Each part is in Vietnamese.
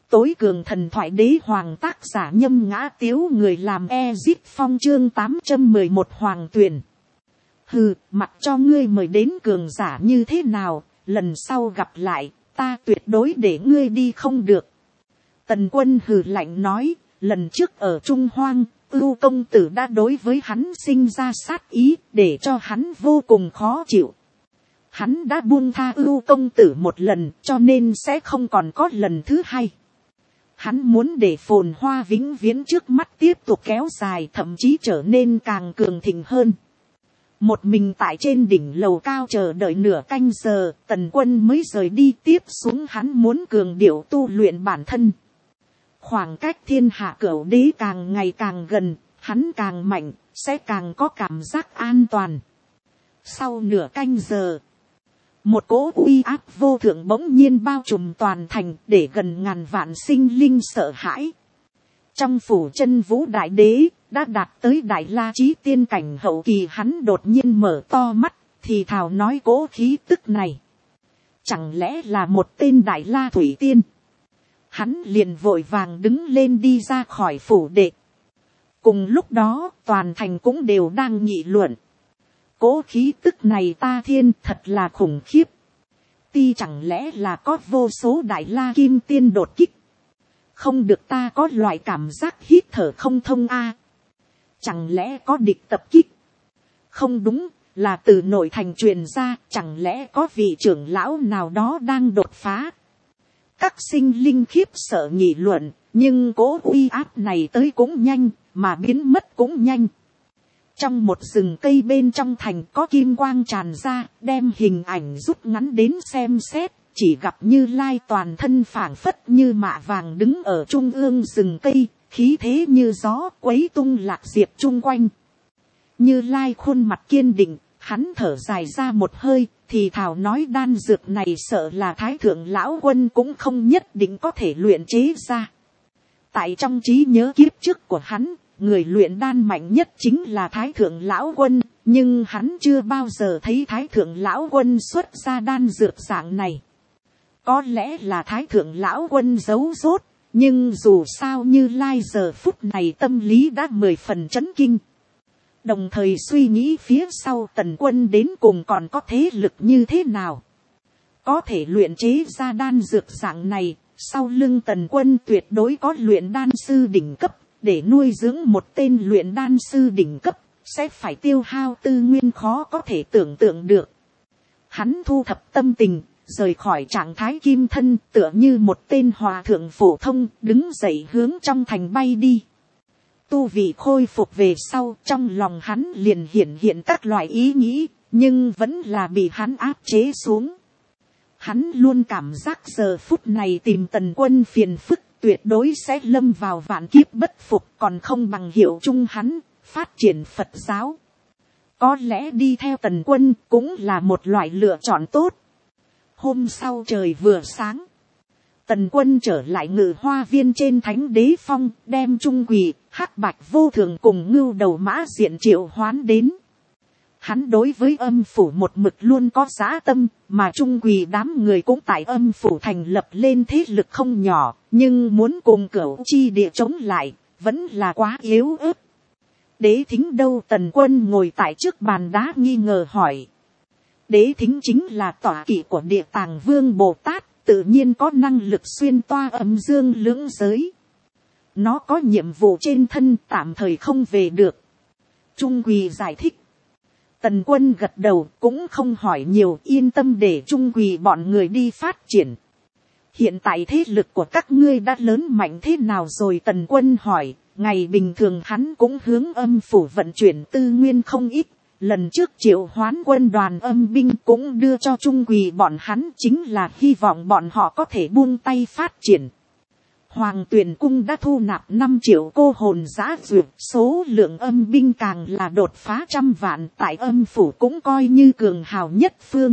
tối cường thần thoại đế hoàng tác giả Nhâm Ngã Tiếu, người làm Ezip Phong, chương 811 Hoàng Tuyền. Hừ, mặc cho ngươi mời đến cường giả như thế nào, lần sau gặp lại, ta tuyệt đối để ngươi đi không được. Tần Quân hừ lạnh nói, lần trước ở Trung Hoang, Ưu công tử đã đối với hắn sinh ra sát ý, để cho hắn vô cùng khó chịu. Hắn đã buông tha Ưu công tử một lần, cho nên sẽ không còn có lần thứ hai. Hắn muốn để phồn hoa vĩnh viễn trước mắt tiếp tục kéo dài, thậm chí trở nên càng cường thịnh hơn. Một mình tại trên đỉnh lầu cao chờ đợi nửa canh giờ, Tần Quân mới rời đi. Tiếp xuống hắn muốn cường điệu tu luyện bản thân. Khoảng cách thiên hạ cửu đế càng ngày càng gần, hắn càng mạnh, sẽ càng có cảm giác an toàn. Sau nửa canh giờ, một cỗ uy áp vô thượng bỗng nhiên bao trùm toàn thành, để gần ngàn vạn sinh linh sợ hãi. Trong phủ Chân Vũ đại đế đã đạt tới đại la chí tiên cảnh hậu kỳ, hắn đột nhiên mở to mắt, thì thào nói cỗ khí tức này chẳng lẽ là một tên đại la thủy tiên. Hắn liền vội vàng đứng lên đi ra khỏi phủ đệ. Cùng lúc đó toàn thành cũng đều đang nghị luận. Cỗ khí tức này ta thiên thật là khủng khiếp. Ti chẳng lẽ là có vô số đại la kim tiên đột kích. Không được, ta có loại cảm giác hít thở không thông a. Chẳng lẽ có địch tập kích. Không đúng, là từ nội thành truyền ra, chẳng lẽ có vị trưởng lão nào đó đang đột phá. Các sinh linh khiếp sợ nghị luận, nhưng cỗ uy áp này tới cũng nhanh, mà biến mất cũng nhanh. Trong một rừng cây bên trong thành có kim quang tràn ra, đem hình ảnh rút ngắn đến xem xét, chỉ gặp Như Lai toàn thân phảng phất như mạ vàng đứng ở trung ương rừng cây, khí thế như gió quấy tung lạc diệp chung quanh. Như Lai khuôn mặt kiên định, hắn thở dài ra một hơi, thì thào nói đan dược này sợ là Thái Thượng Lão Quân cũng không nhất định có thể luyện chế ra. Tại trong trí nhớ kiếp trước của hắn, người luyện đan mạnh nhất chính là Thái Thượng Lão Quân, nhưng hắn chưa bao giờ thấy Thái Thượng Lão Quân xuất ra đan dược dạng này. Có lẽ là Thái Thượng Lão Quân giấu rốt, nhưng dù sao Như Lai giờ phút này tâm lý đã 10 phần chấn kinh. Đồng thời suy nghĩ phía sau Tần Quân đến cùng còn có thế lực như thế nào. Có thể luyện chế ra đan dược dạng này, sau lưng Tần Quân tuyệt đối có luyện đan sư đỉnh cấp. Để nuôi dưỡng một tên luyện đan sư đỉnh cấp, sẽ phải tiêu hao tư nguyên khó có thể tưởng tượng được. Hắn thu thập tâm tình, rời khỏi trạng thái kim thân, tựa như một tên hòa thượng phổ thông, đứng dậy hướng trong thành bay đi. Tu vị khôi phục về sau, trong lòng hắn liền hiện các loại ý nghĩ, nhưng vẫn là bị hắn áp chế xuống. Hắn luôn cảm giác giờ phút này tìm Tần Quân phiền phức, tuyệt đối sẽ lâm vào vạn kiếp bất phục, còn không bằng hiệu chung hắn, phát triển Phật giáo. Có lẽ đi theo Tần Quân cũng là một loại lựa chọn tốt. Hôm sau trời vừa sáng, Tần Quân trở lại Ngự Hoa Viên trên Thánh Đế Phong, đem Trung Quỳ, Hắc Bạch Vô Thường cùng Ngưu Đầu Mã Diện triệu hoán đến. Hắn đối với âm phủ một mực luôn có dã tâm, mà Trung Quỳ đám người cũng tại âm phủ thành lập lên thế lực không nhỏ, nhưng muốn cùng Cửu Chi Địa chống lại, vẫn là quá yếu ớt. Đế Thính đâu? Tần Quân ngồi tại trước bàn đá nghi ngờ hỏi. Đế Thính chính là tọa kỵ của Địa Tàng Vương Bồ Tát, tự nhiên có năng lực xuyên toa âm dương lưỡng giới. Nó có nhiệm vụ trên thân, tạm thời không về được. Trung Quỳ giải thích. Tần Quân gật đầu, cũng không hỏi nhiều, yên tâm để Trung Quỳ bọn người đi phát triển. Hiện tại thế lực của các ngươi đã lớn mạnh thế nào rồi? Tần Quân hỏi. Ngày bình thường hắn cũng hướng âm phủ vận chuyển tư nguyên không ít. Lần trước triệu hoán quân đoàn âm binh cũng đưa cho Trung Quỳ bọn hắn, chính là hy vọng bọn họ có thể buông tay phát triển. Hoàng Tuyền Cung đã thu nạp 5 triệu cô hồn dã duyệt, số lượng âm binh càng là đột phá 100 vạn, tại âm phủ cũng coi như cường hào nhất phương.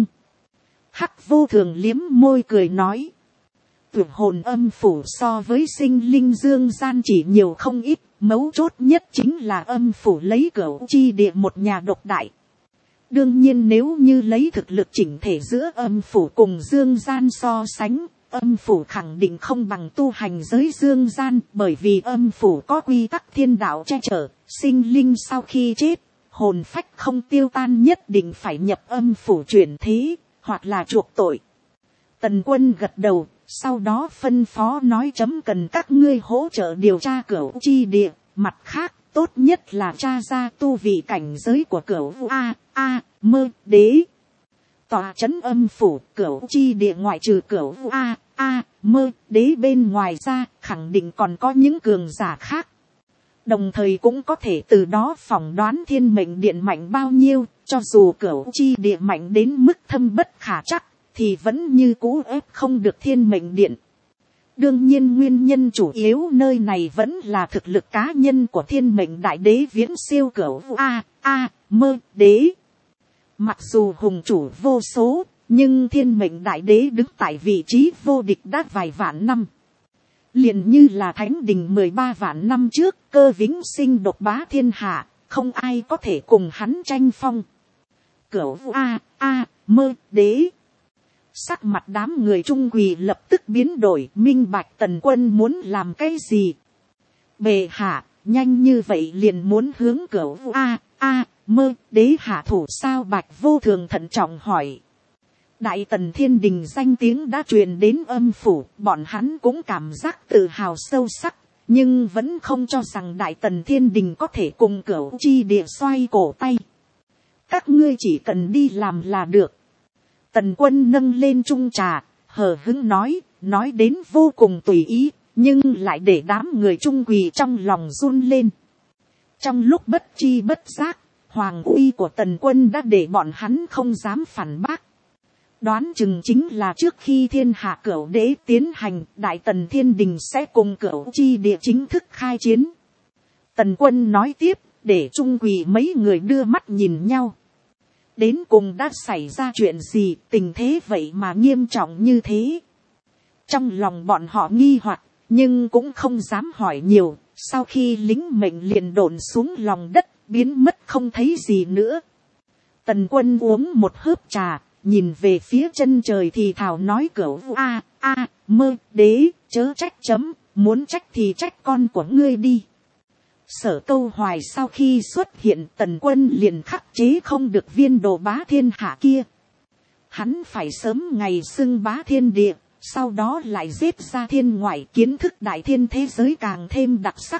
Hắc Vô Thường liếm môi cười nói. Tuyệt hồn âm phủ so với sinh linh dương gian chỉ nhiều không ít, mấu chốt nhất chính là âm phủ lấy Cửu Chi Địa một nhà độc đại. Đương nhiên nếu như lấy thực lực chỉnh thể giữa âm phủ cùng dương gian so sánh, âm phủ khẳng định không bằng tu hành giới dương gian, bởi vì âm phủ có quy tắc thiên đạo che chở, sinh linh sau khi chết, hồn phách không tiêu tan nhất định phải nhập âm phủ chuyển thế, hoặc là chuộc tội. Tần Quân gật đầu, sau đó phân phó nói chấm cần các ngươi hỗ trợ điều tra Cửu Chi Địa, mặt khác tốt nhất là tra ra tu vị cảnh giới của Cửu Mơ Đế. Tòa trấn âm phủ Cửu Chi Địa ngoại trừ Cửu Mơ Đế bên ngoài ra, khẳng định còn có những cường giả khác. Đồng thời cũng có thể từ đó phỏng đoán Thiên Mệnh Điện mạnh bao nhiêu, cho dù Cửu Chi Địa mạnh đến mức thâm bất khả trắc, thì vẫn như cũ ép không được Thiên Mệnh Điện. Đương nhiên nguyên nhân chủ yếu nơi này vẫn là thực lực cá nhân của Thiên Mệnh Đại Đế viễn siêu Cửu Mơ Đế. Mặc dù hùng chủ vô số, nhưng Thiên Mệnh Đại Đế đứng tại vị trí vô địch đã vài vạn năm. Liền như là Thánh Đình 13 vạn năm trước, Cơ Vĩnh Sinh độc bá thiên hạ, không ai có thể cùng hắn tranh phong. Cửu Mơ Đế. Sắc mặt đám người Trung Quỳ lập tức biến đổi, minh bạch Tần Quân muốn làm cái gì. Bệ hạ, nhanh như vậy liền muốn hướng Cửu Mơ Đế hạ thủ sao? Bạch Vô Thường thận trọng hỏi. Đại Tần Thiên Đình danh tiếng đã truyền đến âm phủ, bọn hắn cũng cảm giác tự hào sâu sắc, nhưng vẫn không cho rằng Đại Tần Thiên Đình có thể cùng Cửu Chi Địa xoay cổ tay. Các ngươi chỉ cần đi làm là được. Tần Quân nâng lên chung trà, hờ hững nói đến vô cùng tùy ý, nhưng lại để đám người Trung Quỳ trong lòng run lên. Trong lúc bất chi bất giác, hoàng uy của Tần Quân đã để bọn hắn không dám phản bác. Đoán chừng chính là trước khi thiên hạ Cửu Đế tiến hành, Đại Tần Thiên Đình sẽ cùng Cửu Chi Địa chính thức khai chiến. Tần Quân nói tiếp, để Trung Quỳ mấy người đưa mắt nhìn nhau. Đến cùng đã xảy ra chuyện gì, tình thế vậy mà nghiêm trọng như thế. Trong lòng bọn họ nghi hoặc, nhưng cũng không dám hỏi nhiều, sau khi lính mệnh liền đổn xuống lòng đất, biến mất không thấy gì nữa. Tần Quân uống một hớp trà, nhìn về phía chân trời thì thào nói Cửu Mơ Đế, chớ trách chấm, muốn trách thì trách con của ngươi đi. Sở Câu Hoài sau khi xuất hiện, Tần Quân liền khắc chế không được viên đồ bá thiên hạ kia. Hắn phải sớm ngày xưng bá thiên địa, sau đó lại giết ra thiên ngoại, kiến thức đại thiên thế giới càng thêm đặc sắc.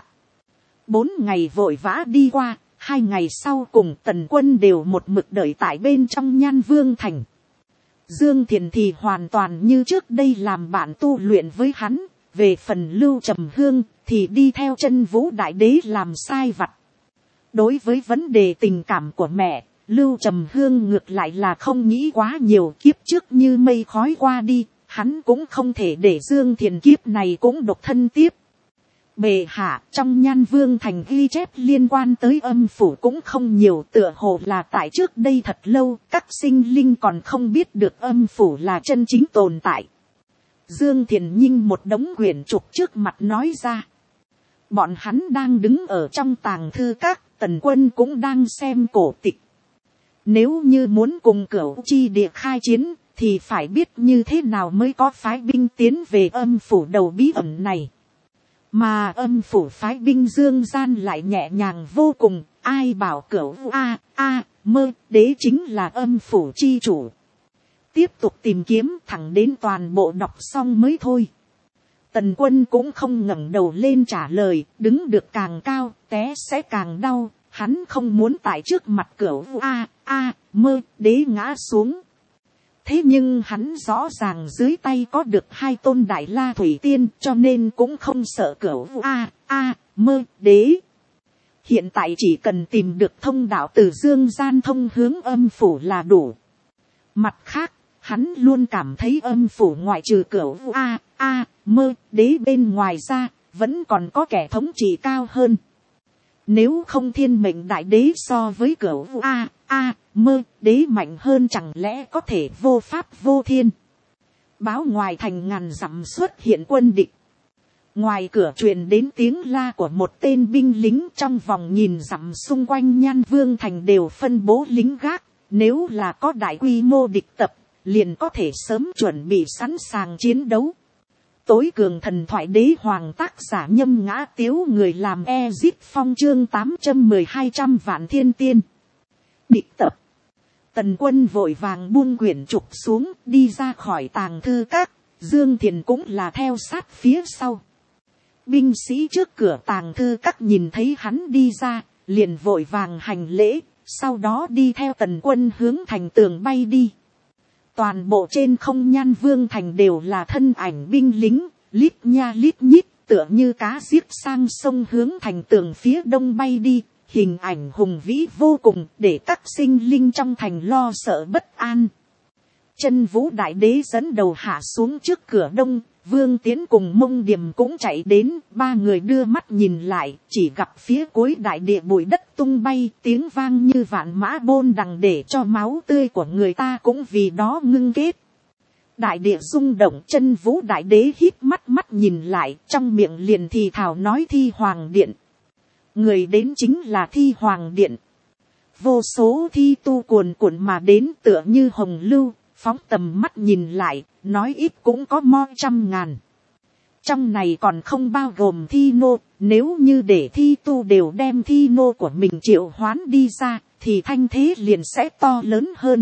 4 ngày vội vã đi qua, 2 ngày sau cùng Tần Quân đều một mực đợi tại bên trong Nhan Vương Thành. Dương Thiền thì hoàn toàn như trước đây làm bạn tu luyện với hắn, về phần Lưu Trầm Hương thì đi theo Chân Vũ Đại Đế làm sai vặt. Đối với vấn đề tình cảm của mẹ, Lưu Trầm Hương ngược lại là không nghĩ quá nhiều, kiếp trước như mây khói qua đi, hắn cũng không thể để Dương Thiền kiếp này cũng độc thân tiếp. Bệ hạ, trong Nhan Vương Thành ghi chép liên quan tới âm phủ cũng không nhiều, tựa hồ là tại trước đây thật lâu, các sinh linh còn không biết được âm phủ là chân chính tồn tại. Dương Thiền Nhinh một đống quyển trục trước mặt nói ra. Bọn hắn đang đứng ở trong tàng thư các, Tần Quân cũng đang xem cổ tịch. Nếu như muốn cùng Cửu Chi Địa khai chiến, thì phải biết như thế nào mới có phái binh tiến về âm phủ đầu bí ẩn này. Mà âm phủ phái binh dương gian lại nhẹ nhàng vô cùng, ai bảo Cửu Mơ Đế chính là âm phủ chi chủ. Tiếp tục tìm kiếm thẳng đến toàn bộ đọc xong mới thôi. Tần Quân cũng không ngẩng đầu lên trả lời, đứng được càng cao, té sẽ càng đau, hắn không muốn tại trước mặt Cửu Mơ Đế ngã xuống. Thế nhưng hắn rõ ràng dưới tay có được 2 tôn Đại La Thủy Tiên, cho nên cũng không sợ Cửu Mơ Đế. Hiện tại chỉ cần tìm được thông đạo từ dương gian thông hướng âm phủ là đủ. Mặt khác, hắn luôn cảm thấy âm phủ ngoại trừ Cửu Mơ Đế bên ngoài ra, vẫn còn có kẻ thống trị cao hơn. Nếu không Thiên Mệnh Đại Đế so với Cửu Mơ Đế mạnh hơn, chẳng lẽ có thể vô pháp vô thiên. Báo ngoài thành ngàn dặm xuất hiện quân địch. Ngoài cửa truyền đến tiếng la của một tên binh lính, trong vòng nhìn dặm xung quanh Nhan Vương Thành đều phân bố lính gác. Nếu là có đại quy mô địch tập, liền có thể sớm chuẩn bị sẵn sàng chiến đấu. Tối cường thần thoại đế hoàng tác giả Nhâm Ngã Tiếu, người làm Ezip Phong, chương 812 trăm vạn thiên tiên. Địch tập. Tần Quân vội vàng buông quyển trục xuống, đi ra khỏi tàng thư các. Dương Thiền cũng là theo sát phía sau. Binh sĩ trước cửa tàng thư các nhìn thấy hắn đi ra, liền vội vàng hành lễ, sau đó đi theo Tần Quân hướng thành tường bay đi. Toàn bộ trên không Nhan Vương thành đều là thân ảnh binh lính, lít nha lít nhít, tựa như cá giết sang sông hướng thành tường phía đông bay đi. Hình ảnh hùng vĩ vô cùng, để các sinh linh trong thành lo sợ bất an. Chân Vũ Đại Đế dẫn đầu hạ xuống trước cửa đông, Vương Tiến cùng Mông Điềm cũng chạy đến. Ba người đưa mắt nhìn lại, chỉ gặp phía cuối đại địa bụi đất tung bay, tiếng vang như vạn mã bôn đằng, để cho máu tươi của người ta cũng vì đó ngưng kết. Đại địa rung động, Chân Vũ Đại Đế híp mắt nhìn lại, trong miệng liền thì thào nói: Thi Hoàng Điện. Người đến chính là Thi Hoàng Điện. Vô số thi tu cuồn cuộn mà đến, tựa như hồng lưu, phóng tầm mắt nhìn lại, nói ít cũng có mo 100.000. Trong này còn không bao gồm thi nô, nếu như để thi tu đều đem thi nô của mình triệu hoán đi ra, thì thanh thế liền sẽ to lớn hơn.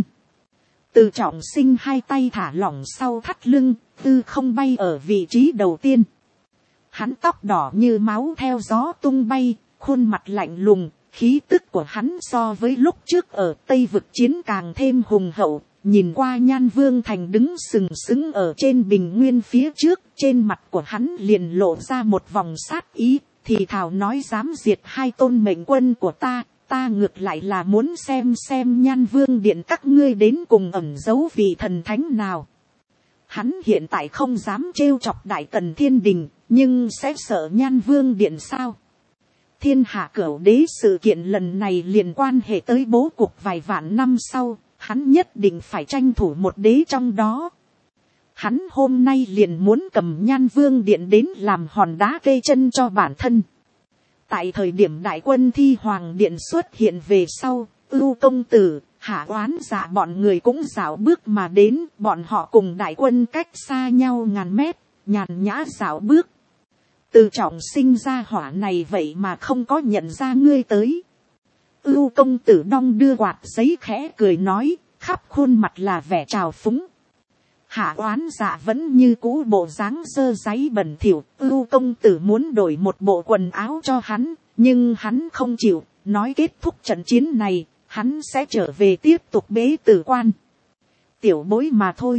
Từ Trọng Sinh hai tay thả lỏng sau thắt lưng, tư không bay ở vị trí đầu tiên. Hắn tóc đỏ như máu theo gió tung bay, khuôn mặt lạnh lùng, khí tức của hắn so với lúc trước ở Tây Vực chiến càng thêm hùng hậu. Nhìn qua Nhan Vương thành đứng sừng sững ở trên bình nguyên phía trước, trên mặt của hắn liền lộ ra một vòng sát ý, thì thào nói: dám diệt hai tôn mệnh quân của ta, ta ngược lại là muốn xem Nhan Vương điện các ngươi đến cùng ẩn giấu vị thần thánh nào. Hắn hiện tại không dám trêu chọc Đại Tần Thiên Đình, nhưng sẽ sợ Nhan Vương điện sao? Thiên hạ cửu đế sự kiện lần này liên quan hệ tới bố cục vài vạn năm sau, hắn nhất định phải tranh thủ một đế trong đó. Hắn hôm nay liền muốn cầm Nhan Vương điện đến làm hòn đá kê chân cho bản thân. Tại thời điểm đại quân Thi Hoàng điện xuất hiện về sau, Ưu công tử, Hạ Oán Dạ bọn người cũng dạo bước mà đến, bọn họ cùng đại quân cách xa nhau ngàn mét, nhàn nhã dạo bước. Từ Trọng Sinh ra hỏa này vậy mà không có nhận ra ngươi tới. Ưu công tử đong đưa quạt giấy khẽ cười nói, khắp khuôn mặt là vẻ trào phúng. Hạ Oán Dạ vẫn như cũ bộ dáng dơ dáy bẩn thỉu. Ưu công tử muốn đổi một bộ quần áo cho hắn, nhưng hắn không chịu, nói kết thúc trận chiến này, hắn sẽ trở về tiếp tục bế tử quan. Tiểu bối mà thôi.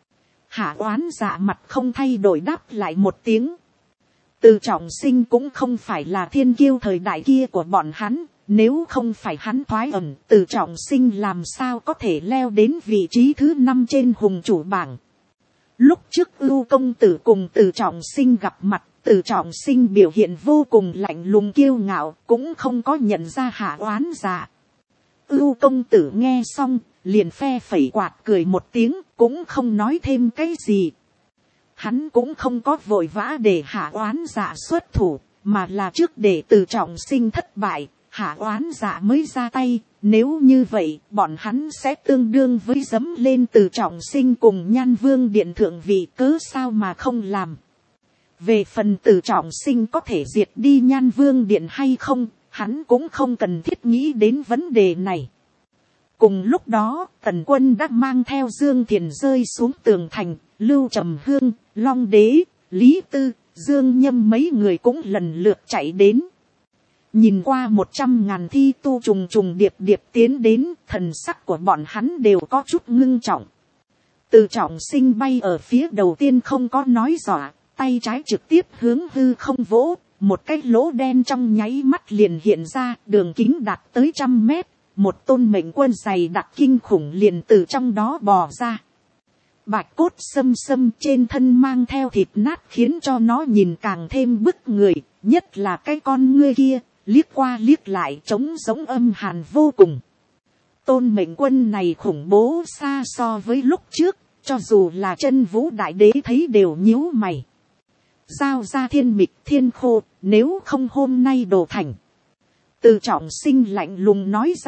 Hạ Oán Dạ mặt không thay đổi đáp lại một tiếng. Từ Trọng Sinh cũng không phải là thiên kiêu thời đại kia của bọn hắn. Nếu không phải hắn thoái ẩn, Từ Trọng Sinh làm sao có thể leo đến vị trí thứ 5 trên hùng chủ bảng. Lúc trước Ưu công tử cùng Từ Trọng Sinh gặp mặt, Từ Trọng Sinh biểu hiện vô cùng lạnh lùng kiêu ngạo, cũng không có nhận ra Hạ Oán Dạ. Ưu công tử nghe xong, liền phe phẩy quạt cười một tiếng, cũng không nói thêm cái gì. Hắn cũng không có vội vã để Hạ Oán Dạ xuất thủ, mà là trước để Từ Trọng Sinh thất bại, Hạ Oán Dạ mới ra tay. Nếu như vậy, bọn hắn sẽ tương đương với dẫm lên Từ Trọng Sinh cùng Nhan Vương điện thượng vị, cớ sao mà không làm. Về phần Từ Trọng Sinh có thể diệt đi Nhan Vương điện hay không, hắn cũng không cần thiết nghĩ đến vấn đề này. Cùng lúc đó, Tần Quân đã mang theo Dương Thiền rơi xuống tường thành, Lưu Trầm Hương, Long Đế, Lý Tư, Dương Nhâm mấy người cũng lần lượt chạy đến. Nhìn qua 100.000 thi tu trùng trùng điệp điệp tiến đến, thần sắc của bọn hắn đều có chút ngưng trọng. Từ Trọng Sinh bay ở phía đầu tiên không có nói dọa, tay trái trực tiếp hướng hư không vỗ, một cái lỗ đen trong nháy mắt liền hiện ra, đường kính đạt tới 100 mét, một tôn mệnh quân dày đặc kinh khủng liền từ trong đó bò ra. Bạch cốt xâm xâm trên thân mang theo thịt nát khiến cho nó nhìn càng thêm bức người, nhất là cái con ngươi kia, liếc qua liếc lại trống giống âm hàn vô cùng. Tôn mệnh quân này khủng bố xa so với lúc trước, cho dù là Chân Vũ Đại Đế thấy đều nhíu mày. Giao ra thiên mịch thiên khô, nếu không hôm nay đồ thành. Từ Trọng Sinh lạnh lùng nói ra,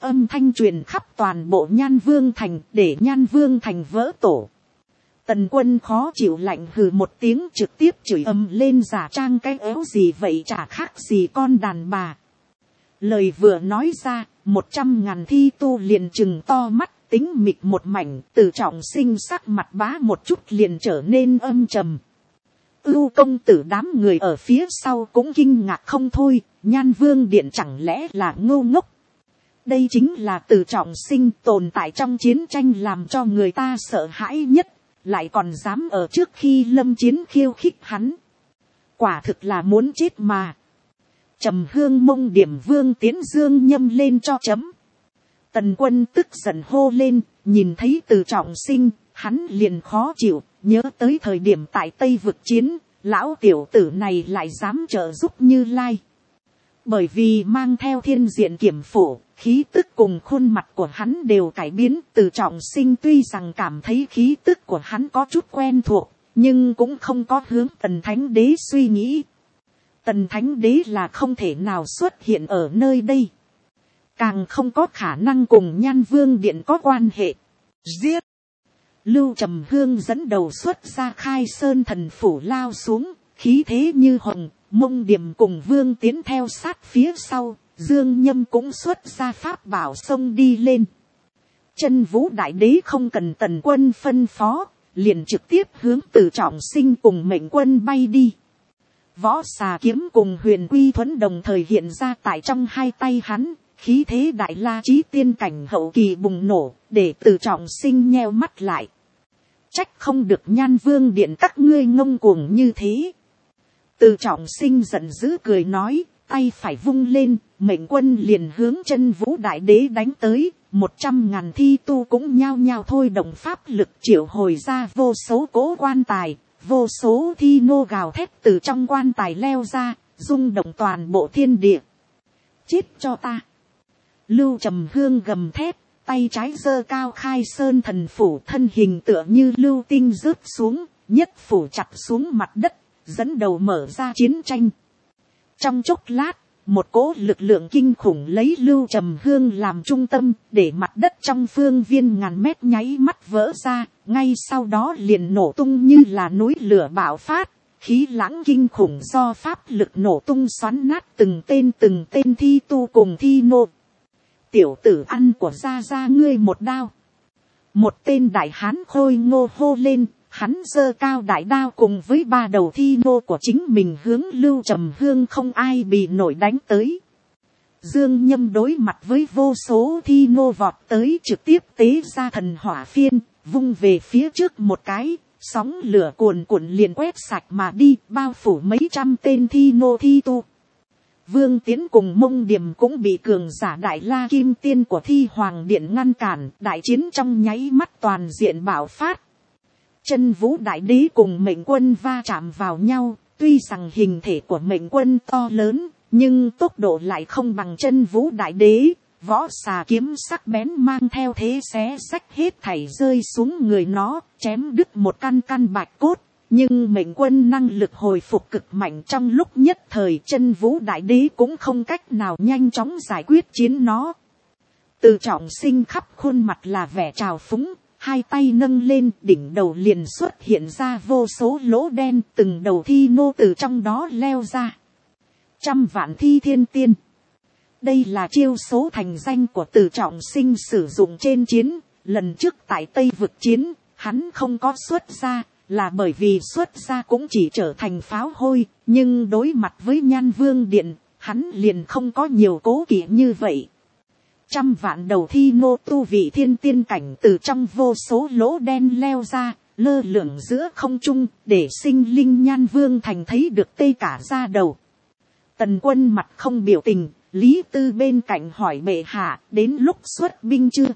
âm thanh truyền khắp toàn bộ Nhan Vương thành, để Nhan Vương thành vỡ tổ. Tần Quân khó chịu lạnh hừ một tiếng, trực tiếp chửi ầm lên, giả trang cái éo gì vậy, chả khác gì con đàn bà. Lời vừa nói ra, 100.000 thi tu liền trừng to mắt, tính mịt một mảnh. Từ Trọng Sinh sắc mặt bá một chút liền trở nên âm trầm. Ưu công tử đám người ở phía sau cũng kinh ngạc không thôi, Nhan Vương điện chẳng lẽ là ngô ngốc. Đây chính là Từ Trọng Sinh, tồn tại trong chiến tranh làm cho người ta sợ hãi nhất, lại còn dám ở trước khi lâm chiến khiêu khích hắn. Quả thực là muốn chết mà. Trầm Hương Mông điểm Vương Tiến Dương nhâm lên cho chấm. Tần Quân tức giận hô lên, nhìn thấy Từ Trọng Sinh, hắn liền khó chịu, nhớ tới thời điểm tại Tây Vực chiến, lão tiểu tử này lại dám trợ giúp Như Lai. Bởi vì mang theo thiên diện kiểm phổ, khí tức cùng khuôn mặt của hắn đều cải biến. Từ Trọng Sinh tuy rằng cảm thấy khí tức của hắn có chút quen thuộc, nhưng cũng không có hướng Tần Thánh Đế suy nghĩ. Tần Thánh Đế là không thể nào xuất hiện ở nơi đây, càng không có khả năng cùng Nhan Vương điện có quan hệ. Giết! Lưu Trầm Hương dẫn đầu xuất ra Khai Sơn thần phủ lao xuống, khí thế như hồng. Mông Điểm cùng Vương Tiến theo sát phía sau, Dương Nhâm cũng xuất ra pháp bảo xông đi lên. Chân Vũ Đại Đế không cần Tần Quân phân phó, liền trực tiếp hướng Từ Trọng Sinh cùng Mệnh Quân bay đi. Võ Xà kiếm cùng Huyền Quy Thuẫn đồng thời hiện ra tại trong hai tay hắn, khí thế đại la chí tiên cảnh hậu kỳ bùng nổ, để Từ Trọng Sinh nheo mắt lại. Trách không được Nhan Vương điện các ngươi ngông cuồng như thế. Từ Trọng Sinh giận dữ cười nói, tay phải vung lên, Mệnh Quân liền hướng Chân Vũ Đại Đế đánh tới. 100.000 thi tu cũng nhao nhao thôi động pháp lực triệu hồi ra vô số cỗ quan tài, vô số thi nô gào thét từ trong quan tài leo ra, rung động toàn bộ thiên địa. Chết cho ta! Lưu Trầm Hương gầm thét, tay trái giơ cao Khai Sơn thần phủ, thân hình tựa như lưu tinh rớt xuống, nhất phủ chặt xuống mặt đất, dẫn đầu mở ra chiến tranh. Trong chốc lát, một cỗ lực lượng kinh khủng lấy Lưu Trầm Hương làm trung tâm, để mặt đất trong phương viên ngàn mét nháy mắt vỡ ra, ngay sau đó liền nổ tung như là núi lửa bạo phát, khí lãng kinh khủng do pháp lực nổ tung xoắn nát từng tên thi tu cùng thi nô. Tiểu tử ăn của gia ngươi một đao. Một tên đại hán khôi ngô hô lên, hắn giơ cao đại đao cùng với 3 đầu thi nô của chính mình hướng Lưu Trầm Hương không ai bị nổi đánh tới. Dương Nhâm đối mặt với vô số thi nô vọt tới, trực tiếp tế ra thần hỏa phiên, vung về phía trước một cái, sóng lửa cuồn cuộn liền quét sạch mà đi, bao phủ mấy trăm tên thi nô thi tu. Vương Tiến cùng Mông Điểm cũng bị cường giả Đại La Kim Tiên của Thi Hoàng Điện ngăn cản, đại chiến trong nháy mắt toàn diện bạo phát. Chân Vũ Đại Đế cùng Mệnh Quân va chạm vào nhau, tuy rằng hình thể của Mệnh Quân to lớn, nhưng tốc độ lại không bằng Chân Vũ Đại Đế. Võ Xà kiếm sắc bén mang theo thế xé xách hết thảy rơi xuống người nó, chém đứt một căn bạch cốt. Nhưng Mệnh Quân năng lực hồi phục cực mạnh, trong lúc nhất thời Chân Vũ Đại Đế cũng không cách nào nhanh chóng giải quyết chiến nó. Từ Trọng Sinh khắp khuôn mặt là vẻ trào phúng, hai tay nâng lên, đỉnh đầu liền xuất hiện ra vô số lỗ đen, từng đầu thi nô từ trong đó leo ra. 100 vạn thi thiên tiên. Đây là chiêu số thành danh của Từ Trọng Sinh sử dụng trên chiến. Lần trước tại Tây Vực chiến, hắn không có xuất ra, là bởi vì xuất ra cũng chỉ trở thành pháo hôi. Nhưng đối mặt với Nhan Vương điện, hắn liền không có nhiều cố kỵ như vậy. 100 vạn đầu thi nô tu vị thiên tiên cảnh từ trong vô số lỗ đen leo ra, lơ lửng giữa không trung, để sinh linh Nhan Vương thành thấy được tê cả da đầu. Tần Quân mặt không biểu tình, Lý Tư bên cạnh hỏi bệ hạ, đến lúc xuất binh chưa?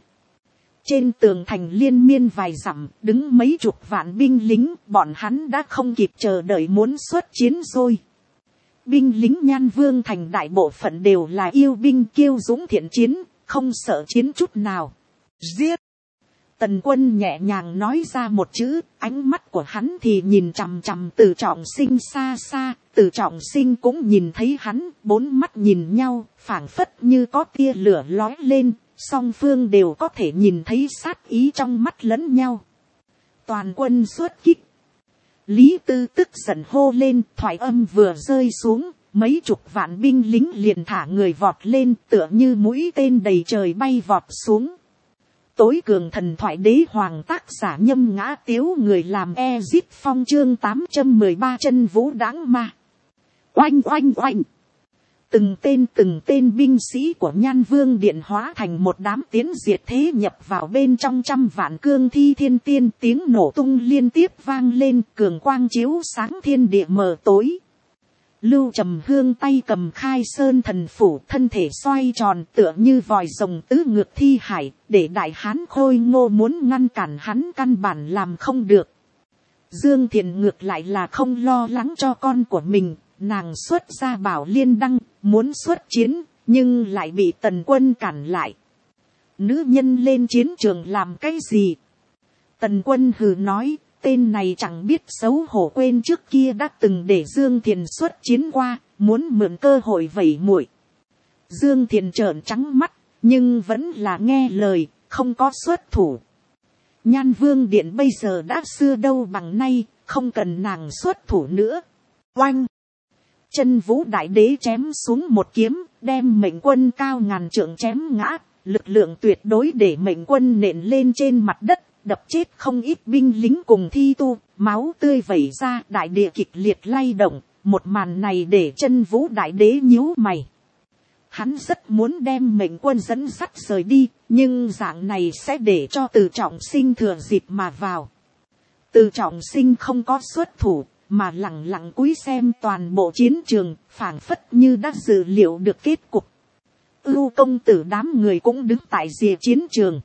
Trên tường thành liên miên vài dặm, đứng mấy chục vạn binh lính, bọn hắn đã không kịp chờ đợi muốn xuất chiến rồi. Binh lính Nhan Vương thành đại bộ phận đều là yêu binh kiêu dũng thiện chiến, không sợ chiến chút nào. Giết! Tần Quân nhẹ nhàng nói ra một chữ, ánh mắt của hắn thì nhìn chằm chằm Từ Trọng Sinh xa xa. Từ Trọng Sinh cũng nhìn thấy hắn, bốn mắt nhìn nhau, phảng phất như có tia lửa lói lên, song phương đều có thể nhìn thấy sát ý trong mắt lẫn nhau. Toàn quân xuất kích. Lý Tư tức giận hô lên, thoại âm vừa rơi xuống, mấy chục vạn binh lính liền thả người vọt lên, tựa như mũi tên đầy trời bay vọt xuống. Tối cường thần thoại đế hoàng, tác giả Nhâm Ngã Tiếu, người làm Ezip Phong, chương 813 chân vũ đãng ma. Oanh oanh oanh. Từng tên binh sĩ của Nhan Vương Điện hóa thành một đám tiến diệt thế nhập vào bên trong trăm vạn cương thi thiên tiên, tiếng nổ tung liên tiếp vang lên, cường quang chiếu sáng thiên địa mờ tối. Lưu Trầm Hương tay cầm Khai Sơn thần phủ, thân thể xoay tròn tựa như vòi rồng tứ ngược thi hải, để đại hán Khôi Ngô muốn ngăn cản hắn căn bản làm không được. Dương Thiền ngược lại là không lo lắng cho con của mình, nàng xuất ra Bảo Liên Đăng, muốn xuất chiến, nhưng lại bị Tần Quân cản lại. Nữ nhân lên chiến trường làm cái gì? Tần Quân hừ nói, tên này chẳng biết xấu hổ, quên trước kia đã từng để Dương Thiền xuất chiến qua, muốn mượn cơ hội vẩy muội. Dương Thiền trợn trắng mắt, nhưng vẫn là nghe lời, không có xuất thủ. Nhan Vương Điện bây giờ đã xưa đâu bằng nay, không cần nàng xuất thủ nữa. Oanh! Chân vũ đại đế chém xuống một kiếm, đem Mệnh Quân cao ngàn trượng chém ngã, lực lượng tuyệt đối để Mệnh Quân nện lên trên mặt đất, đập chết không ít binh lính cùng thi tu, máu tươi vẩy ra, đại địa kịch liệt lay động. Một màn này để chân vũ đại đế nhíu mày. Hắn rất muốn đem Mệnh Quân dẫn dắt rời đi, nhưng dạng này sẽ để cho Từ Trọng Sinh thừa dịp mà vào. Từ Trọng Sinh không có xuất thủ, mà lẳng lặng cúi xem toàn bộ chiến trường, phảng phất như đã dự liệu được kết cục. Ưu công tử đám người cũng đứng tại rìa chiến trường.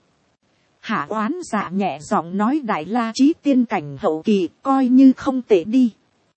Hạ Oán Dạ nhẹ giọng nói, Đại La Chí tiên cảnh hậu kỳ, coi như không tệ đi.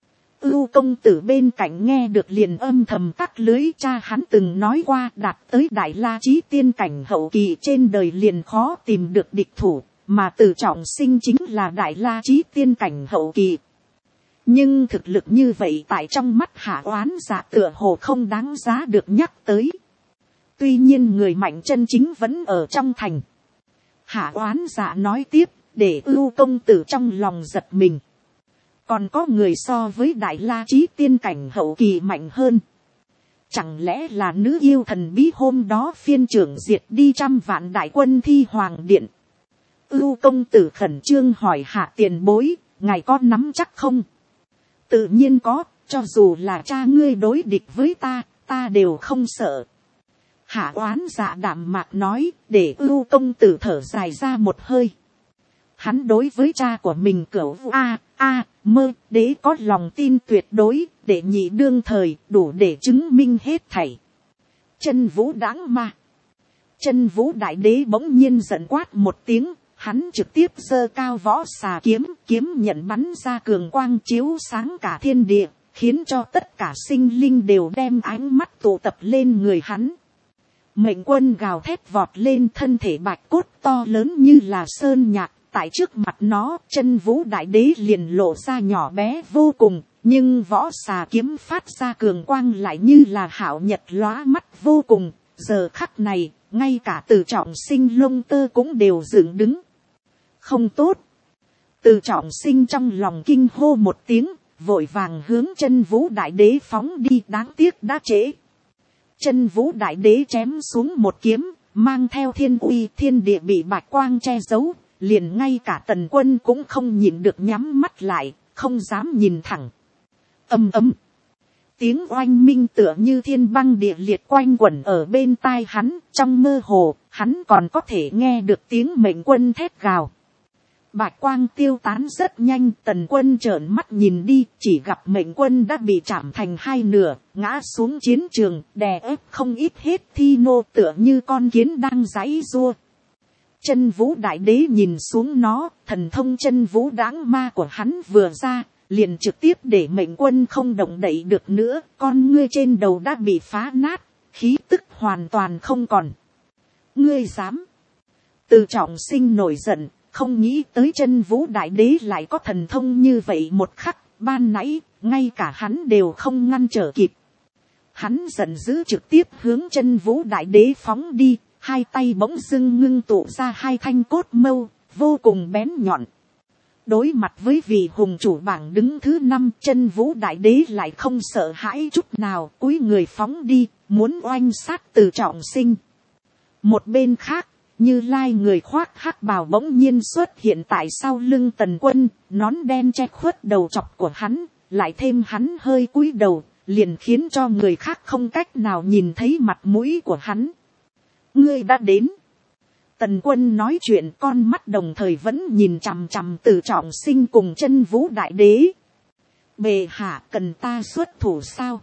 Ưu công tử bên cạnh nghe được liền âm thầm tắt lưới, cha hắn từng nói qua, đạt tới Đại La Chí tiên cảnh hậu kỳ trên đời liền khó tìm được địch thủ, mà Từ Trọng Sinh chính là Đại La Chí tiên cảnh hậu kỳ. Nhưng thực lực như vậy tại trong mắt Hạ Oán Dạ tựa hồ không đáng giá được nhắc tới. Tuy nhiên người mạnh chân chính vẫn ở trong thành. Hạ Oán Dạ nói tiếp, để Ưu công tử trong lòng giật mình. Còn có người so với Đại La Chí tiên cảnh hậu kỳ mạnh hơn. Chẳng lẽ là nữ yêu thần bí hôm đó phiên trưởng diệt đi trăm vạn đại quân Thi Hoàng Điện? Ưu công tử khẩn trương hỏi Hạ tiền bối, ngài có nắm chắc không? Tự nhiên có, cho dù là cha ngươi đối địch với ta, ta đều không sợ. Hạ Oán Dạ đạm mạc nói, để Ưu công tử thở dài ra một hơi. Hắn đối với cha của mình Cửu Mơ Đế có lòng tin tuyệt đối, để nhị đương thời, đủ để chứng minh hết thảy. Chân vũ đãng ma. Chân vũ đại đế bỗng nhiên giận quát một tiếng, hắn trực tiếp giơ cao võ xà kiếm, kiếm nhận bắn ra cường quang chiếu sáng cả thiên địa, khiến cho tất cả sinh linh đều đem ánh mắt tụ tập lên người hắn. Mệnh Quân gào thét vọt lên, thân thể bạch cốt to lớn như là sơn nhạc, tại trước mặt nó, chân vũ đại đế liền lộ ra nhỏ bé vô cùng, nhưng võ xà kiếm phát ra cường quang lại như là hạo nhật lóa mắt vô cùng. Giờ khắc này, ngay cả Từ Trọng Sinh lông tơ cũng đều dựng đứng. Không tốt. Từ Trọng Sinh trong lòng kinh hô một tiếng, vội vàng hướng chân vũ đại đế phóng đi, đáng tiếc đã trễ. Chân vũ đại đế chém xuống một kiếm, mang theo thiên uy, thiên địa bị bạch quang che giấu, liền ngay cả Tần Quân cũng không nhìn được nhắm mắt lại, không dám nhìn thẳng. Ầm ầm. Tiếng oanh minh tựa như thiên băng địa liệt quanh quẩn ở bên tai hắn, trong mơ hồ, hắn còn có thể nghe được tiếng Mệnh Quân thét gào. Bạch quang tiêu tán rất nhanh, Tần Quân trợn mắt nhìn đi, chỉ gặp Mệnh Quân đã bị chạm thành hai nửa, ngã xuống chiến trường, đè ép không ít hết thi nô, tựa như con kiến đang giãy giụa. Chân vũ đại đế nhìn xuống nó, thần thông chân vũ đãng ma của hắn vừa ra, liền trực tiếp để Mệnh Quân không động đậy được nữa, con ngươi trên đầu đã bị phá nát, khí tức hoàn toàn không còn. Ngươi dám? Từ Trọng Sinh nổi giận, không nghĩ tới chân vũ đại đế lại có thần thông như vậy một khắc, ban nãy, ngay cả hắn đều không ngăn trở kịp. Hắn giận dữ trực tiếp hướng chân vũ đại đế phóng đi, hai tay bỗng dưng ngưng tụ ra hai thanh cốt mâu, vô cùng bén nhọn. Đối mặt với vị hùng chủ bảng đứng thứ 5, Chân Vũ Đại Đế lại không sợ hãi chút nào, cúi người phóng đi, muốn oanh sát Từ Trọng Sinh. Một bên khác, Như Lai người khoác hắc bào bỗng nhiên xuất hiện tại sau lưng Tần Quân, nón đen che khuất đầu chọc của hắn, lại thêm hắn hơi cúi đầu, liền khiến cho người khác không cách nào nhìn thấy mặt mũi của hắn. Ngươi đã đến. Tần Quân nói chuyện, con mắt đồng thời vẫn nhìn chằm chằm Từ Trọng Sinh cùng Chân Vũ Đại Đế. Bệ hạ cần ta xuất thủ sao?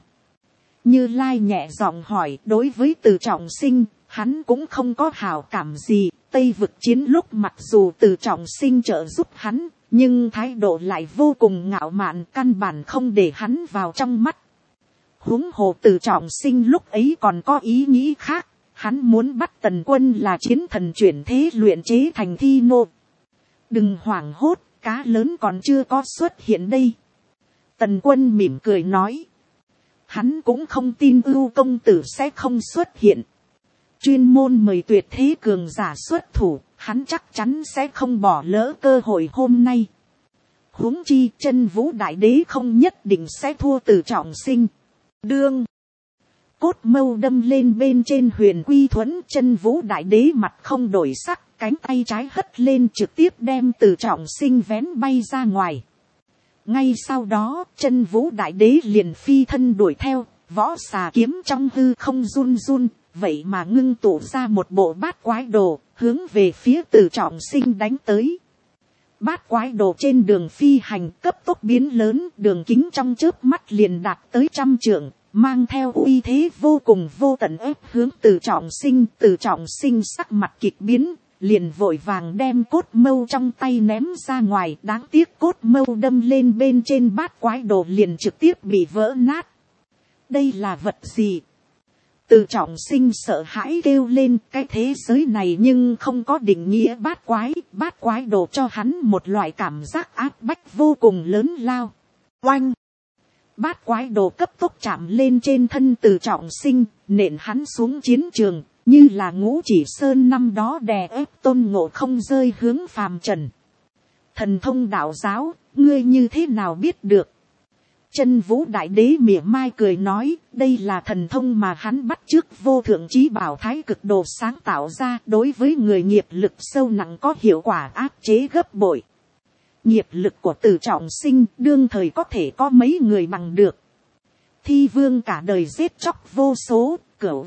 Như Lai nhẹ giọng hỏi. Đối với Từ Trọng Sinh, hắn cũng không có hảo cảm gì. Tây vực chiến lúc mặc dù Từ Trọng Sinh trợ giúp hắn, nhưng thái độ lại vô cùng ngạo mạn, căn bản không để hắn vào trong mắt. Huống hồ Từ Trọng Sinh lúc ấy còn có ý nghĩ khác. Hắn muốn bắt Tần Quân là chiến thần chuyển thế luyện chế thành thi nô. Đừng hoảng hốt, cá lớn còn chưa có xuất hiện đây. Tần Quân mỉm cười nói. Hắn cũng không tin Ưu công tử sẽ không xuất hiện. Chuyên môn mời tuyệt thế cường giả xuất thủ, hắn chắc chắn sẽ không bỏ lỡ cơ hội hôm nay. Huống chi Chân Vũ Đại Đế không nhất định sẽ thua Từ Trọng Sinh. Đương cốt mâu đâm lên bên trên Huyền Quy Thuẫn, Chân Vũ Đại Đế mặt không đổi sắc, cánh tay trái hất lên trực tiếp đem Từ Trọng Sinh vén bay ra ngoài. Ngay sau đó, Chân Vũ Đại Đế liền phi thân đuổi theo, võ xà kiếm trong hư không run run, vậy mà ngưng tụ ra một bộ bát quái đồ, hướng về phía Từ Trọng Sinh đánh tới. Bát quái đồ trên đường phi hành cấp tốc biến lớn, đường kính trong chớp mắt liền đạt tới 100 trượng. Mang theo uy thế vô cùng vô tận ép hướng Từ Trọng Sinh. Từ Trọng Sinh sắc mặt kịch biến, liền vội vàng đem cốt mâu trong tay ném ra ngoài. Đáng tiếc cốt mâu đâm lên bên trên bát quái đồ liền trực tiếp bị vỡ nát. Đây là vật gì? Từ Trọng Sinh sợ hãi kêu lên. Cái thế giới này nhưng không có định nghĩa bát quái đồ cho hắn một loại cảm giác áp bách vô cùng lớn lao. Oanh! Bát quái đồ cấp tốc chạm lên trên thân Từ Trọng Sinh, nện hắn xuống chiến trường, như là Ngũ Chỉ Sơn năm đó đè ép Tôn Ngộ Không rơi hướng phàm trần. Thần thông đạo giáo, ngươi như thế nào biết được? Chân Vũ Đại Đế mỉa mai cười nói, đây là thần thông mà hắn bắt chước vô thượng chí bảo Thái Cực Đồ sáng tạo ra, đối với người nghiệp lực sâu nặng có hiệu quả áp chế gấp bội. Nghiệp lực của Từ Trọng Sinh đương thời có thể có mấy người bằng được. Thi Vương cả đời giết chóc vô số, Cửu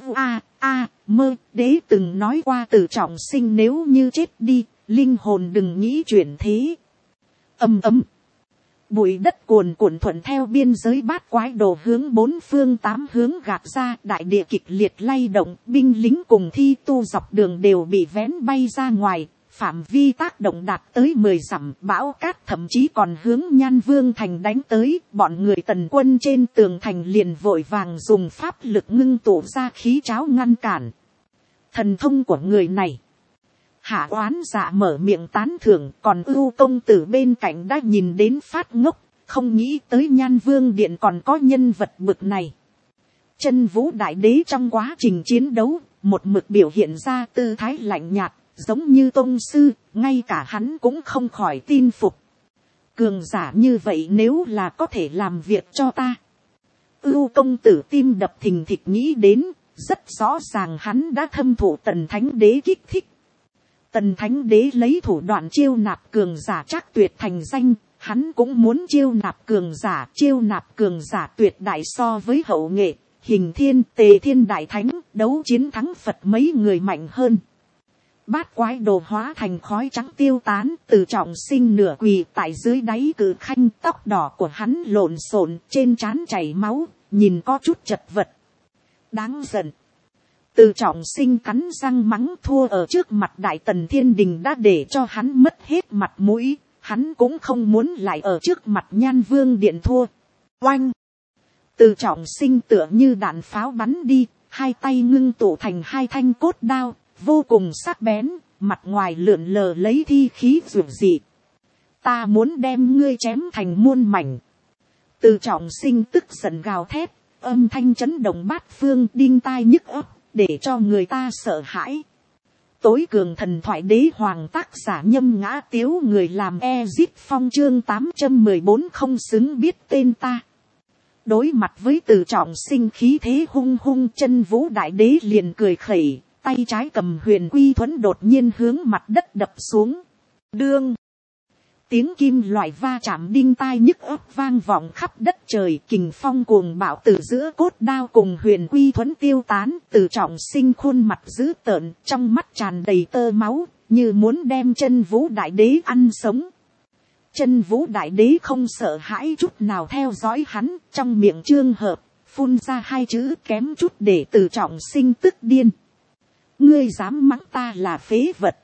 Mơ Đế từng nói qua Từ Trọng Sinh nếu như chết đi, linh hồn đừng nghĩ chuyển thế. Ầm ầm. Bụi đất cuồn cuộn thuận theo biên giới bát quái đồ hướng bốn phương tám hướng gạt ra, đại địa kịch liệt lay động, binh lính cùng thi tu dọc đường đều bị vén bay ra ngoài. Phạm vi tác động đạt tới 10 dặm, bão cát thậm chí còn hướng Nhan Vương thành đánh tới, bọn người Tần Quân trên tường thành liền vội vàng dùng pháp lực ngưng tụ ra khí tráo ngăn cản. Thần thông của người này. Hạ Oán Dạ mở miệng tán thưởng, còn Ưu công tử bên cạnh đã nhìn đến phát ngốc, không nghĩ tới Nhan Vương điện còn có nhân vật bực này. Chân Vũ Đại Đế trong quá trình chiến đấu, một mực biểu hiện ra tư thái lạnh nhạt. Giống như tôn sư, ngay cả hắn cũng không khỏi tin phục. Cường giả như vậy nếu là có thể làm việc cho ta. Ưu công tử tim đập thình thịch nghĩ đến, rất rõ ràng hắn đã thâm thụ Tần Thánh Đế kích thích. Tần Thánh Đế lấy thủ đoạn chiêu nạp cường giả chắc tuyệt thành danh, hắn cũng muốn chiêu nạp cường giả tuyệt đại so với Hậu Nghệ, Hình Thiên, Tề Thiên Đại Thánh, đấu chiến thắng Phật mấy người mạnh hơn. Bát quái đồ hóa thành khói trắng tiêu tán, Từ Trọng Sinh nửa quỳ tại dưới đáy cự khanh, tóc đỏ của hắn lộn xộn, trên trán chảy máu, nhìn có chút chật vật. Đáng giận. Từ Trọng Sinh cắn răng mắng thua ở trước mặt Đại Tần Thiên Đình đã để cho hắn mất hết mặt mũi, hắn cũng không muốn lại ở trước mặt Nhan Vương điện thua. Oanh! Từ Trọng Sinh tựa như đạn pháo bắn đi, hai tay ngưng tụ thành hai thanh cốt đao. Vô cùng sắc bén, mặt ngoài lượn lờ lấy thi khí dữ dị. Ta muốn đem ngươi chém thành muôn mảnh. Từ Trọng Sinh tức giận gào thét, âm thanh chấn động bát phương đinh tai nhức óc, để cho người ta sợ hãi. Tối cường thần thoại đế hoàng tác giả Nhâm Ngã Tiếu, người làm Ezip Phong chương 814 không xứng biết tên ta. Đối mặt với Từ Trọng Sinh khí thế hung hung, Chân Vũ Đại Đế liền cười khẩy, tay trái cầm Huyền Quy Thuẫn đột nhiên hướng mặt đất đập xuống. Đương. Tiếng kim loại va chạm đinh tai nhức óc vang vọng khắp đất trời, kình phong cuồng bạo từ giữa cốt đao cùng Huyền Quy Thuẫn tiêu tán. Từ Trọng Sinh khuôn mặt dữ tợn, trong mắt tràn đầy tơ máu, như muốn đem Chân Vũ Đại Đế ăn sống. Chân Vũ Đại Đế không sợ hãi chút nào theo dõi hắn, trong miệng trương hợp, phun ra hai chữ kém chút để Từ Trọng Sinh tức điên. Ngươi dám mắng ta là phế vật.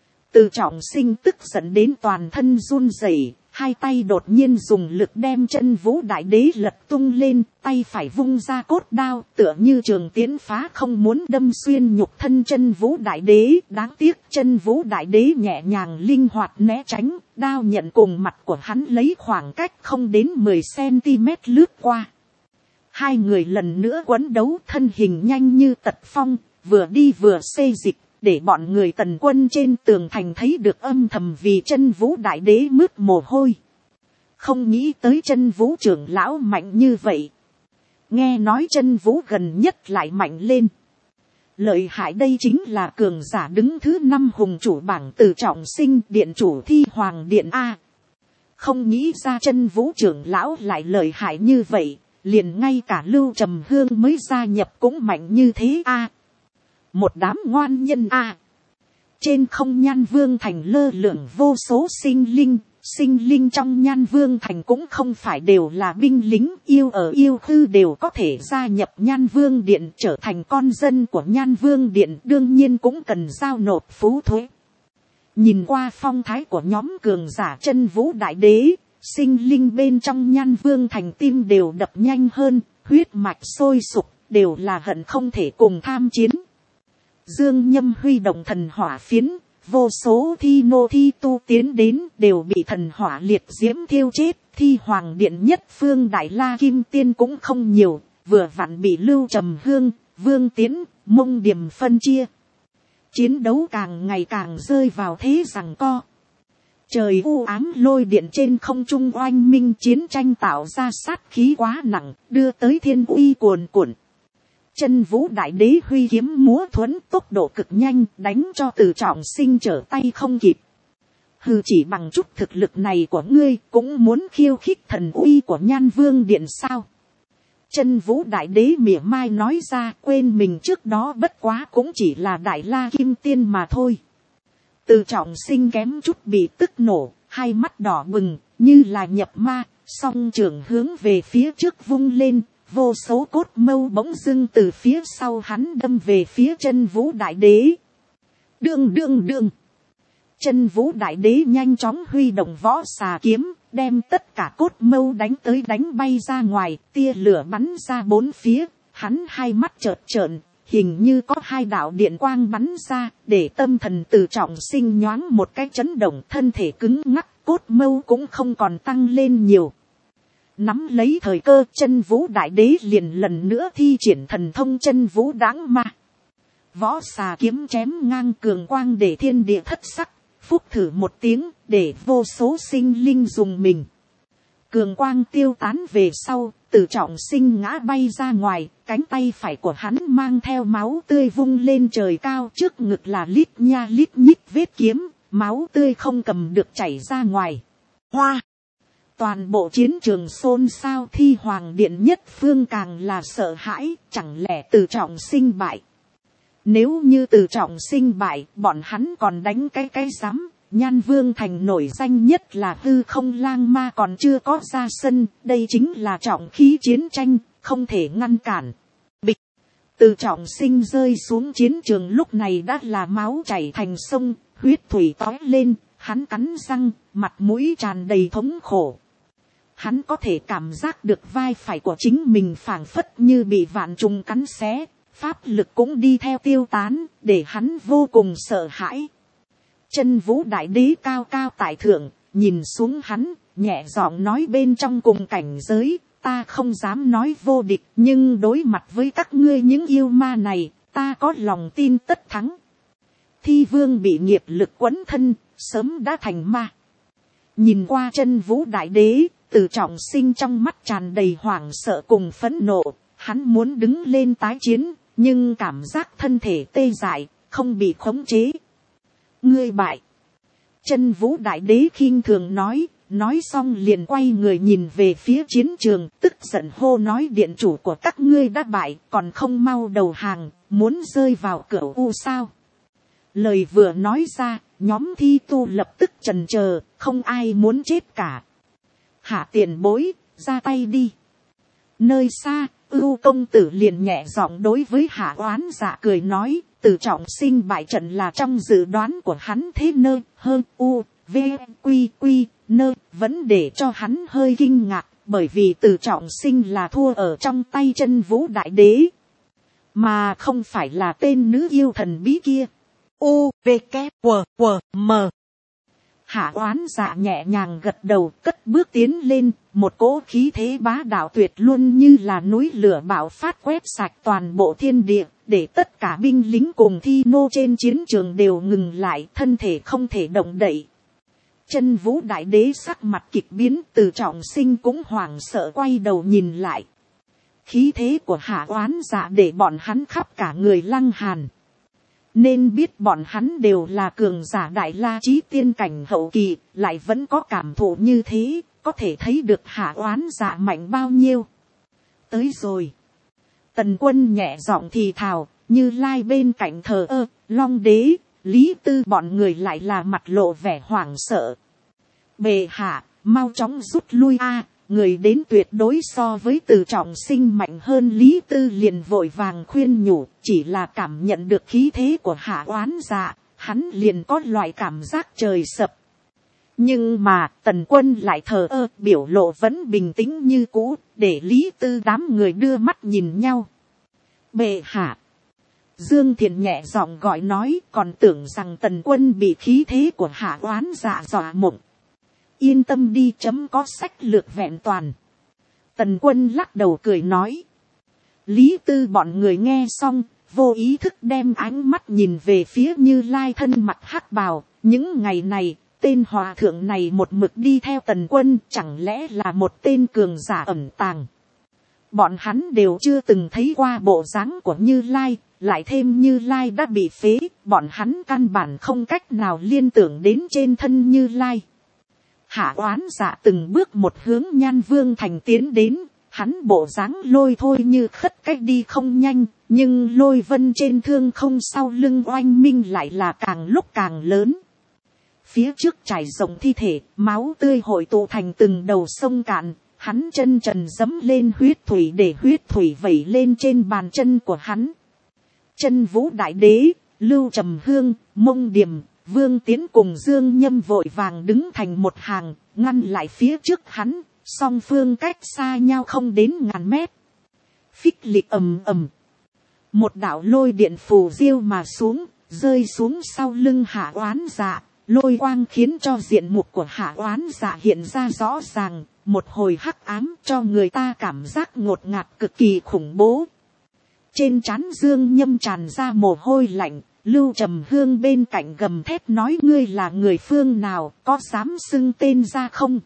Từ Trọng Sinh tức giận đến toàn thân run rẩy, hai tay đột nhiên dùng lực đem Chân Vũ Đại Đế lật tung lên, tay phải vung ra cốt đao, tựa như trường tiến phá không muốn đâm xuyên nhục thân Chân Vũ Đại Đế. Đáng tiếc Chân Vũ Đại Đế nhẹ nhàng linh hoạt né tránh, đao nhận cùng mặt của hắn lấy khoảng cách không đến 10 cm lướt qua. Hai người lần nữa quấn đấu, thân hình nhanh như tật phong, vừa đi vừa xê dịch, để bọn người Tần quân trên tường thành thấy được âm thầm vì Chân Vũ Đại Đế mướt mồ hôi. Không nghĩ tới Chân Vũ trưởng lão mạnh như vậy. Nghe nói Chân Vũ gần nhất lại mạnh lên. Lợi hại, đây chính là cường giả đứng thứ 5 hùng chủ bảng Từ Trọng Sinh, điện chủ Thi Hoàng Điện A. Không nghĩ ra Chân Vũ trưởng lão lại lợi hại như vậy, liền ngay cả Lưu Trầm Hương mới gia nhập cũng mạnh như thế A. Một đám ngoan nhân A. Trên không Nhan Vương Thành lơ lửng vô số sinh linh trong Nhan Vương Thành cũng không phải đều là binh lính, yêu ở yêu khư đều có thể gia nhập Nhan Vương Điện trở thành con dân của Nhan Vương Điện, đương nhiên cũng cần giao nộp phú thuế. Nhìn qua phong thái của nhóm cường giả Chân Vũ Đại Đế, sinh linh bên trong Nhan Vương Thành tim đều đập nhanh hơn, huyết mạch sôi sục, đều là hận không thể cùng tham chiến. Dương Nhâm huy động thần hỏa phiến, vô số thi nô thi tu tiến đến đều bị thần hỏa liệt diễm thiêu chết. Thi Hoàng Điện nhất phương Đại La Kim Tiên cũng không nhiều, vừa vặn bị Lưu Trầm Hương, Vương Tiến, Mông Điềm phân chia. Chiến đấu càng ngày càng rơi vào thế giằng co. Trời u ám lôi điện trên không trung oanh minh, chiến tranh tạo ra sát khí quá nặng, đưa tới thiên uy cuồn cuộn. Chân Vũ Đại Đế huy kiếm múa thuẫn, tốc độ cực nhanh, đánh cho Từ Trọng Sinh trở tay không kịp. Hừ, chỉ bằng chút thực lực này của ngươi cũng muốn khiêu khích thần uy của Nhan Vương Điện sao? Chân Vũ Đại Đế mỉa mai nói ra, quên mình trước đó bất quá cũng chỉ là Đại La Kim Tiên mà thôi. Từ Trọng Sinh kém chút bị tức nổ, hai mắt đỏ bừng, như là nhập ma, song trường hướng về phía trước vung lên. Vô số cốt mâu bỗng dưng từ phía sau hắn đâm về phía Chân Vũ Đại Đế. Đương. Chân Vũ Đại Đế nhanh chóng huy động võ xà kiếm, đem tất cả cốt mâu đánh tới đánh bay ra ngoài, tia lửa bắn ra bốn phía, hắn hai mắt chợt trợn, hình như có hai đạo điện quang bắn ra, để tâm thần Từ Trọng Sinh nhoáng một cái chấn động, thân thể cứng ngắc, cốt mâu cũng không còn tăng lên nhiều. Nắm lấy thời cơ, Chân Vũ Đại Đế liền lần nữa thi triển thần thông Chân Vũ Đãng Ma. Võ xà kiếm chém ngang cường quang để thiên địa thất sắc, phúc thử một tiếng, để vô số sinh linh dùng mình. Cường quang tiêu tán về sau, Từ Trọng Sinh ngã bay ra ngoài, cánh tay phải của hắn mang theo máu tươi vung lên trời cao, trước ngực là lít nha lít nhít vết kiếm, máu tươi không cầm được chảy ra ngoài. Hoa! Toàn bộ chiến trường xôn xao, Thi Hoàng Điện nhất phương càng là sợ hãi, chẳng lẽ Từ Trọng Sinh bại. Nếu như Từ Trọng Sinh bại, bọn hắn còn đánh cái rắm. Nhan Vương Thành nổi danh nhất là Hư Không Lang Ma còn chưa có ra sân, đây chính là trọng khí chiến tranh, không thể ngăn cản. Bịch! Từ Trọng Sinh rơi xuống chiến trường lúc này đã là máu chảy thành sông, huyết thủy tói lên, hắn cắn răng, mặt mũi tràn đầy thống khổ. Hắn có thể cảm giác được vai phải của chính mình phảng phất như bị vạn trùng cắn xé, pháp lực cũng đi theo tiêu tán, để hắn vô cùng sợ hãi. Chân Vũ Đại Đế cao cao tại thượng, nhìn xuống hắn, nhẹ giọng nói bên trong cùng cảnh giới, ta không dám nói vô địch, nhưng đối mặt với các ngươi những yêu ma này, ta có lòng tin tất thắng. Thi vương bị nghiệp lực quấn thân, sớm đã thành ma. Nhìn qua chân vũ đại đế, Từ Trọng Sinh trong mắt tràn đầy hoảng sợ cùng phẫn nộ. Hắn muốn đứng lên tái chiến, nhưng cảm giác thân thể tê dại, không bị khống chế. Ngươi bại. Chân vũ đại đế khinh thường nói xong liền quay người nhìn về phía chiến trường, tức giận hô nói điện chủ của các ngươi đã bại, còn không mau đầu hàng, muốn rơi vào cửa u sao. Lời vừa nói ra, nhóm thi tu lập tức chần chờ, không ai muốn chết cả. Hạ tiền bối, ra tay đi. Nơi xa, Ưu công tử liền nhẹ giọng đối với Hạ Oán Dạ cười nói, Từ Trọng Sinh bại trận là trong dự đoán của hắn, thế nơ hơn u v q q nơ vẫn để cho hắn hơi kinh ngạc, bởi vì Từ Trọng Sinh là thua ở trong tay chân vũ đại đế, mà không phải là tên nữ yêu thần bí kia. U v k q q m. Hạ Oán Dạ nhẹ nhàng gật đầu, cất bước tiến lên, một cỗ khí thế bá đạo tuyệt luôn như là núi lửa bạo phát quét sạch toàn bộ thiên địa, để tất cả binh lính cùng thi nô trên chiến trường đều ngừng lại, thân thể không thể động đậy. Chân vũ đại đế sắc mặt kịch biến, Từ Trọng Sinh cũng hoảng sợ quay đầu nhìn lại. Khí thế của Hạ Oán Dạ để bọn hắn khắp cả người lăng hàn. Nên biết bọn hắn đều là cường giả đại la chí tiên cảnh hậu kỳ, lại vẫn có cảm thụ như thế, có thể thấy được Hạ Oán Dạ mạnh bao nhiêu. Tới rồi. Tần Quân nhẹ giọng thì thào, Như Lai bên cạnh thờ ơ, Long Đế, Lý Tư bọn người lại là mặt lộ vẻ hoảng sợ. Bệ hạ, mau chóng rút lui a, người đến tuyệt đối so với Từ Trọng Sinh mạnh hơn. Lý Tư liền vội vàng khuyên nhủ, chỉ là cảm nhận được khí thế của Hạ Oán Dạ, hắn liền có loại cảm giác trời sập. Nhưng mà Tần Quân lại thờ ơ, biểu lộ vẫn bình tĩnh như cũ, để Lý Tư đám người đưa mắt nhìn nhau. Bệ hạ. Dương Thiện nhẹ giọng gọi nói, còn tưởng rằng Tần Quân bị khí thế của Hạ Oán Dạ dọa mộng. Yên tâm đi, chấm có sách lược vẹn toàn. Tần Quân lắc đầu cười nói. Lý Tư bọn người nghe xong, vô ý thức đem ánh mắt nhìn về phía Như Lai thân mặt hắc bào. Những ngày này, tên hòa thượng này một mực đi theo Tần Quân, chẳng lẽ là một tên cường giả ẩn tàng. Bọn hắn đều chưa từng thấy qua bộ dáng của Như Lai, lại thêm Như Lai đã bị phế, bọn hắn căn bản không cách nào liên tưởng đến trên thân Như Lai. Hạ Oán Dạ từng bước một hướng Nhan Vương Thành tiến đến, hắn bộ dáng lôi thôi như khất cách đi không nhanh, nhưng lôi vân trên thương không sau lưng oanh minh lại là càng lúc càng lớn. Phía trước trải rộng thi thể, máu tươi hội tụ thành từng đầu sông cạn, hắn chân trần dẫm lên huyết thủy để huyết thủy vẩy lên trên bàn chân của hắn. Chân vũ đại đế, Lưu Trầm Hương, Mông Điềm, Vương Tiến cùng Dương Nhâm vội vàng đứng thành một hàng, ngăn lại phía trước hắn, song phương cách xa nhau không đến ngàn mét. Phích lịch ầm ầm. Một đạo lôi điện phù diêu mà xuống, rơi xuống sau lưng Hạ Oán Dạ, lôi quang khiến cho diện mục của Hạ Oán Dạ hiện ra rõ ràng, một hồi hắc ám cho người ta cảm giác ngột ngạt cực kỳ khủng bố. Trên trán Dương Nhâm tràn ra mồ hôi lạnh. Lưu Trầm Hương bên cạnh gầm thét nói, ngươi là người phương nào, có dám xưng tên ra không?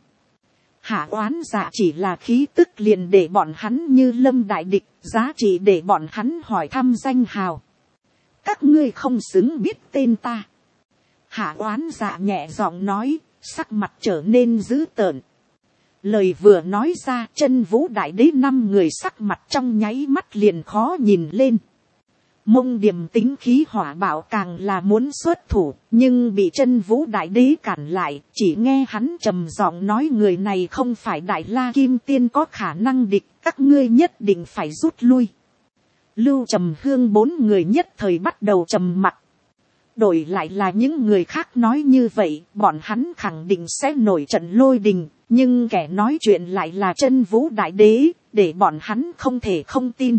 Hạ Oán Dạ chỉ là khí tức liền để bọn hắn như lâm đại địch, giá trị để bọn hắn hỏi thăm danh hào. Các ngươi không xứng biết tên ta. Hạ Oán Dạ nhẹ giọng nói, sắc mặt trở nên dữ tợn. Lời vừa nói ra, chân vũ đại đế 5 người sắc mặt trong nháy mắt liền khó nhìn lên. Mông Điềm tính khí hỏa bạo càng là muốn xuất thủ, nhưng bị chân vũ đại đế cản lại, chỉ nghe hắn trầm giọng nói, người này không phải đại la kim tiên có khả năng địch, các ngươi nhất định phải rút lui. Lưu Trầm Hương 4 người nhất thời bắt đầu trầm mặc. Đổi lại là những người khác nói như vậy, bọn hắn khẳng định sẽ nổi trận lôi đình, nhưng kẻ nói chuyện lại là chân vũ đại đế, để bọn hắn không thể không tin.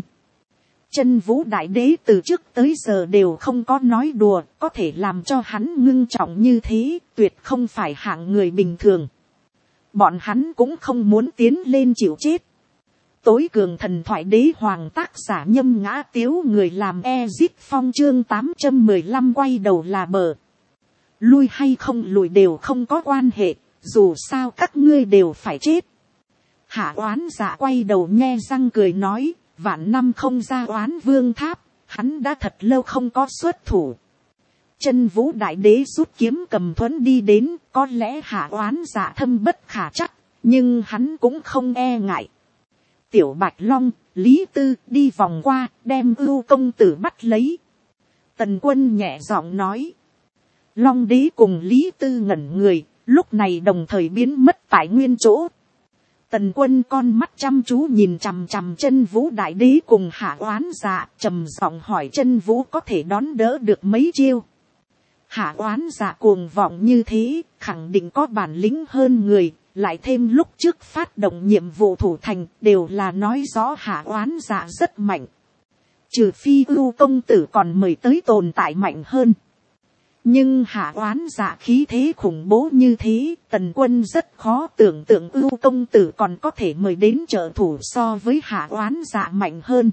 Chân vũ đại đế từ trước tới giờ đều không có nói đùa, có thể làm cho hắn ngưng trọng như thế, tuyệt không phải hạng người bình thường. Bọn hắn cũng không muốn tiến lên chịu chết. tối cường thần thoại đế hoàng tác giả Nhâm Ngã Tiếu, người làm Ezip Phong chương 815 quay đầu là bờ. Lui hay không lùi đều không có quan hệ, dù sao các ngươi đều phải chết. Hạ Oán Dạ quay đầu nhe răng cười nói, vạn năm không ra Oán Vương tháp, hắn đã thật lâu không có xuất thủ. Chân Vũ Đại Đế rút kiếm cầm thuẫn đi đến, có lẽ Hạ Oán Dạ thâm bất khả trắc, nhưng hắn cũng không e ngại. Tiểu Bạch Long, Lý Tư đi vòng qua, đem Ưu công tử bắt lấy. Tần Quân nhẹ giọng nói. Long Đế cùng Lý Tư ngẩn người, lúc này đồng thời biến mất tại nguyên chỗ. Tần Quân con mắt chăm chú nhìn chằm chằm Chân Vũ Đại Đế cùng Hạ Oán Dạ, trầm giọng hỏi Chân Vũ có thể đón đỡ được mấy chiêu. Hạ Oán Dạ cuồng vọng như thế, khẳng định có bản lĩnh hơn người, lại thêm lúc trước phát động nhiệm vụ thủ thành, đều là nói rõ Hạ Oán Dạ rất mạnh. Trừ phi Ưu công tử còn mời tới tồn tại mạnh hơn. Nhưng Hạ Oán Dạ khí thế khủng bố như thế, Tần Quân rất khó tưởng tượng Ưu công tử còn có thể mời đến trợ thủ so với Hạ Oán Dạ mạnh hơn.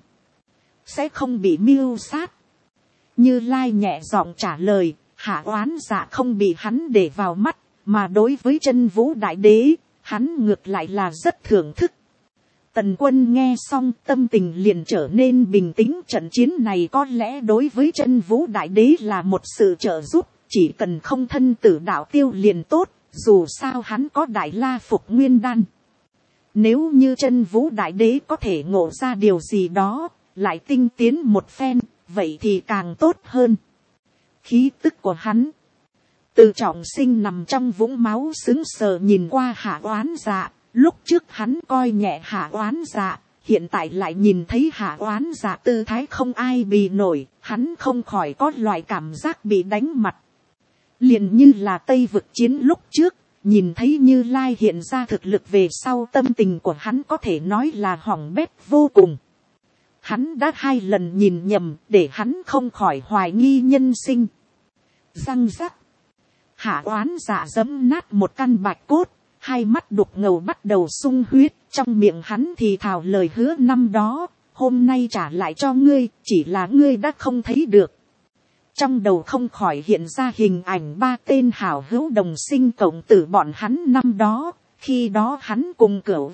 Sẽ không bị mưu sát. Như Lai nhẹ giọng trả lời, Hạ Oán Dạ không bị hắn để vào mắt, mà đối với Chân Vũ Đại Đế, hắn ngược lại là rất thưởng thức. Tần Quân nghe xong tâm tình liền trở nên bình tĩnh, trận chiến này có lẽ đối với Chân Vũ Đại Đế là một sự trợ giúp, chỉ cần không thân tử đạo tiêu liền tốt, dù sao hắn có Đại La Phục Nguyên Đan. Nếu như Chân Vũ Đại Đế có thể ngộ ra điều gì đó, lại tinh tiến một phen, vậy thì càng tốt hơn. Khí tức của hắn, Từ Trọng Sinh nằm trong vũng máu sững sờ nhìn qua Hạ Oán Dạ. Lúc trước hắn coi nhẹ Hạ Oán Dạ, hiện tại lại nhìn thấy Hạ Oán Dạ tư thái không ai bì nổi, hắn không khỏi có loại cảm giác bị đánh mặt. Liền như là Tây Vực chiến lúc trước, nhìn thấy Như Lai hiện ra thực lực về sau, tâm tình của hắn có thể nói là hỏng bét vô cùng. Hắn đã 2 lần nhìn nhầm, để hắn không khỏi hoài nghi nhân sinh. Răng rắc. Hạ Oán Dạ giẫm nát một căn bạch cốt, 2 mắt đục ngầu bắt đầu sung huyết, trong miệng hắn thì thào lời hứa năm đó, hôm nay trả lại cho ngươi, chỉ là ngươi đã không thấy được. Trong đầu không khỏi hiện ra hình ảnh 3 tên hảo hữu đồng sinh cộng tử bọn hắn năm đó, khi đó hắn cùng Cửu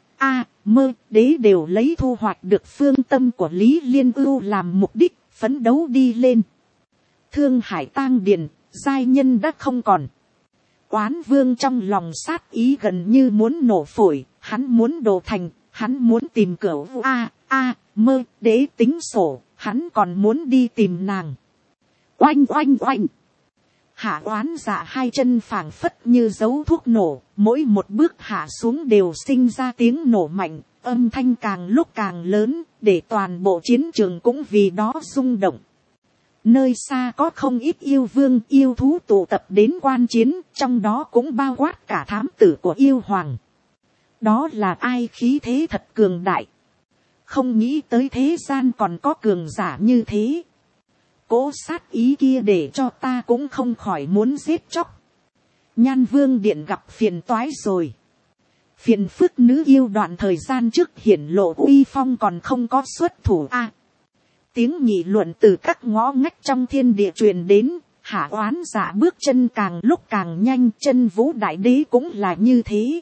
Mơ Đế đều lấy thu hoạch được phương tâm của Lý Liên Ưu làm mục đích, phấn đấu đi lên. Thương Hải tang điền, giai nhân đã không còn. Oán Vương trong lòng sát ý gần như muốn nổ phổi, hắn muốn đồ thành, hắn muốn tìm Cửu Mơ Đế tính sổ, hắn còn muốn đi tìm nàng. Oanh oanh oanh. Hạ Oán Dạ 2 chân phảng phất như dấu thuốc nổ, mỗi một bước hạ xuống đều sinh ra tiếng nổ mạnh, âm thanh càng lúc càng lớn, để toàn bộ chiến trường cũng vì đó rung động. Nơi xa có không ít yêu vương yêu thú tụ tập đến quan chiến, trong đó cũng bao quát cả thám tử của yêu hoàng. Đó là ai khí thế thật cường đại. Không nghĩ tới thế gian còn có cường giả như thế. Cố sát ý kia để cho ta cũng không khỏi muốn giết chóc. Nhan Vương điện gặp phiền toái rồi. Phiền phức nữ yêu đoạn thời gian trước hiển lộ uy phong còn không có xuất thủ a. Tiếng nghị luận từ các ngõ ngách trong thiên địa truyền đến, Hạ Oán Dạ bước chân càng lúc càng nhanh, Chân Vũ Đại Đế cũng là như thế.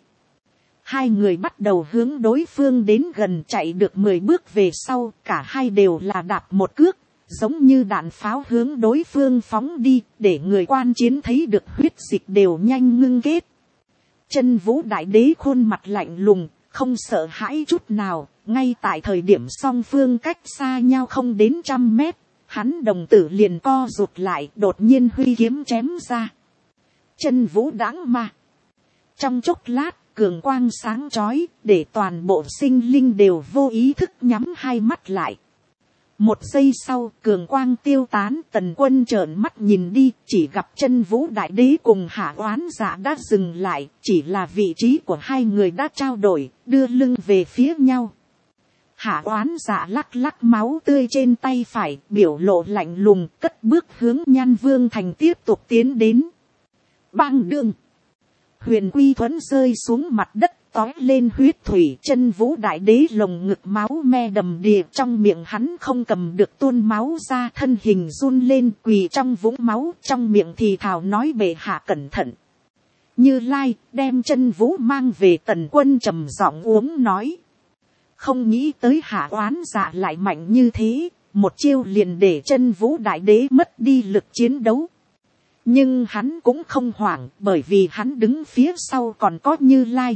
2 người bắt đầu hướng đối phương đến gần, chạy được 10 bước về sau, cả hai đều là đạp một cước, giống như đạn pháo hướng đối phương phóng đi, để người quan chiến thấy được huyết dịch đều nhanh ngưng kết. Chân Vũ Đại Đế khuôn mặt lạnh lùng, không sợ hãi chút nào, ngay tại thời điểm song phương cách xa nhau không đến 100 mét, hắn đồng tử liền co rụt lại, đột nhiên huy kiếm chém ra. Chân Vũ Đãng Ma. Trong chốc lát, cường quang sáng chói, để toàn bộ sinh linh đều vô ý thức nhắm 2 mắt lại. 1 giây sau, cường quang tiêu tán, Tần Quân trợn mắt nhìn đi, chỉ gặp Chân Vũ Đại Đế cùng Hạ Oán Dạ đã dừng lại, chỉ là vị trí của 2 người đã trao đổi, đưa lưng về phía nhau. Hạ Oán Dạ lắc lắc máu tươi trên tay phải, biểu lộ lạnh lùng, cất bước hướng Nhan Vương thành tiếp tục tiến đến. Bang đương, huyền quy thuẫn rơi xuống mặt đất, tói lên huyết thủy, chân vũ đại đế lồng ngực máu me đầm đìa, trong miệng hắn không cầm được tuôn máu ra, thân hình run lên quỳ trong vũng máu, trong miệng thì thào nói bệ hạ cẩn thận. Như Lai đem chân vũ mang về. Tần Quân trầm giọng uống nói, không nghĩ tới Hạ Oán Dạ lại mạnh như thế, một chiêu liền để chân vũ đại đế mất đi lực chiến đấu. Nhưng hắn cũng không hoảng, bởi vì hắn đứng phía sau còn có Như Lai.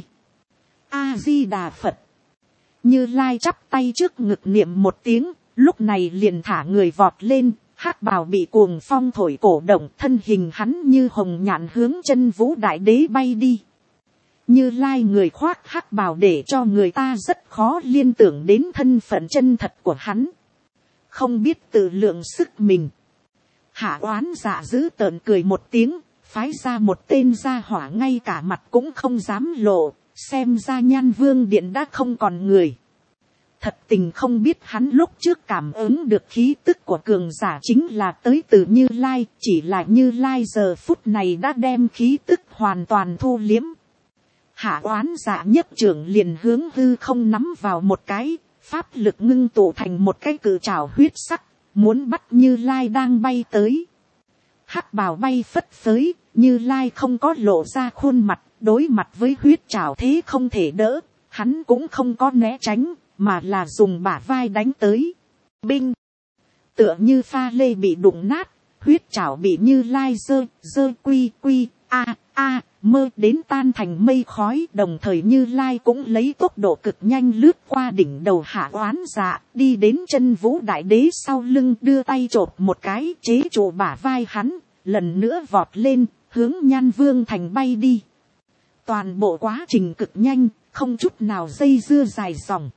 A Di Đà Phật. Như Lai chắp tay trước ngực niệm một tiếng, lúc này liền thả người vọt lên, hắc bào bị cuồng phong thổi cổ động, thân hình hắn như hồng nhạn hướng chân vũ đại đế bay đi. Như Lai người khoác hắc bào để cho người ta rất khó liên tưởng đến thân phận chân thật của hắn. Không biết tự lượng sức mình. Hạ Oán Dạ giữ tợn cười một tiếng, phái ra một tên gia hỏa ngay cả mặt cũng không dám lộ, xem ra Nhan Vương điện đã không còn người. Thật tình không biết hắn lúc trước cảm ứng được khí tức của cường giả chính là tới từ Như Lai, chỉ là Như Lai giờ phút này đã đem khí tức hoàn toàn thu liếm. Hạ Oán Dạ nhất trưởng liền hướng hư không nắm vào một cái, pháp lực ngưng tụ thành một cái cự trảo huyết sắc, muốn bắt Như Lai đang bay tới. Hắc bào bay phất phới, Như Lai không có lộ ra khuôn mặt, đối mặt với huyết trảo thế không thể đỡ, hắn cũng không có né tránh, mà là dùng bả vai đánh tới. Binh! Tựa như pha lê bị đụng nát, huyết trảo bị Như Lai dơ quy mơ đến tan thành mây khói. Đồng thời Như Lai cũng lấy tốc độ cực nhanh lướt qua đỉnh đầu Hạ Oán Dạ, đi đến chân vũ đại đế sau lưng, đưa tay chộp một cái chế trụ bả vai hắn, lần nữa vọt lên, hướng Nhan Vương thành bay đi. Toàn bộ quá trình cực nhanh, không chút nào dây dưa dài dòng.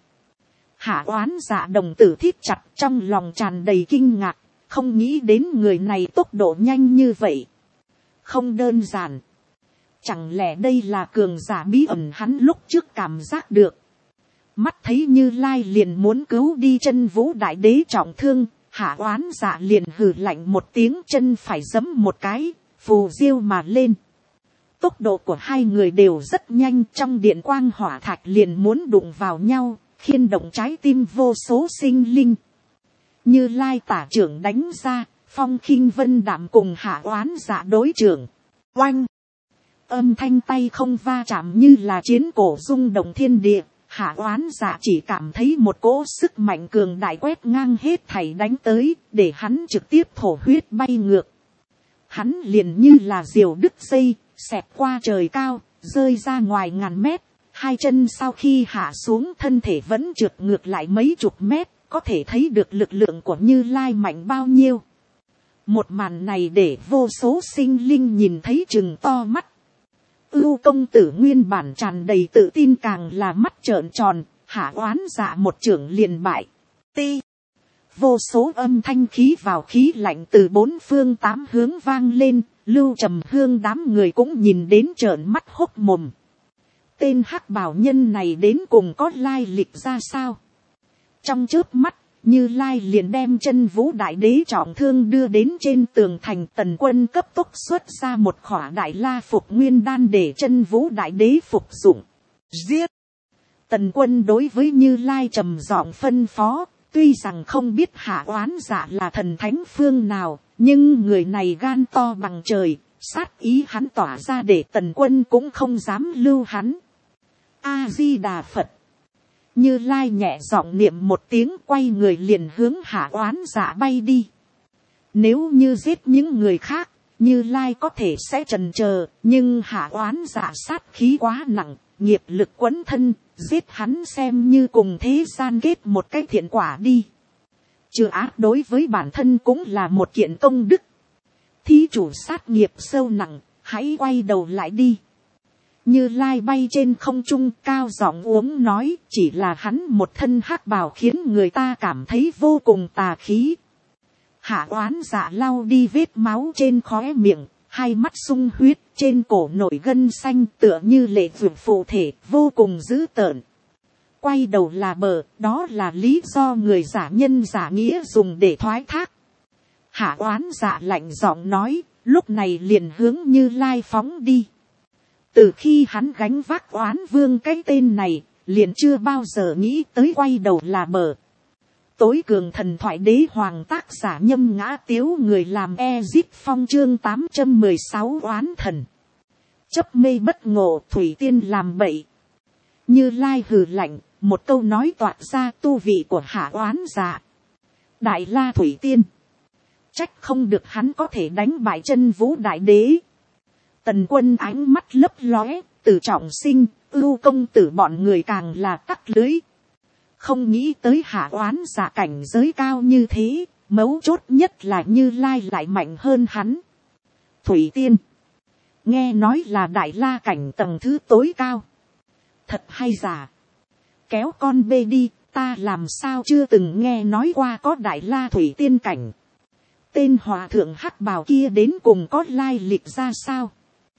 Hạ Oán Dạ đồng tử thít chặt, trong lòng tràn đầy kinh ngạc, không nghĩ đến người này tốc độ nhanh như vậy. Không đơn giản. Chẳng lẽ đây là cường giả bí ẩn hắn lúc trước cảm giác được. Mắt thấy Như Lai liền muốn cứu đi chân vũ đại đế trọng thương, Hạ Oán Dạ liền hừ lạnh một tiếng, chân phải giẫm một cái, phù diêu mà lên. Tốc độ của hai người đều rất nhanh, trong điện quang hỏa thạch liền muốn đụng vào nhau, khiên động trái tim vô số sinh linh. Như Lai tả trưởng đánh ra, phong khinh vân đạm cùng Hạ Oán Dạ đối trưởng. Oanh! Âm thanh tay không va chạm như là chiến cổ rung động thiên địa. Hạ Oán Dạ chỉ cảm thấy một cỗ sức mạnh cường đại quét ngang hết thảy đánh tới, để hắn trực tiếp thổ huyết bay ngược. Hắn liền như là diều đứt dây, xẹt qua trời cao, rơi ra ngoài ngàn mét. Hai chân sau khi hạ xuống, thân thể vẫn trượt ngược lại mấy chục mét, có thể thấy được lực lượng của Như Lai mạnh bao nhiêu. Một màn này để vô số sinh linh nhìn thấy trừng to mắt. Ưu công tử nguyên bản tràn đầy tự tin càng là mắt trợn tròn, Hạ Oán Dạ một chưởng liền bại. Ti! Vô số âm thanh khí vào khí lạnh từ bốn phương tám hướng vang lên, Lưu Trầm Hương đám người cũng nhìn đến trợn mắt hốc mồm. Tên hắc bào nhân này đến cùng có lai lịch ra sao? Trong chớp mắt, Như Lai liền đem chân vũ đại đế trọng thương đưa đến trên tường thành. Tần Quân cấp tốc xuất ra một khỏa đại la phục nguyên đan để chân vũ đại đế phục dụng. Giết! Tần Quân đối với Như Lai trầm giọng phân phó, tuy rằng không biết Hạ Oán Dạ là thần thánh phương nào, nhưng người này gan to bằng trời, sát ý hắn tỏa ra để Tần Quân cũng không dám lưu hắn. A Di Đà Phật. Như Lai nhẹ giọng niệm một tiếng, quay người liền hướng Hạ Oán Dạ bay đi. Nếu như giết những người khác, Như Lai có thể sẽ chần chờ, nhưng Hạ Oán Dạ sát khí quá nặng, nghiệp lực quấn thân, giết hắn xem như cùng thế gian kết một cái thiện quả đi. Trừ ác đối với bản thân cũng là một kiện công đức. Thí chủ sát nghiệp sâu nặng, hãy quay đầu lại đi. Như Lai bay trên không trung, cao giọng uống nói, chỉ là hắn một thân hắc bào khiến người ta cảm thấy vô cùng tà khí. Hạ Oán Dạ lau đi vết máu trên khóe miệng, hai mắt sung huyết, trên cổ nổi gân xanh tựa như lệ vượt phụ thể, vô cùng dữ tợn. Quay đầu là bờ, đó là lý do người giả nhân giả nghĩa dùng để thoái thác. Hạ Oán Dạ lạnh giọng nói, lúc này liền hướng Như Lai phóng đi. Từ khi hắn gánh vác Oán Vương cái tên này, liền chưa bao giờ nghĩ tới quay đầu là bờ. Tối cường thần thoại đế hoàng tác giả Nhâm Ngã Tiếu, người làm Ezip Phong chương 816 oán thần. Chấp mê bất ngộ, Thủy Tiên làm bậy. Như Lai hừ lạnh, một câu nói toạc ra tu vị của Hạ Oán Dạ. Đại La Thủy Tiên. Trách không được hắn có thể đánh bại Chân Vũ Đại Đế. Tần Quân ánh mắt lấp lóe, Từ Trọng Sinh, Ưu công tử bọn người càng là cắt lưới. Không nghĩ tới Hạ Oán Dạ cảnh giới cao như thế, mấu chốt nhất là Như Lai lại mạnh hơn hắn. Thủy Tiên. Nghe nói là Đại La cảnh tầng thứ tối cao. Thật hay giả? Kéo con bê đi, ta làm sao chưa từng nghe nói qua có Đại La Thủy Tiên cảnh. Tên hòa thượng hắc bào kia đến cùng có lai lịch ra sao?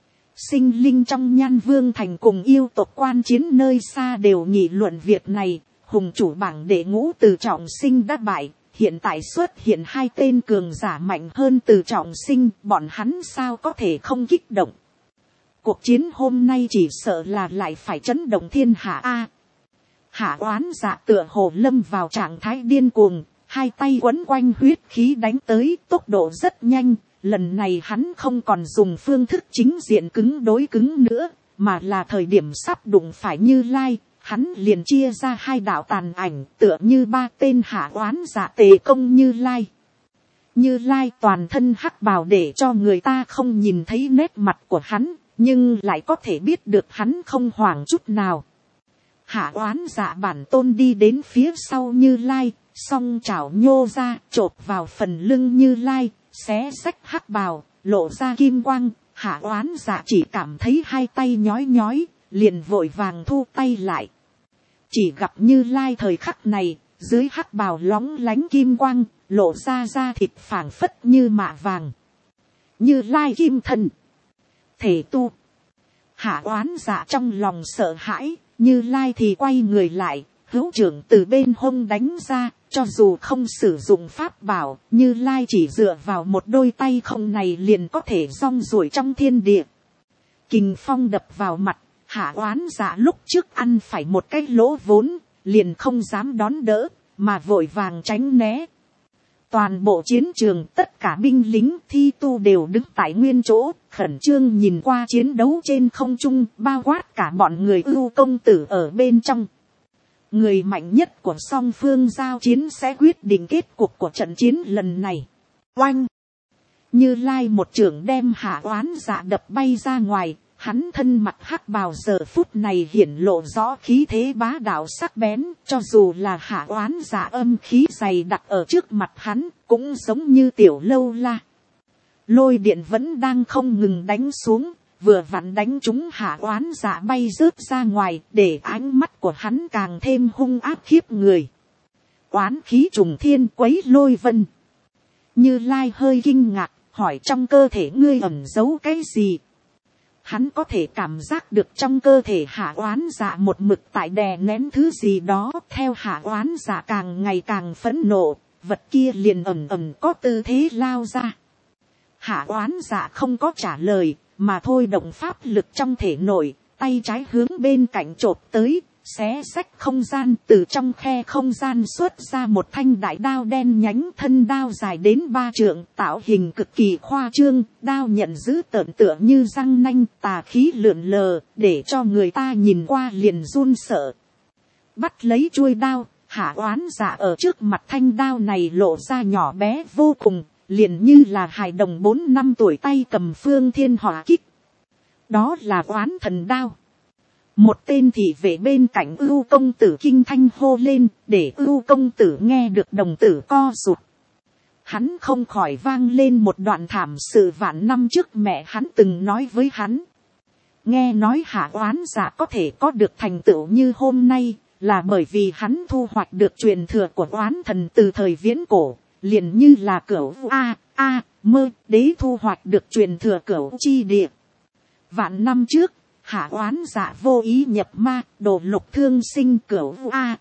Sinh linh trong Nhan Vương thành cùng yêu tộc quan chiến nơi xa đều nghị luận việc này. Hùng chủ bảng đệ ngũ Từ Trọng Sinh đã bại, hiện tại xuất hiện hai tên cường giả mạnh hơn Từ Trọng Sinh, bọn hắn sao có thể không kích động. Cuộc chiến hôm nay chỉ sợ là lại phải chấn động thiên hạ a. Hạ Oán Dạ tựa hồ lâm vào trạng thái điên cuồng, hai tay quấn quanh huyết khí đánh tới, tốc độ rất nhanh. Lần này hắn không còn dùng phương thức chính diện cứng đối cứng nữa, mà là thời điểm sắp đụng phải Như Lai, hắn liền chia ra hai đạo tàn ảnh, tựa như ba tên Hạ Oán Dạ tề công Như Lai. Như Lai toàn thân hắc bào để cho người ta không nhìn thấy nét mặt của hắn, nhưng lại có thể biết được hắn không hoảng chút nào. Hạ Oán Dạ bản tôn đi đến phía sau Như Lai, song chảo nhô ra, chộp vào phần lưng Như Lai, xé xách hắc bào, lộ ra kim quang. Hạ Oán Dạ chỉ cảm thấy hai tay nhói nhói, liền vội vàng thu tay lại. Chỉ gặp Như Lai thời khắc này, dưới hắc bào lóng lánh kim quang, lộ ra da thịt phảng phất như mạ vàng. Như Lai kim thần. Thể tu. Hạ Oán Dạ trong lòng sợ hãi, Như Lai thì quay người lại, hữu trưởng từ bên hông đánh ra, cho dù không sử dụng pháp bảo, Như Lai chỉ dựa vào một đôi tay không này liền có thể rong ruổi trong thiên địa. Kình phong đập vào mặt, Hạ Oán Dạ lúc trước ăn phải một cái lỗ vốn, liền không dám đón đỡ, mà vội vàng tránh né. Toàn bộ chiến trường, tất cả binh lính thi tu đều đứng tại nguyên chỗ, khẩn trương nhìn qua chiến đấu trên không trung, bao quát cả bọn người Ưu công tử ở bên trong. Người mạnh nhất của song phương giao chiến sẽ quyết định kết cục của trận chiến lần này. Oanh! Như Lai một chưởng đem Hạ Oán Dạ đập bay ra ngoài, hắn thân mặt hắc bào giờ phút này hiển lộ rõ khí thế bá đạo sắc bén, cho dù là Hạ Oán Dạ âm khí dày đặc ở trước mặt hắn, cũng giống như tiểu lâu la. Lôi điện vẫn đang không ngừng đánh xuống, vừa vặn đánh trúng Hạ Oán Dạ bay rớt ra ngoài, để ánh mắt của hắn càng thêm hung ác khiếp người. Oán khí trùng thiên quấy lôi vân. Như Lai hơi kinh ngạc, hỏi trong cơ thể ngươi ẩn giấu cái gì? Hắn có thể cảm giác được trong cơ thể Hạ Oán Dạ một mực tại đè nén thứ gì đó. Theo Hạ Oán Dạ càng ngày càng phẫn nộ, vật kia liền ầm ầm có tư thế lao ra. Hạ Oán Dạ không có trả lời, mà thôi động pháp lực trong thể nội, tay trái hướng bên cạnh chộp tới, xé xách không gian, từ trong khe không gian xuất ra một thanh đại đao đen nhánh, thân đao dài đến 3 trượng, tạo hình cực kỳ khoa trương, đao nhận giữ tợn tựa như răng nanh, tà khí lượn lờ, để cho người ta nhìn qua liền run sợ. Bắt lấy chuôi đao, Hạ Oán Dạ ở trước mặt thanh đao này lộ ra nhỏ bé vô cùng, liền như là hài đồng 4 năm tuổi tay cầm phương thiên hỏa kích. Đó là oán thần đao. Một tên thị vệ bên cạnh Ưu công tử kinh thanh hô lên, để Ưu công tử nghe được đồng tử co rụt. Hắn không khỏi vang lên một đoạn thảm sự vạn năm trước mẹ hắn từng nói với hắn. Nghe nói Hạ Oán Dạ có thể có được thành tựu như hôm nay, là bởi vì hắn thu hoạch được truyền thừa của oán thần từ thời viễn cổ, liền như là Cửu Mơ Đế thu hoạch được truyền thừa Cửu Chi Địa. Vạn năm trước, Hạ Oán Dạ vô ý nhập ma, đồ lục thương sinh Cửu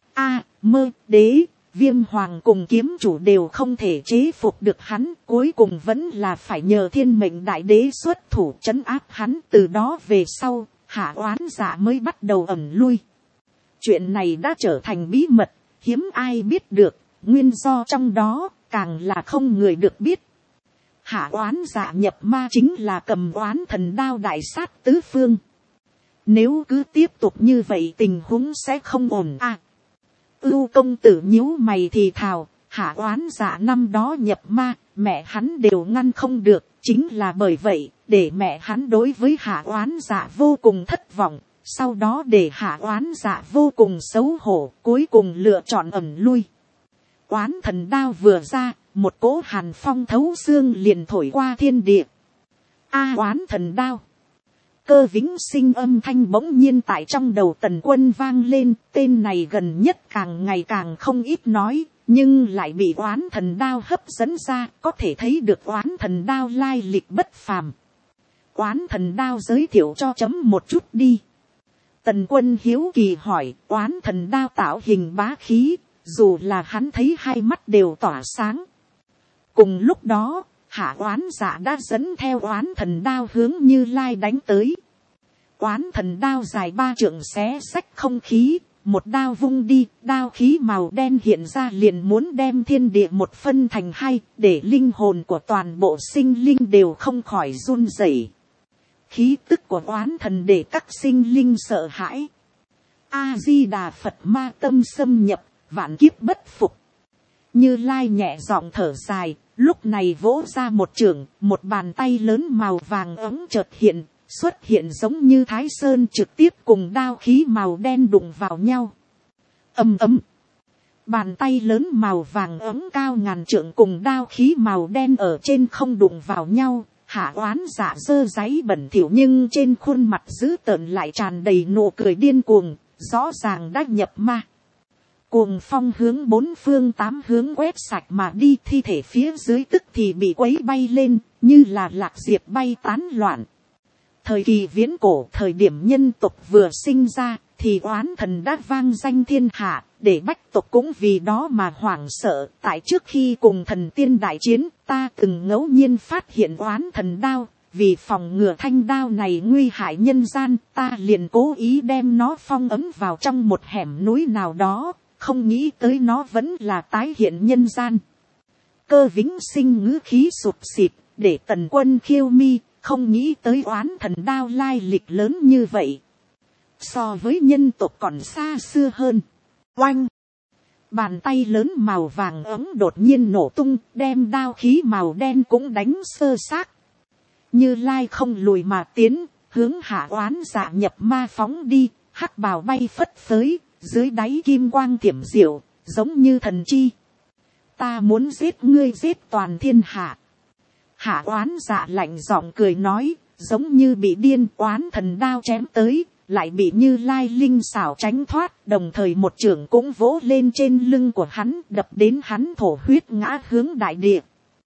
Mơ Đế, Viêm Hoàng cùng kiếm chủ đều không thể chế phục được hắn, cuối cùng vẫn là phải nhờ Thiên Mệnh Đại Đế xuất thủ trấn áp hắn. Từ đó về sau, Hạ oán dạ mới bắt đầu ẩn lui. Chuyện này đã trở thành bí mật, hiếm ai biết được, nguyên do trong đó càng là không người được biết. Hạ oán dạ nhập ma chính là cầm oán thần đao đại sát tứ phương. Nếu cứ tiếp tục như vậy tình huống sẽ không ổn à. Ưu công tử nhíu mày thì thào, hạ oán dạ năm đó nhập ma, mẹ hắn đều ngăn không được, chính là bởi vậy, để mẹ hắn đối với hạ oán dạ vô cùng thất vọng, sau đó để hạ oán dạ vô cùng xấu hổ, cuối cùng lựa chọn ẩn lui. Oán thần đao vừa ra, một cỗ hàn phong thấu xương liền thổi qua thiên địa. A oán thần đao. Cơ vĩnh sinh âm thanh bỗng nhiên tại trong đầu Tần Quân vang lên, tên này gần nhất càng ngày càng không ít nói, nhưng lại bị oán thần đao hấp dẫn ra, có thể thấy được oán thần đao lai lịch bất phàm. Oán thần đao giới thiệu cho chấm một chút đi. Tần Quân hiếu kỳ hỏi, oán thần đao tạo hình bá khí, dù là hắn thấy hai mắt đều tỏa sáng. Cùng lúc đó, hạ oán dạ đã dẫn theo oán thần đao hướng Như Lai đánh tới. Oán thần đao dài 3 trượng xé xách không khí, một đao vung đi, đao khí màu đen hiện ra liền muốn đem thiên địa một phân thành hai, để linh hồn của toàn bộ sinh linh đều không khỏi run rẩy. Khí tức của oán thần để các sinh linh sợ hãi. A Di Đà Phật, ma tâm xâm nhập, vạn kiếp bất phục. Như Lai nhẹ giọng thở dài, lúc này vỗ ra một chưởng, một bàn tay lớn màu vàng ấm chợt hiện, xuất hiện giống như Thái Sơn, trực tiếp cùng đao khí màu đen đụng vào nhau. Ầm ầm. Bàn tay lớn màu vàng ấm cao ngàn trượng cùng đao khí màu đen ở trên không đụng vào nhau. Hạ oán dạ dơ dáy bẩn thỉu nhưng trên khuôn mặt dữ tợn lại tràn đầy nụ cười điên cuồng, rõ ràng đã nhập ma. Cuồng phong hướng 4 phương 8 hướng quét sạch mà đi, thi thể phía dưới tức thì bị quấy bay lên, như là lạc diệp bay tán loạn. Thời kỳ viễn cổ, thời điểm nhân tộc vừa sinh ra, thì oán thần đã vang danh thiên hạ, để bách tộc cũng vì đó mà hoảng sợ. Tại trước khi cùng thần tiên đại chiến, ta từng ngẫu nhiên phát hiện oán thần đao, vì phòng ngừa thanh đao này nguy hại nhân gian, ta liền cố ý đem nó phong ấn vào trong một hẻm núi nào đó, không nghĩ tới nó vẫn là tái hiện nhân gian. Cơ vĩnh sinh ngữ khí sụp xịt, để Tần Quân khiêu mi, không nghĩ tới oán thần đao lai lịch lớn như vậy. So với nhân tộc còn xa xưa hơn. Oanh! Bàn tay lớn màu vàng ấm đột nhiên nổ tung, đem đao khí màu đen cũng đánh sơ xác. Như Lai không lùi mà tiến, hướng hạ oán dạ nhập ma phóng đi, hắc bào bay phất phới, dưới đáy kim quang thiểm diệu, giống như thần chi. Ta muốn giết ngươi, giết toàn thiên hạ. Hạ oán dạ lạnh giọng cười nói, giống như bị điên, oán thần đao chém tới, lại bị Như Lai linh xảo tránh thoát, đồng thời một chưởng cũng vỗ lên trên lưng của hắn, đập đến hắn thổ huyết ngã hướng đại địa.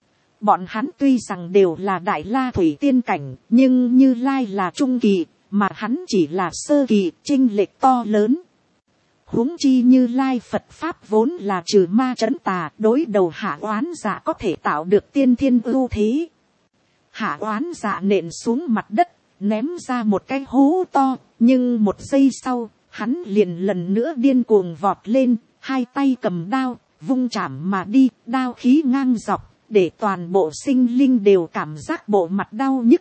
Bọn hắn tuy rằng đều là đại la thủy tiên cảnh, nhưng Như Lai là trung kỳ, mà hắn chỉ là sơ kỳ, chênh lệch to lớn. Huống chi Như Lai Phật Pháp vốn là trừ ma trấn tà, đối đầu hạ oán dạ có thể tạo được tiên thiên ưu thế. Hạ oán dạ nện xuống mặt đất, ném ra một cái hố to, nhưng một giây sau, hắn liền lần nữa điên cuồng vọt lên, hai tay cầm đao, vung chảm mà đi, đao khí ngang dọc, để toàn bộ sinh linh đều cảm giác bộ mặt đau nhức.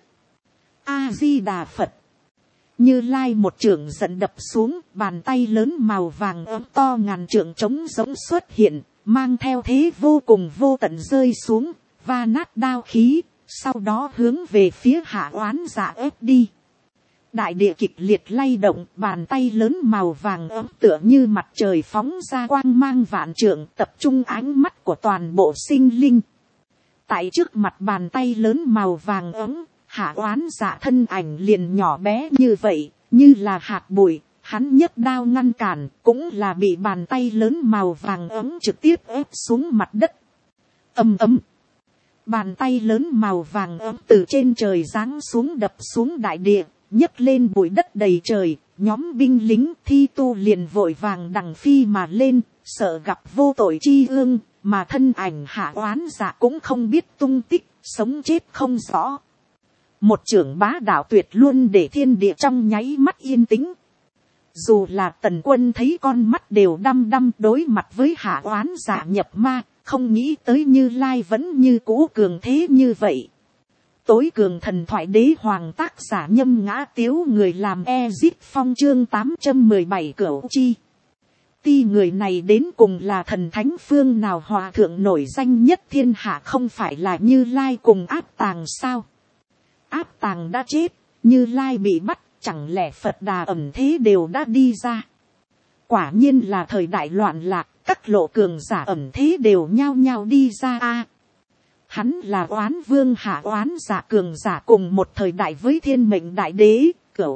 A Di Đà Phật. Như Lai một chưởng giận đập xuống, bàn tay lớn màu vàng ấm to ngàn trượng trống rỗng xuất hiện, mang theo thế vô cùng vô tận rơi xuống, va nát đao khí, sau đó hướng về phía hạ oán dạ ép đi. Đại địa kịch liệt lay động, bàn tay lớn màu vàng ấm tựa như mặt trời phóng ra quang mang vạn trượng, tập trung ánh mắt của toàn bộ sinh linh. Tại trước mặt bàn tay lớn màu vàng ấm, hạ oán dạ thân ảnh liền nhỏ bé như vậy, như là hạt bụi, hắn nhấc đao ngăn cản, cũng là bị bàn tay lớn màu vàng ấm trực tiếp ép xuống mặt đất. Ầm ầm. Bàn tay lớn màu vàng ấm từ trên trời giáng xuống đập xuống đại địa, nhấc lên bụi đất đầy trời, nhóm binh lính thi tu liền vội vàng đằng phi mà lên, sợ gặp vô tội chi ương, mà thân ảnh hạ oán dạ cũng không biết tung tích, sống chết không rõ. Một chưởng bá đạo tuyệt luôn để thiên địa trong nháy mắt yên tĩnh. Dù là Tần Quân thấy con mắt đều đăm đăm đối mặt với Hạ Oán Dạ nhập ma, không nghĩ tới Như Lai vẫn như cũ cường thế như vậy. Tối cường thần thoại đế hoàng tác giả Nhâm Ngã Tiếu, người làm Ezip Phong chương 817 Cửu Chi. Ti người này đến cùng là thần thánh phương nào hòa thượng nổi danh nhất thiên hạ, không phải là Như Lai cùng Áp Tàng sao? Áp Tàng đã chết, Như Lai bị bắt, chẳng lẽ Phật Đà ẩn thế đều đã đi ra? Quả nhiên là thời đại loạn lạc, các lộ cường giả ẩn thế đều nhao nhao đi ra a. Hắn là Oán Vương Hạ Oán Dạ cường giả cùng một thời đại với Thiên Mệnh Đại Đế, Cửu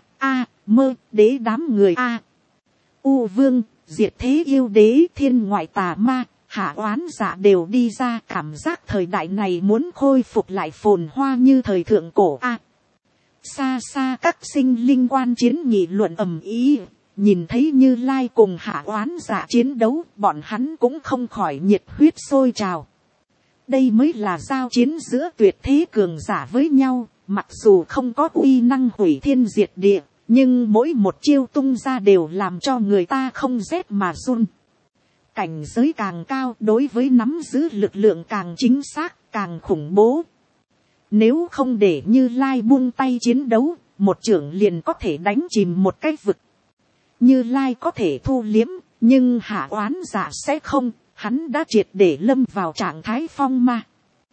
Mơ Đế đám người a. U Vương, Diệt Thế Yêu Đế, Thiên Ngoại Tà Ma, Hạ Oán Dạ đều đi ra, cảm giác thời đại này muốn khôi phục lại phồn hoa như thời thượng cổ a. Xa xa các sinh linh quan chiến nghị luận ầm ĩ, nhìn thấy Như Lai cùng Hạ Oán Dạ chiến đấu, bọn hắn cũng không khỏi nhiệt huyết sôi trào. Đây mới là giao chiến giữa tuyệt thế cường giả với nhau, mặc dù không có uy năng hủy thiên diệt địa, nhưng mỗi một chiêu tung ra đều làm cho người ta không rét mà run. Cảnh giới càng cao, đối với nắm giữ lực lượng càng chính xác, càng khủng bố. Nếu không để Như Lai buông tay chiến đấu, một chưởng liền có thể đánh chìm một cái vực. Như Lai có thể thu liếm, nhưng Hạ Oán Dạ sẽ không, hắn đã triệt để lâm vào trạng thái phong ma.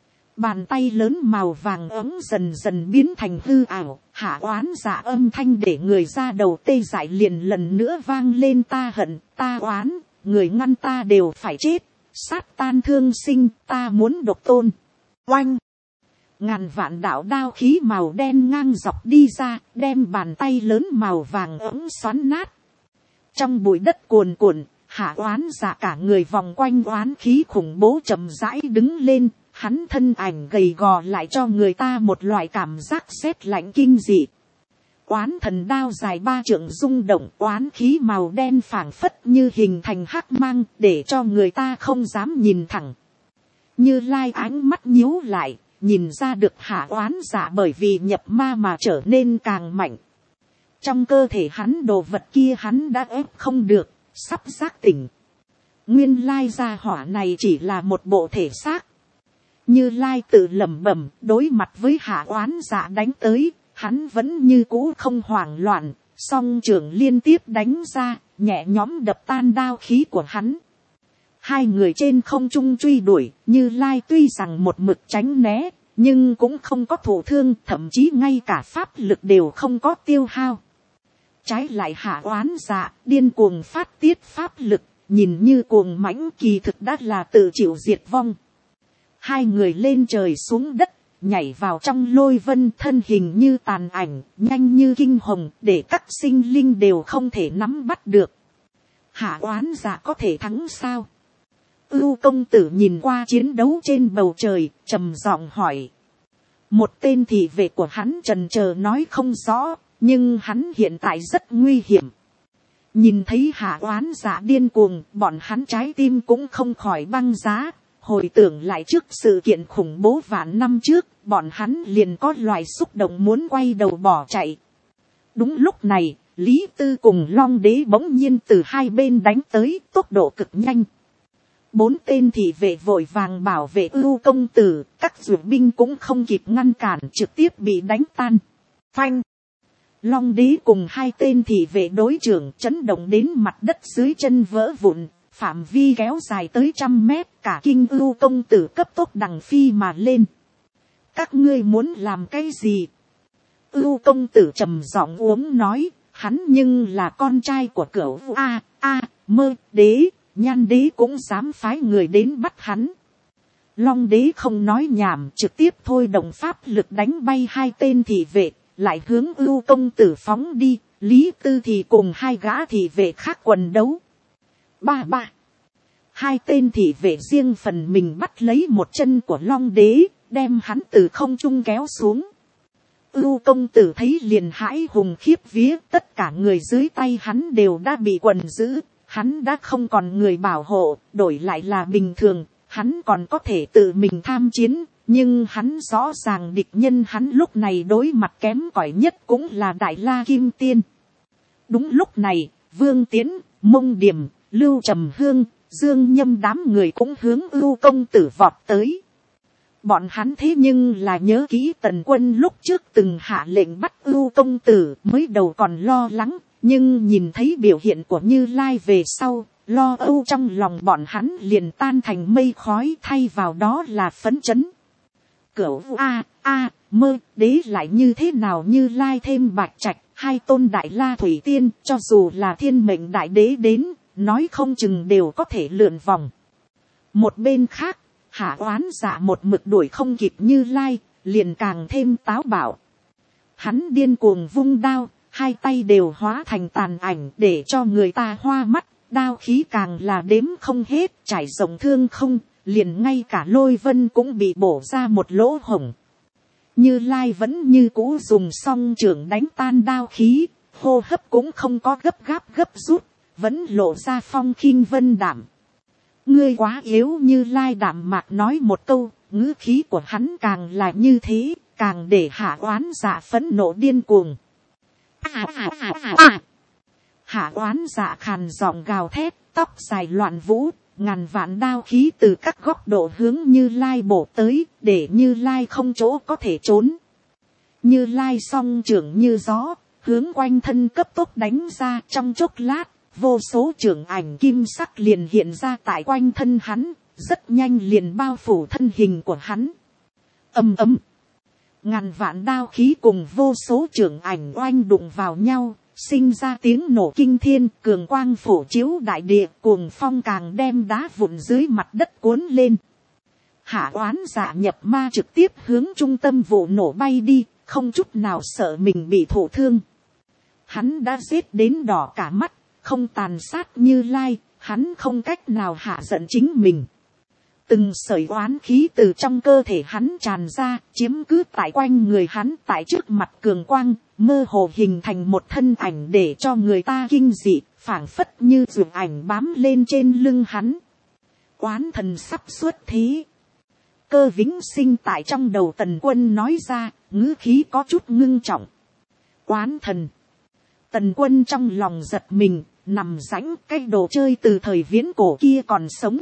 Bàn tay lớn màu vàng ấm dần dần biến thành hư ảo, Hạ Oán Dạ âm thanh để người ra đầu tê dại liền lần nữa vang lên: ta hận, ta oán, người ngăn ta đều phải chết, sát tan thương sinh, ta muốn độc tôn. Oanh! Ngàn vạn đạo đao khí màu đen ngang dọc đi ra, đem bàn tay lớn màu vàng ấm xoắn nát. Trong bụi đất cuồn cuộn, Hạ Oán Dạ cả người vòng quanh oán khí khủng bố chậm rãi đứng lên, hắn thân ảnh gầy gò lại cho người ta một loại cảm giác rét lạnh kinh dị. Oán thần đao dài 3 trượng rung động, oán khí màu đen phảng phất như hình thành hắc mang, để cho người ta không dám nhìn thẳng. Như Lai ánh mắt nhíu lại, nhìn ra được Hạ Oán Dạ bởi vì nhập ma mà trở nên càng mạnh. Trong cơ thể hắn đồ vật kia hắn đã ép không được, sắp giác tỉnh. Nguyên lai gia hỏa này chỉ là một bộ thể xác. Như Lai tự lẩm bẩm, đối mặt với Hạ Oán Dạ đánh tới, hắn vẫn như cũ không hoảng loạn, song trường liên tiếp đánh ra, nhẹ nhõm đập tan đao khí của hắn. Hai người trên không trung truy đuổi, Như Lai tuy rằng một mực tránh né, nhưng cũng không có thụ thương, thậm chí ngay cả pháp lực đều không có tiêu hao. Trái lại Hạ Oán Dạ điên cuồng phát tiết pháp lực, nhìn như cuồng mãnh, kỳ thực đã là tự chịu diệt vong. Hai người lên trời xuống đất, nhảy vào trong lôi vân, thân hình như tàn ảnh, nhanh như kinh hồng, để các sinh linh đều không thể nắm bắt được. Hạ Oán Dạ có thể thắng sao? Ưu công tử nhìn qua chiến đấu trên bầu trời, trầm giọng hỏi. Một tên thị vệ của hắn trần chờ nói không rõ, nhưng hắn hiện tại rất nguy hiểm. Nhìn thấy Hạ Oán Dạ điên cuồng, bọn hắn trái tim cũng không khỏi băng giá. Hồi tưởng lại trước sự kiện khủng bố vạn năm trước, bọn hắn liền có loại xúc động muốn quay đầu bỏ chạy. Đúng lúc này, Lý Tư cùng Long Đế bỗng nhiên từ hai bên đánh tới, tốc độ cực nhanh. 4 tên thị vệ vội vàng bảo vệ Ưu công tử, các dược binh cũng không kịp ngăn cản, trực tiếp bị đánh tan. Phanh! Long Đế cùng 2 tên thị vệ đối trưởng chấn động đến mặt đất dưới chân vỡ vụn, phạm vi kéo dài tới 100 mét, cả kinh Ưu công tử cấp tốc đằng phi mà lên. Các ngươi muốn làm cái gì? Ưu công tử trầm giọng uống nói, hắn nhưng là con trai của Cửu Mơ Đế, Nhan Đế cũng dám phái người đến bắt hắn. Long Đế không nói nhảm, trực tiếp thôi động pháp lực đánh bay 2 tên thị vệ, lại hướng Ưu công tử phóng đi. Lý Tư thì cùng 2 gã thị vệ khác quần đấu. 2 tên thị vệ riêng phần mình bắt lấy một chân của Long Đế, đem hắn từ không trung kéo xuống. Ưu công tử thấy liền hãi hùng khiếp vía, tất cả người dưới tay hắn đều đã bị quần giữ, hắn đã không còn người bảo hộ, đổi lại là bình thường, hắn còn có thể tự mình tham chiến, Nhưng hắn rõ ràng địch nhân hắn lúc này đối mặt kém cỏi nhất cũng là Đại La Kim Tiên. Đúng lúc này, Vương Tiến, Mông Điểm, Lưu Trầm Hương, Dương Nhâm đám người cũng hướng Ưu công tử vọt tới. Bọn hắn thế nhưng là nhớ kỹ Tần Quân lúc trước từng hạ lệnh bắt Ưu công tử, mới đầu còn lo lắng, nhưng nhìn thấy biểu hiện của Như Lai về sau, lo âu trong lòng bọn hắn liền tan thành mây khói, thay vào đó là phấn chấn. Cửu mơ đế lại như thế nào, Như Lai thêm Bạch Trạch, hai tôn Đại La Thủy Tiên, cho dù là thiên mệnh đại đế đến, nói không chừng đều có thể lượn vòng. Một bên khác, Hạ Oán Dạ một mực đuổi không kịp Như Lai, liền càng thêm táo bạo. Hắn điên cuồng vung đao, hai tay đều hóa thành tàn ảnh để cho người ta hoa mắt, đao khí càng là đếm không hết, trải rộng thương không, liền ngay cả Lôi Vân cũng bị bổ ra một lỗ hổng. Như Lai vẫn như cũ dùng song trưởng đánh tan đao khí, hô hấp cũng không có gấp gáp gấp rút, vẫn lộ ra phong khinh vân đảm. Ngươi quá yếu, Như Lai đạm mạc nói một câu, ngữ khí của hắn càng là như thế, càng để Hạ Oán Dạ phẫn nộ điên cuồng. Hạ Oán Dạ khàn giọng gào thét, tóc dài loạn vũ, ngàn vạn đao khí từ các góc độ hướng Như Lai bổ tới, để Như Lai không chỗ có thể trốn. Như Lai song trưởng như gió, hướng quanh thân cấp tốc đánh ra, trong chốc lát, vô số trưởng ảnh kim sắc liền hiện ra tại quanh thân hắn, rất nhanh liền bao phủ thân hình của hắn. Ầm ầm, ngàn vạn đao khí cùng vô số trưởng ảnh oanh đụng vào nhau, sinh ra tiếng nổ kinh thiên, cường quang phổ chiếu đại địa, cuồng phong càng đem đá vụn dưới mặt đất cuốn lên. Hạ Oán Dạ nhập ma trực tiếp hướng trung tâm vụ nổ bay đi, không chút nào sợ mình bị thổ thương. Hắn đã giết đến đỏ cả mắt, không tàn sát Như Lai, hắn không cách nào hạ giận chính mình. Từng sợi oán khí từ trong cơ thể hắn tràn ra, chiếm cứ tại quanh người hắn, tại trước mặt cường quang, mơ hồ hình thành một thân ảnh để cho người ta kinh dị, phảng phất như dường ảnh bám lên trên lưng hắn. Oán thần sắp xuất thế. Cơ Vĩnh Sinh tại trong đầu Tần Quân nói ra, ngữ khí có chút ngưng trọng. Oán thần. Tần Quân trong lòng giật mình, nằm rãnh, cái đồ chơi từ thời viễn cổ kia còn sống.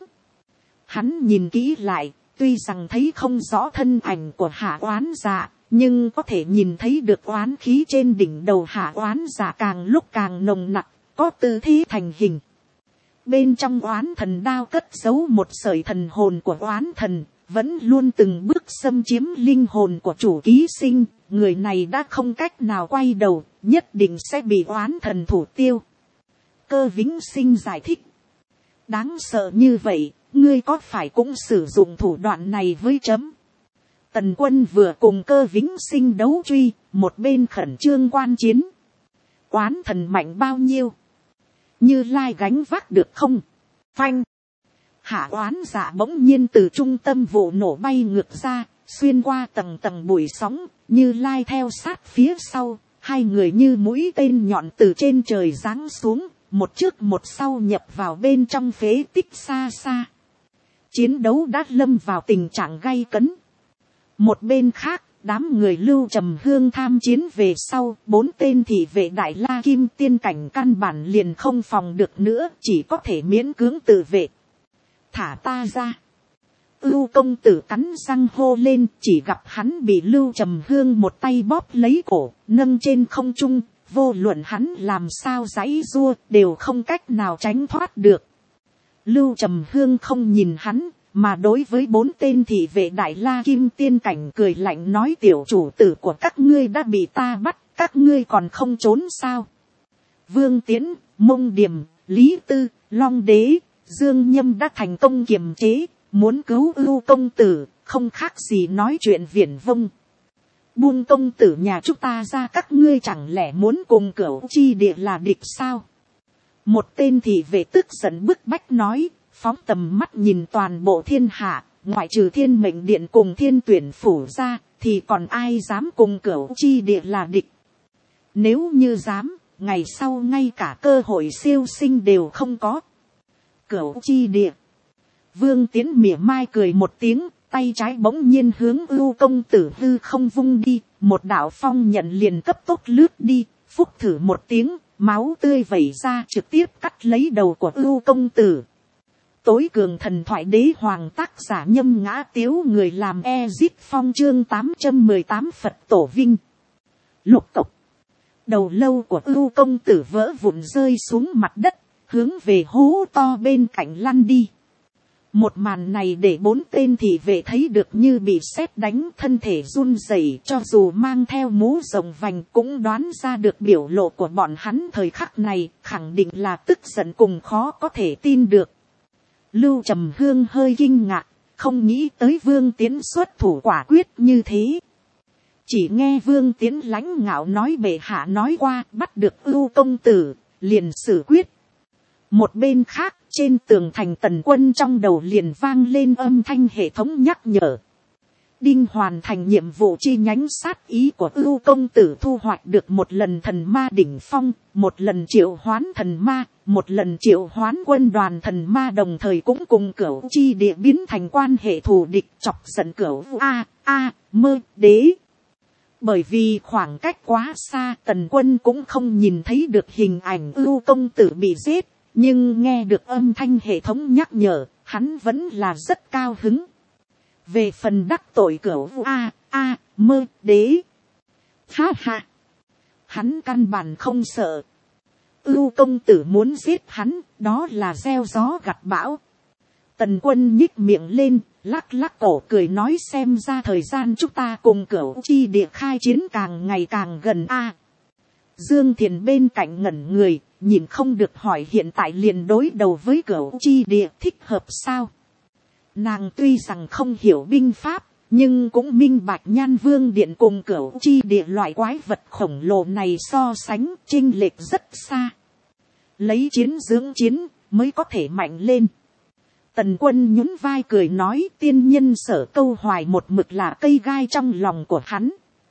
Hắn nhìn kỹ lại, tuy rằng thấy không rõ thân ảnh của Hạ Oán Dạ, nhưng có thể nhìn thấy được oán khí trên đỉnh đầu Hạ Oán Dạ càng lúc càng nồng nặc, có tư thế thành hình. Bên trong oán thần đao cất giấu một sợi thần hồn của oán thần, vẫn luôn từng bước xâm chiếm linh hồn của chủ ký sinh, người này đã không cách nào quay đầu, nhất định sẽ bị oán thần thủ tiêu. Cơ Vĩnh Sinh giải thích. Đáng sợ như vậy, ngươi có phải cũng sử dụng thủ đoạn này với chấm? Tần Quân vừa cùng Cơ Vĩnh Sinh đấu truy, một bên khẩn trương quan chiến. Oán thần mạnh bao nhiêu? Như Lai gánh vác được không? Phanh! Hạ Oán Dạ bỗng nhiên từ trung tâm vụ nổ bay ngược ra, xuyên qua tầng tầng bụi sóng, Như Lai theo sát phía sau, hai người như mũi tên nhọn từ trên trời giáng xuống, một trước một sau nhập vào bên trong phế tích xa xa. Chiến đấu đã lâm vào tình trạng gay cấn. Một bên khác, đám người Lưu Trầm Hương tham chiến về sau, 4 tên thị vệ Đại La Kim Tiên cảnh căn bản liền không phòng được nữa, chỉ có thể miễn cưỡng tự vệ. Thả ta ra. Ưu công tử cắn răng hô lên, chỉ gặp hắn bị Lưu Trầm Hương một tay bóp lấy cổ, nâng trên không trung, vô luận hắn làm sao giãy giụa đều không cách nào tránh thoát được. Lưu Trầm Hương không nhìn hắn, mà đối với 4 tên thị vệ Đại La Kim Tiên cảnh cười lạnh nói, tiểu chủ tử của các ngươi đã bị ta bắt, các ngươi còn không trốn sao? Vương Tiến, Mông Điểm, Lý Tư, Long Đế, Dương Nhâm đã thành công kiềm chế, muốn cứu Ưu công tử, không khác gì nói chuyện viển vông. Buông công tử nhà chúng ta ra, các ngươi chẳng lẽ muốn cùng Cửu Chi Địa là địch sao? Một tên thị vệ tức giận bức bách nói, phóng tầm mắt nhìn toàn bộ thiên hạ, ngoại trừ Thiên Mệnh Điện cùng Thiên Tuyển Phủ ra, thì còn ai dám cùng Cửu Chi Địa là địch? Nếu như dám, ngày sau ngay cả cơ hội siêu sinh đều không có. Cửu Chi Địa. Vương Tiến mỉa mai cười một tiếng, tay trái bỗng nhiên hướng ưu công tử hư không vung đi, một đạo phong nhận liền cấp tốc lướt đi, phúc thử một tiếng, máu tươi vẩy ra trực tiếp cắt lấy đầu của ưu công tử. Tối cường thần thoại đế hoàng, tác giả Nhâm Ngã Tiếu, người làm Ezit Phong, chương 818 Phật tổ vinh. Lục cộc. Đầu lâu của ưu công tử vỡ vụn rơi xuống mặt đất, hướng về hố to bên cạnh lăn đi. Một màn này để 4 tên thị vệ thấy được như bị sét đánh, thân thể run rẩy, cho dù mang theo mũ rồng vành cũng đoán ra được biểu lộ của bọn hắn thời khắc này, khẳng định là tức giận cùng khó có thể tin được. Lưu Trầm Hương hơi kinh ngạc, không nghĩ tới Vương Tiến xuất thủ quả quyết như thế. Chỉ nghe Vương Tiến lãnh ngạo nói bệ hạ nói qua bắt được ưu công tử, liền xử quyết. Một bên khác, trên tường thành Tần Quân trong đầu liền vang lên âm thanh hệ thống nhắc nhở. Đinh hoàn thành nhiệm vụ chi nhánh sát ý của ưu công tử, thu hoạch được một lần thần ma đỉnh phong, một lần triệu hoán thần ma, một lần triệu hoán quân đoàn thần ma, đồng thời cũng cùng Cửu chi địa biến thành quan hệ thù địch, chọc giận Cửu Mơ Đế. Bởi vì khoảng cách quá xa, Tần Quân cũng không nhìn thấy được hình ảnh ưu công tử bị giết, nhưng nghe được âm thanh hệ thống nhắc nhở, hắn vẫn là rất cao hứng. Về phần đắc tội Cửu Mơ Đế, ha ha, hắn căn bản không sợ. Ưu công tử muốn giết hắn, đó là gieo gió gặt bão. Tần Quân nhích miệng lên, lắc lắc cổ cười nói, xem ra thời gian chúng ta cùng Cửu chi địa khai chiến càng ngày càng gần a. Dương Thiền bên cạnh ngẩn người, nhìn không được hỏi, hiện tại liền đối đầu với Cửu chi địa thích hợp sao? Nàng tuy rằng không hiểu binh pháp, nhưng cũng minh bạch Nhan Vương Điện cùng Cửu chi địa loại quái vật khổng lồ này so sánh chênh lệch rất xa. Lấy chiến dưỡng chiến mới có thể mạnh lên. Tần Quân nhún vai cười nói, tiên nhân Sở Câu Hoài một mực là cây gai trong lòng của hắn.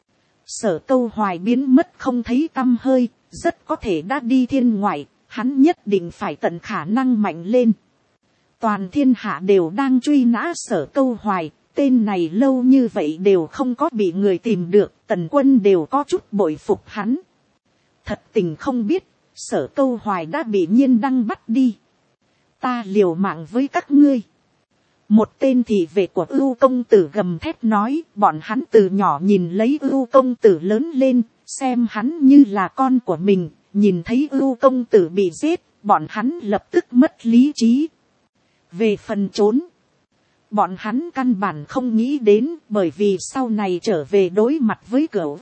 Sở Câu Hoài biến mất không thấy tăm hơi, rất có thể đã đi thiên ngoại, hắn nhất định phải tận khả năng mạnh lên. Toàn thiên hạ đều đang truy nã Sở Câu Hoài, tên này lâu như vậy đều không có bị người tìm được, Tần Quân đều có chút bội phục hắn. Thật tình không biết, Sở Câu Hoài đã bị Nhiên Đăng bắt đi. Ta liều mạng với các ngươi. Một tên thị vệ của ưu công tử gầm thét nói, bọn hắn từ nhỏ nhìn lấy ưu công tử lớn lên, xem hắn như là con của mình, nhìn thấy ưu công tử bị giết, bọn hắn lập tức mất lý trí. Về phần trốn, bọn hắn căn bản không nghĩ đến, bởi vì sau này trở về đối mặt với Cửu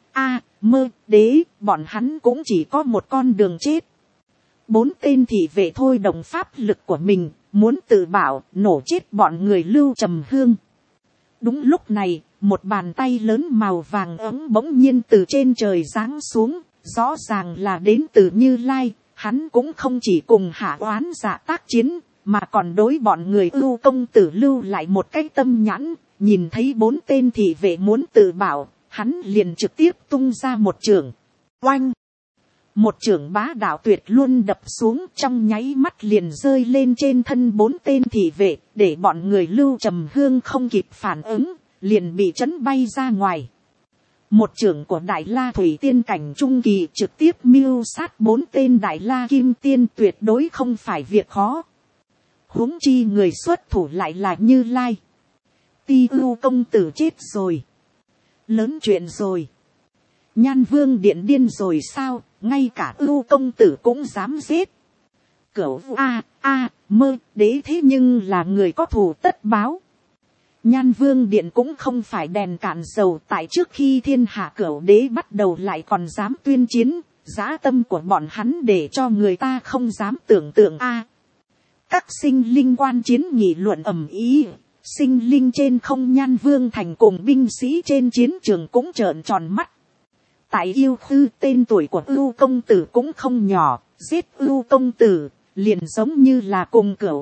Mơ Đế, bọn hắn cũng chỉ có một con đường chết. 4 tên thị vệ thôi động pháp lực của mình, muốn tự bảo, nổ chết bọn người Lưu Trầm Hương. Đúng lúc này, một bàn tay lớn màu vàng ấm bỗng nhiên từ trên trời giáng xuống, rõ ràng là đến từ Như Lai, hắn cũng không chỉ cùng Hạ Oán Dạ tác chiến, mà còn đối bọn người ưu công tử lưu lại một cái tâm nhãn, nhìn thấy 4 tên thị vệ muốn tự bảo, hắn liền trực tiếp tung ra một chưởng. Oanh! Một chưởng bá đạo tuyệt luôn đập xuống, trong nháy mắt liền rơi lên trên thân 4 tên thị vệ, để bọn người Lưu Trầm Hương không kịp phản ứng, liền bị chấn bay ra ngoài. Một chưởng của Đại La Thủy Tiên cảnh trung kỳ trực tiếp mưu sát 4 tên Đại La Kim Tiên, tuyệt đối không phải việc khó. Huống chi người xuất thủ lại là Như Lai. Ti ưu công tử chết rồi. Lớn chuyện rồi. Nhan Vương Điện điên rồi sao, ngay cả ưu công tử cũng dám giết. Cửu Mơ Đế thế nhưng là người có thù tất báo. Nhan Vương Điện cũng không phải đèn cạn dầu, tại trước khi thiên hạ Cửu Đế bắt đầu lại còn dám tuyên chiến, dã tâm của bọn hắn để cho người ta không dám tưởng tượng a. Các sinh linh quan chiến nghị luận ầm ĩ, sinh linh trên không Nhan Vương thành cùng binh sĩ trên chiến trường cũng trợn tròn mắt. Tại Yêu Khư, tên tuổi của ưu công tử cũng không nhỏ, giết ưu công tử liền giống như là cùng Cửu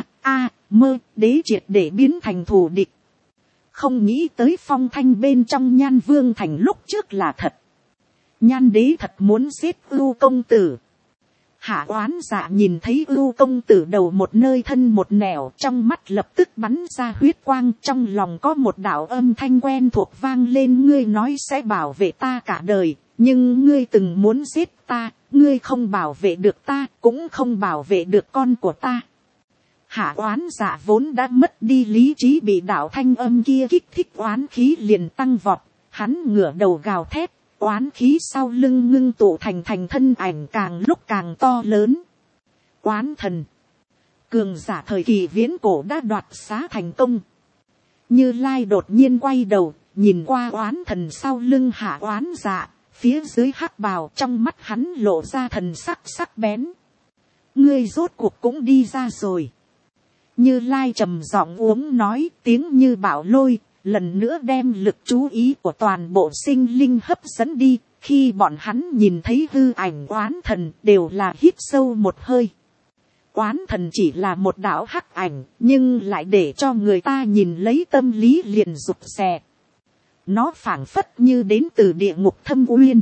Mơ Đế triệt để biến thành thù địch. Không nghĩ tới phong thanh bên trong Nhan Vương thành lúc trước là thật. Nhan Đế thật muốn giết ưu công tử. Hạ oán dạ nhìn thấy ưu công tử đầu một nơi thân một nẻo, trong mắt lập tức bắn ra huyết quang, trong lòng có một đạo âm thanh quen thuộc vang lên, ngươi nói sẽ bảo vệ ta cả đời, nhưng ngươi từng muốn giết ta, ngươi không bảo vệ được ta, cũng không bảo vệ được con của ta. Hạ oán dạ vốn đã mất đi lý trí, bị đạo thanh âm kia kích thích, oán khí liền tăng vọt, hắn ngửa đầu gào thét, oán khí sau lưng ngưng tụ thành thân ảnh càng lúc càng to lớn. Oán thần, cường giả thời kỳ viễn cổ đã đoạt xá thành công. Như Lai đột nhiên quay đầu, nhìn qua oán thần sau lưng hạ oán dạ, phía dưới hắc bào, trong mắt hắn lộ ra thần sắc sắc bén. Ngươi rốt cuộc cũng đi ra rồi. Như Lai trầm giọng uống nói, tiếng như bão lôi, lần nữa đem lực chú ý của toàn bộ sinh linh hấp dẫn đi. Khi bọn hắn nhìn thấy hư ảnh oán thần, đều là hít sâu một hơi. Oán thần chỉ là một đạo hắc ảnh, nhưng lại để cho người ta nhìn lấy tâm lý liền rụt rè. Nó phảng phất như đến từ địa ngục thâm uyên.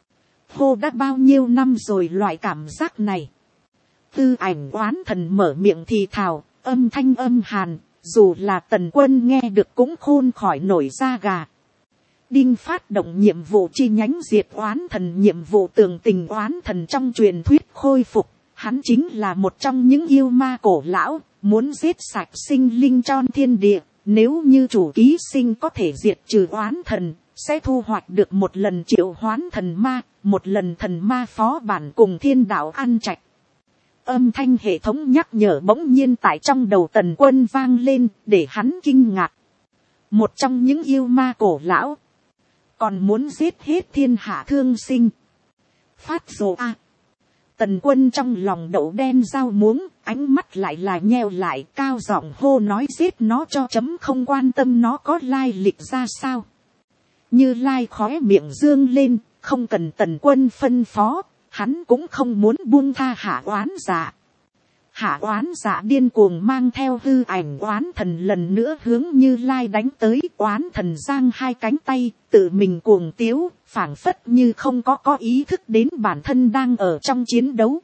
Hô đã bao nhiêu năm rồi loại cảm giác này. Hư ảnh oán thần mở miệng thì thào, âm thanh âm hàn, dù là Tần Quân nghe được cũng khôn khỏi nổi da gà. Đinh phát động nhiệm vụ chi nhánh diệt oán thần, nhiệm vụ tường tình oán thần trong truyền thuyết khôi phục. Hắn chính là một trong những yêu ma cổ lão, muốn giết sạch sinh linh trong thiên địa. Nếu như chủ ký sinh có thể diệt trừ oán thần, sẽ thu hoạch được một lần triệu hoán thần ma, một lần thần ma phó bản cùng thiên đạo ăn trạch. Âm thanh hệ thống nhắc nhở bỗng nhiên tại trong đầu Tần Quân vang lên, để hắn kinh ngạc. Một trong những yêu ma cổ lão, còn muốn giết hết thiên hạ thương sinh. Phát rồ a! Tần Quân trong lòng đậu đen rau muống, ánh mắt lại là nheo lại, cao giọng hô nói giết nó cho chấm, không quan tâm nó có lai lịch ra sao. Như Lai khóe miệng dương lên, không cần Tần Quân phân phó, hắn cũng không muốn buông tha hạ oán dạ. Hạ oán dạ điên cuồng mang theo hư ảnh oán thần lần nữa hướng Như Lai đánh tới. Oán thần giang hai cánh tay, tự mình cuồng tiếu, phảng phất như không có ý thức đến bản thân đang ở trong chiến đấu.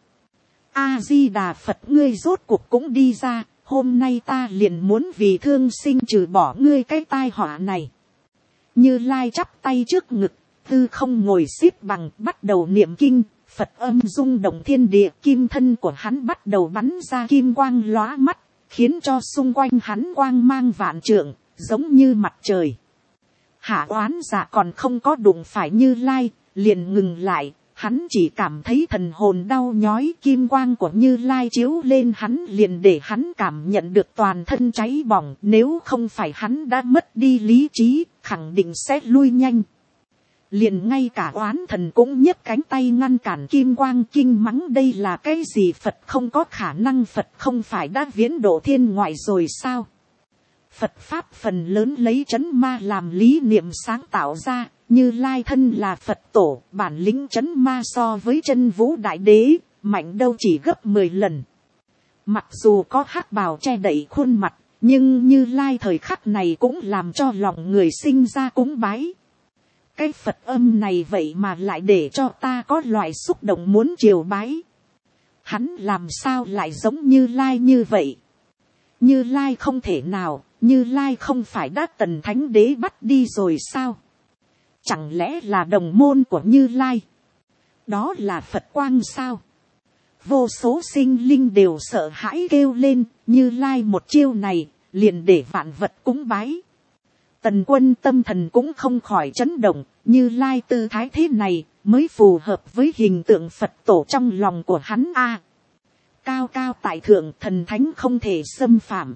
A-di-đà Phật, ngươi rốt cuộc cũng đi ra, hôm nay ta liền muốn vì thương sinh trừ bỏ ngươi cái tai họa này. Như Lai chắp tay trước ngực, tư không ngồi xếp bằng, bắt đầu niệm kinh. Phật âm rung động thiên địa, kim thân của hắn bắt đầu bắn ra kim quang lóa mắt, khiến cho xung quanh hắn quang mang vạn trượng, giống như mặt trời. Hạ oán dạ còn không có đụng phải Như Lai, liền ngừng lại, hắn chỉ cảm thấy thần hồn đau nhói, kim quang của Như Lai chiếu lên hắn liền để hắn cảm nhận được toàn thân cháy bỏng, nếu không phải hắn đã mất đi lý trí, khẳng định sẽ lui nhanh. Liền ngay cả oán thần cũng nhấc cánh tay ngăn cản kim quang, kinh mắng đây là cái gì, Phật không có khả năng, Phật không phải đã viễn độ thiên ngoại rồi sao. Phật pháp phần lớn lấy chấn ma làm lý niệm sáng tạo ra, Như Lai thân là Phật tổ, bản lĩnh chấn ma so với chân vũ đại đế, mạnh đâu chỉ gấp 10 lần. Mặc dù có hắc bào che đậy khuôn mặt, nhưng Như Lai thời khắc này cũng làm cho lòng người sinh ra cúng bái. Cái Phật âm này vậy mà lại để cho ta có loại xúc động muốn triều bái. Hắn làm sao lại giống Như Lai như vậy? Như Lai không thể nào, Như Lai không phải đã Tần Thánh Đế bắt đi rồi sao? Chẳng lẽ là đồng môn của Như Lai? Đó là Phật quang sao? Vô số sinh linh đều sợ hãi kêu lên, Như Lai một chiêu này, liền để vạn vật cúng bái. Tần Quân tâm thần cũng không khỏi chấn động, Như Lai tư thái thế này mới phù hợp với hình tượng Phật tổ trong lòng của hắn a. Cao cao tại thượng, thần thánh không thể xâm phạm.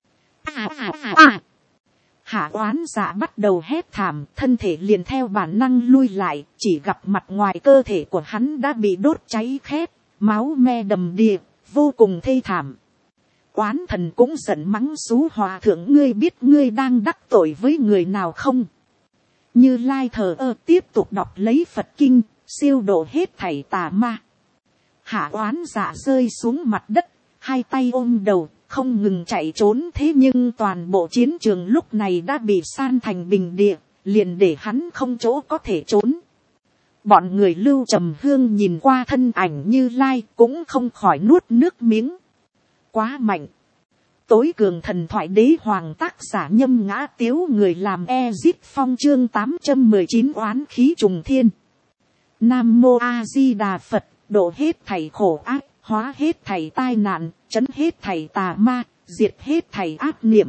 Hạ oán dạ bắt đầu hét thảm, thân thể liền theo bản năng lui lại, chỉ gặp mặt ngoài cơ thể của hắn đã bị đốt cháy khét, máu me đầm đìa, vô cùng thê thảm. Oán thần cũng giận mắng xú hòa thượng, ngươi biết ngươi đang đắc tội với người nào không? Như Lai thờ ơ tiếp tục đọc lấy Phật kinh, siêu độ hết thảy tà ma. Hạ oán dạ rơi xuống mặt đất, hai tay ôm đầu, không ngừng chạy trốn, thế nhưng toàn bộ chiến trường lúc này đã bị san thành bình địa, liền để hắn không chỗ có thể trốn. Bọn người Lưu Trầm Hương nhìn qua thân ảnh Như Lai cũng không khỏi nuốt nước miếng. Quá mạnh. Tối cường thần thoại đế hoàng tác giả Nhâm Ngã Tiếu, người làm Ezip Phong, chương 819 oán khí trùng thiên. Nam Mô A Di Đà Phật, độ hết thảy khổ ác, hóa hết thảy tai nạn, trấn hết thảy tà ma, diệt hết thảy ác niệm.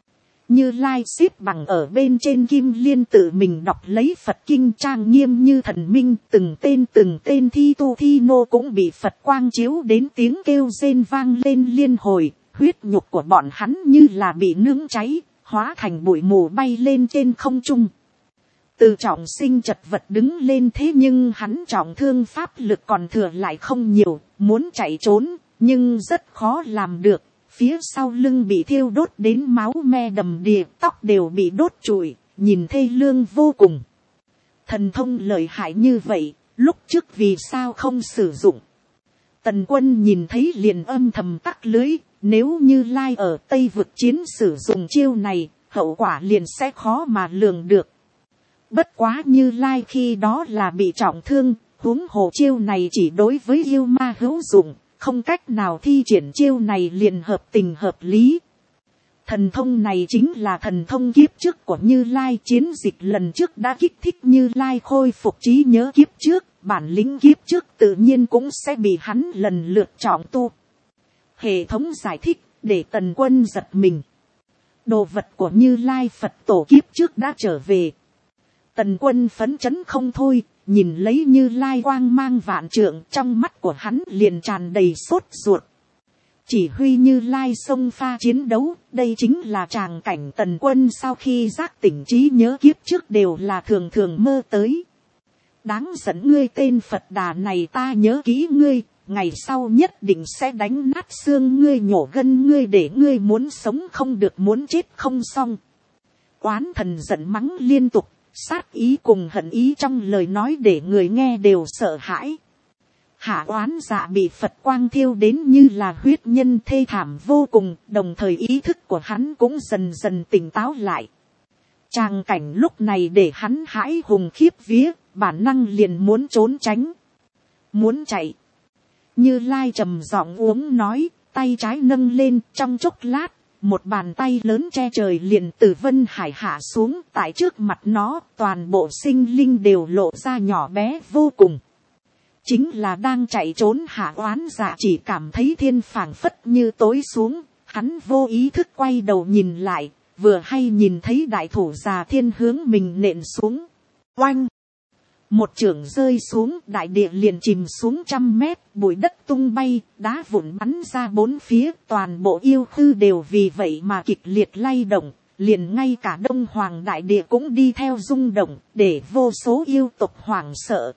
Như Lai xếp bằng ở bên trên kim liên tự mình đọc lấy Phật kinh trang nghiêm như thần minh, từng tên thi tu thi nô cũng bị Phật quang chiếu đến tiếng kêu rên vang lên liên hồi, huyết nhục của bọn hắn như là bị nướng cháy, hóa thành bụi mù bay lên trên không trung. Từ trọng sinh chật vật đứng lên, thế nhưng hắn trọng thương pháp lực còn thừa lại không nhiều, muốn chạy trốn, nhưng rất khó làm được. Phía sau lưng bị thiêu đốt đến máu me đầm đìa, tóc đều bị đốt trụi, nhìn thê lương vô cùng. Thần thông lợi hại như vậy, lúc trước vì sao không sử dụng? Tần Quân nhìn thấy liền âm thầm tắc lưới, nếu Như Lai ở Tây vực chiến sử dụng chiêu này, hậu quả liền sẽ khó mà lường được. Bất quá Như Lai khi đó là bị trọng thương, huống hồ chiêu này chỉ đối với yêu ma hữu dụng, không cách nào thi triển chiêu này liền hợp tình hợp lý. Thần thông này chính là thần thông kiếp trước của Như Lai, chiến dịch lần trước đã kích thích Như Lai khôi phục trí nhớ kiếp trước, bản lĩnh kiếp trước tự nhiên cũng sẽ bị hắn lần lượt trọng tu. Hệ thống giải thích để Tần Quân giật mình. Đồ vật của Như Lai Phật tổ kiếp trước đã trở về. Tần Quân phấn chấn không thôi, nhìn lấy Như Lai quang mang vạn trượng, trong mắt của hắn liền tràn đầy sốt ruột. Chỉ huy Như Lai xông pha chiến đấu, đây chính là tràng cảnh Tần Quân sau khi giác tỉnh trí nhớ kiếp trước đều là thường thường mơ tới. Đáng giận, ngươi tên Phật Đà này ta nhớ kỹ ngươi, ngày sau nhất định sẽ đánh nát xương ngươi, nhổ gân ngươi, để ngươi muốn sống không được, muốn chết không xong. Oán thần giận mắng liên tục, sát ý cùng hận ý trong lời nói để người nghe đều sợ hãi. Hạ Oán Dạ bị Phật quang thiêu đến như là huyết nhân, thê thảm vô cùng, đồng thời ý thức của hắn cũng dần dần tỉnh táo lại. Tràng cảnh lúc này để hắn hãi hùng khiếp vía, bản năng liền muốn trốn tránh, muốn chạy. Như Lai trầm giọng uống nói, tay trái nâng lên, trong chốc lát một bàn tay lớn che trời liền từ Vân Hải hạ xuống, tại trước mặt nó toàn bộ sinh linh đều lộ ra nhỏ bé vô cùng. Chính là đang chạy trốn Hạ Oán Dạ chỉ cảm thấy thiên phảng phất như tối xuống, hắn vô ý thức quay đầu nhìn lại, vừa hay nhìn thấy đại thủ già thiên hướng mình nện xuống. Oanh! Một chưởng rơi xuống, đại địa liền chìm xuống 100 mét, bụi đất tung bay, đá vụn bắn ra bốn phía, toàn bộ yêu khư đều vì vậy mà kịch liệt lay động, liền ngay cả Đông Hoàng đại địa cũng đi theo rung động, để vô số yêu tộc hoảng sợ.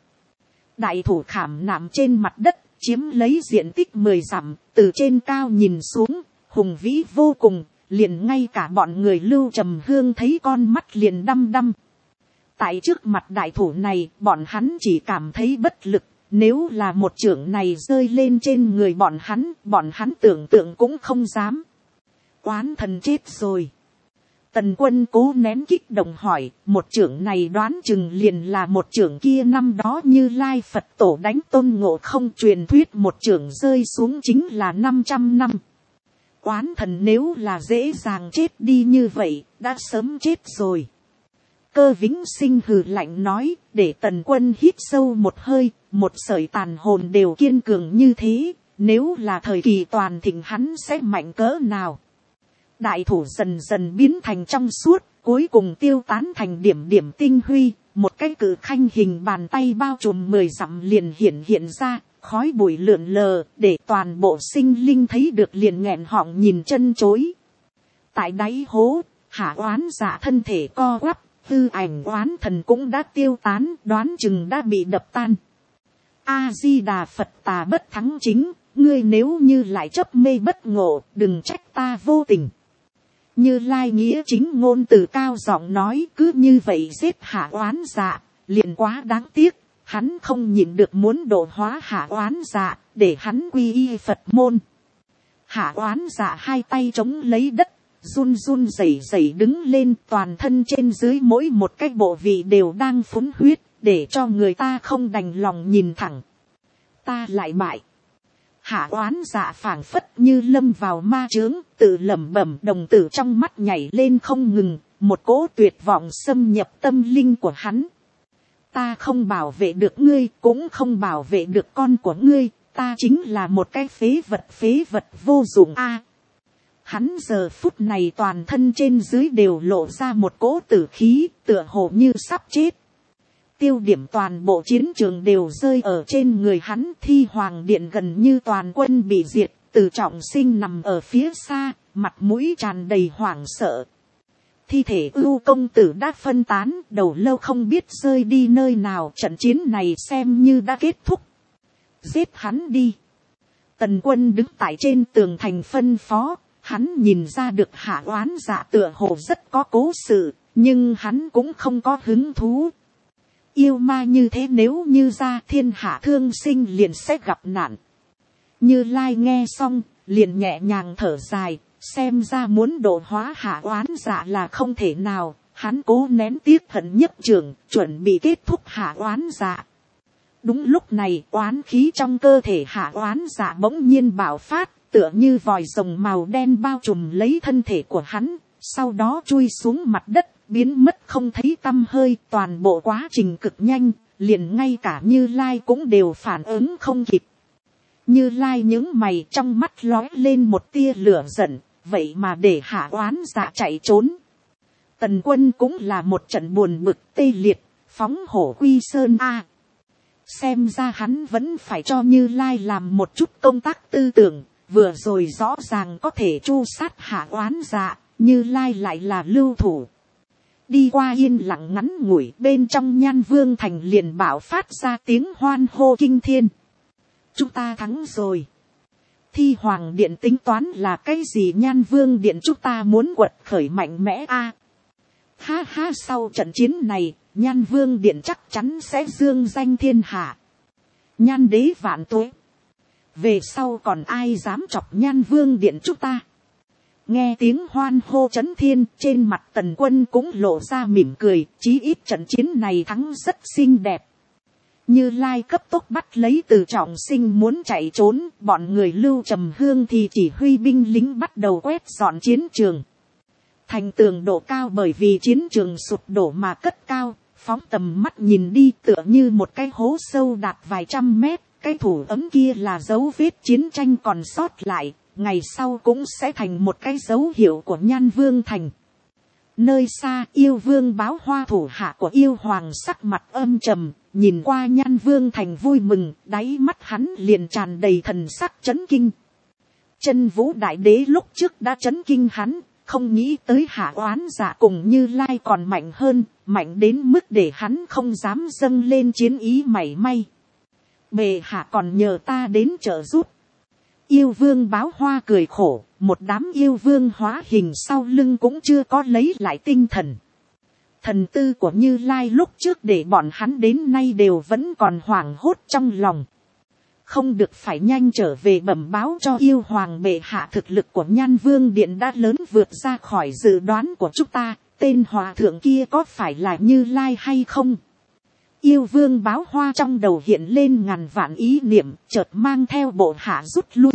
Đại thủ khảm nạm trên mặt đất, chiếm lấy diện tích 10 dặm, từ trên cao nhìn xuống, hùng vĩ vô cùng, liền ngay cả bọn người Lưu Trầm Hương thấy con mắt liền đăm đăm. Tại trước mặt đại thủ này, bọn hắn chỉ cảm thấy bất lực, nếu là một chưởng này rơi lên trên người bọn hắn tưởng tượng cũng không dám. Oán thần chết rồi. Tần Quân cố nén kích động hỏi, một chưởng này đoán chừng liền là một chưởng kia năm đó Như Lai Phật tổ đánh Tôn Ngộ Không, truyền thuyết một chưởng rơi xuống chính là 500 năm. Oán thần nếu là dễ dàng chết đi như vậy, đã sớm chết rồi. Cơ Vĩnh Sinh hừ lạnh nói, để Tần Quân hít sâu một hơi, một sợi tàn hồn đều kiên cường như thế, nếu là thời kỳ toàn thịnh hắn sẽ mạnh cỡ nào. Đại thủ dần dần biến thành trong suốt, cuối cùng tiêu tán thành điểm điểm tinh huy, một cái cự khanh hình bàn tay bao trùm 10 dặm liền hiện ra, khói bụi lượn lờ, để toàn bộ sinh linh thấy được liền nghẹn họng nhìn chân chối. Tại đáy hố, Hạ Oán Dạ thân thể co quắp, tư ảnh oán thần cũng đã tiêu tán, đoán chừng đã bị đập tan. A Di Đà Phật, tà bất thắng chính, ngươi nếu như lại chấp mê bất ngộ, đừng trách ta vô tình. Như Lai nghĩa chính ngôn từ cao giọng nói, cứ như vậy giết Hạ Oán Dạ, liền quá đáng tiếc, hắn không nhịn được muốn độ hóa Hạ Oán Dạ, để hắn quy y Phật môn. Hạ Oán Dạ hai tay chống lấy đất, run run rẩy rẩy đứng lên, toàn thân trên dưới mỗi một cái bộ vị đều đang phun huyết, để cho người ta không đành lòng nhìn thẳng. Ta lại bại. Hạ oán dạ phảng phất như lâm vào ma chướng, tự lẩm bẩm, đồng tử trong mắt nhảy lên không ngừng, một cỗ tuyệt vọng xâm nhập tâm linh của hắn. Ta không bảo vệ được ngươi, cũng không bảo vệ được con của ngươi, ta chính là một cái phế vật vô dụng a. Hắn giờ phút này toàn thân trên dưới đều lộ ra một cỗ tử khí, tựa hồ như sắp chết. Tiêu điểm toàn bộ chiến trường đều rơi ở trên người hắn. Thi Hoàng Điện gần như toàn quân bị diệt, Từ Trọng Sinh nằm ở phía xa, mặt mũi tràn đầy hoảng sợ. Thi thể Ưu công tử đã phân tán, đầu lâu không biết rơi đi nơi nào. Trận chiến này xem như đã kết thúc. Giết hắn đi. Tần Quân đứng tại trên tường thành phân phó. Hắn nhìn ra được Hạ oán dạ tựa hồ rất có cố sự, nhưng hắn cũng không có hứng thú. Yêu ma như thế nếu như ra thiên hạ thương sinh liền sẽ gặp nạn. Như Lai nghe xong, liền nhẹ nhàng thở dài, xem ra muốn độ hóa Hạ oán dạ là không thể nào. Hắn cố nén tiếc hận nhất trường, chuẩn bị kết thúc Hạ oán dạ. Đúng lúc này, oán khí trong cơ thể Hạ oán dạ bỗng nhiên bạo phát, tựa như vòi rồng màu đen bao trùm lấy thân thể của hắn, sau đó chui xuống mặt đất, biến mất không thấy tăm hơi. Toàn bộ quá trình cực nhanh, liền ngay cả Như Lai cũng đều phản ứng không kịp. Như Lai những mày, trong mắt lóe lên một tia lửa giận, vậy mà để Hạ oán dạ chạy trốn. Tần Quân cũng là một trận buồn bực tê liệt, phóng hổ quy sơn a. Xem ra hắn vẫn phải cho Như Lai làm một chút công tác tư tưởng. Vừa rồi rõ ràng có thể tru sát Hạ oán dạ, Như Lai lại là lưu thủ. Đi qua yên lặng ngắn ngủi, bên trong Nhan Vương thành liền bạo phát ra tiếng hoan hô kinh thiên. Chúng ta thắng rồi. Thi Hoàng Điện tính toán là cái gì? Nhan Vương Điện chúng ta muốn quật khởi mạnh mẽ a. Ha ha, sau trận chiến này, Nhan Vương Điện chắc chắn sẽ dương danh thiên hạ. Nhan đế vạn tuế. Về sau còn ai dám chọc Nhan Vương Điện chúng ta? Nghe tiếng hoan hô chấn thiên, trên mặt Tần Quân cũng lộ ra mỉm cười, chí ít trận chiến này thắng rất xinh đẹp. Như Lai cấp tốc bắt lấy Từ Trọng Sinh muốn chạy trốn, bọn người Lưu Trầm Hương thì chỉ huy binh lính bắt đầu quét dọn chiến trường. Thành tường độ cao bởi vì chiến trường sụp đổ mà cất cao, phóng tầm mắt nhìn đi tựa như một cái hố sâu đạt vài trăm mét. Cái thủ ấm kia là dấu vết chiến tranh còn sót lại, ngày sau cũng sẽ thành một cái dấu hiệu của Nhan Vương thành. Nơi xa, Yêu Vương Báo Hoa thủ hạ của Yêu Hoàng sắc mặt âm trầm, nhìn qua Nhan Vương thành vui mừng, đáy mắt hắn liền tràn đầy thần sắc chấn kinh. Chân Vũ Đại Đế lúc trước đã chấn kinh hắn, không nghĩ tới Hạ oán dạ cùng Như Lai còn mạnh hơn, mạnh đến mức để hắn không dám dâng lên chiến ý mảy may. Bệ hạ còn nhờ ta đến trợ giúp. Yêu Vương Báo Hoa cười khổ, một đám yêu vương hóa hình sau lưng cũng chưa có lấy lại tinh thần. Thần tư của Như Lai lúc trước để bọn hắn đến nay đều vẫn còn hoảng hốt trong lòng. Không được, phải nhanh trở về bẩm báo cho yêu hoàng bệ hạ thực lực của Nhan Vương Điện đã lớn vượt ra khỏi dự đoán của chúng ta. Tên hòa thượng kia có phải là Như Lai hay không? Yêu Vương Báo Hoa trong đầu hiện lên ngàn vạn ý niệm, chợt mang theo bộ hạ rút lui.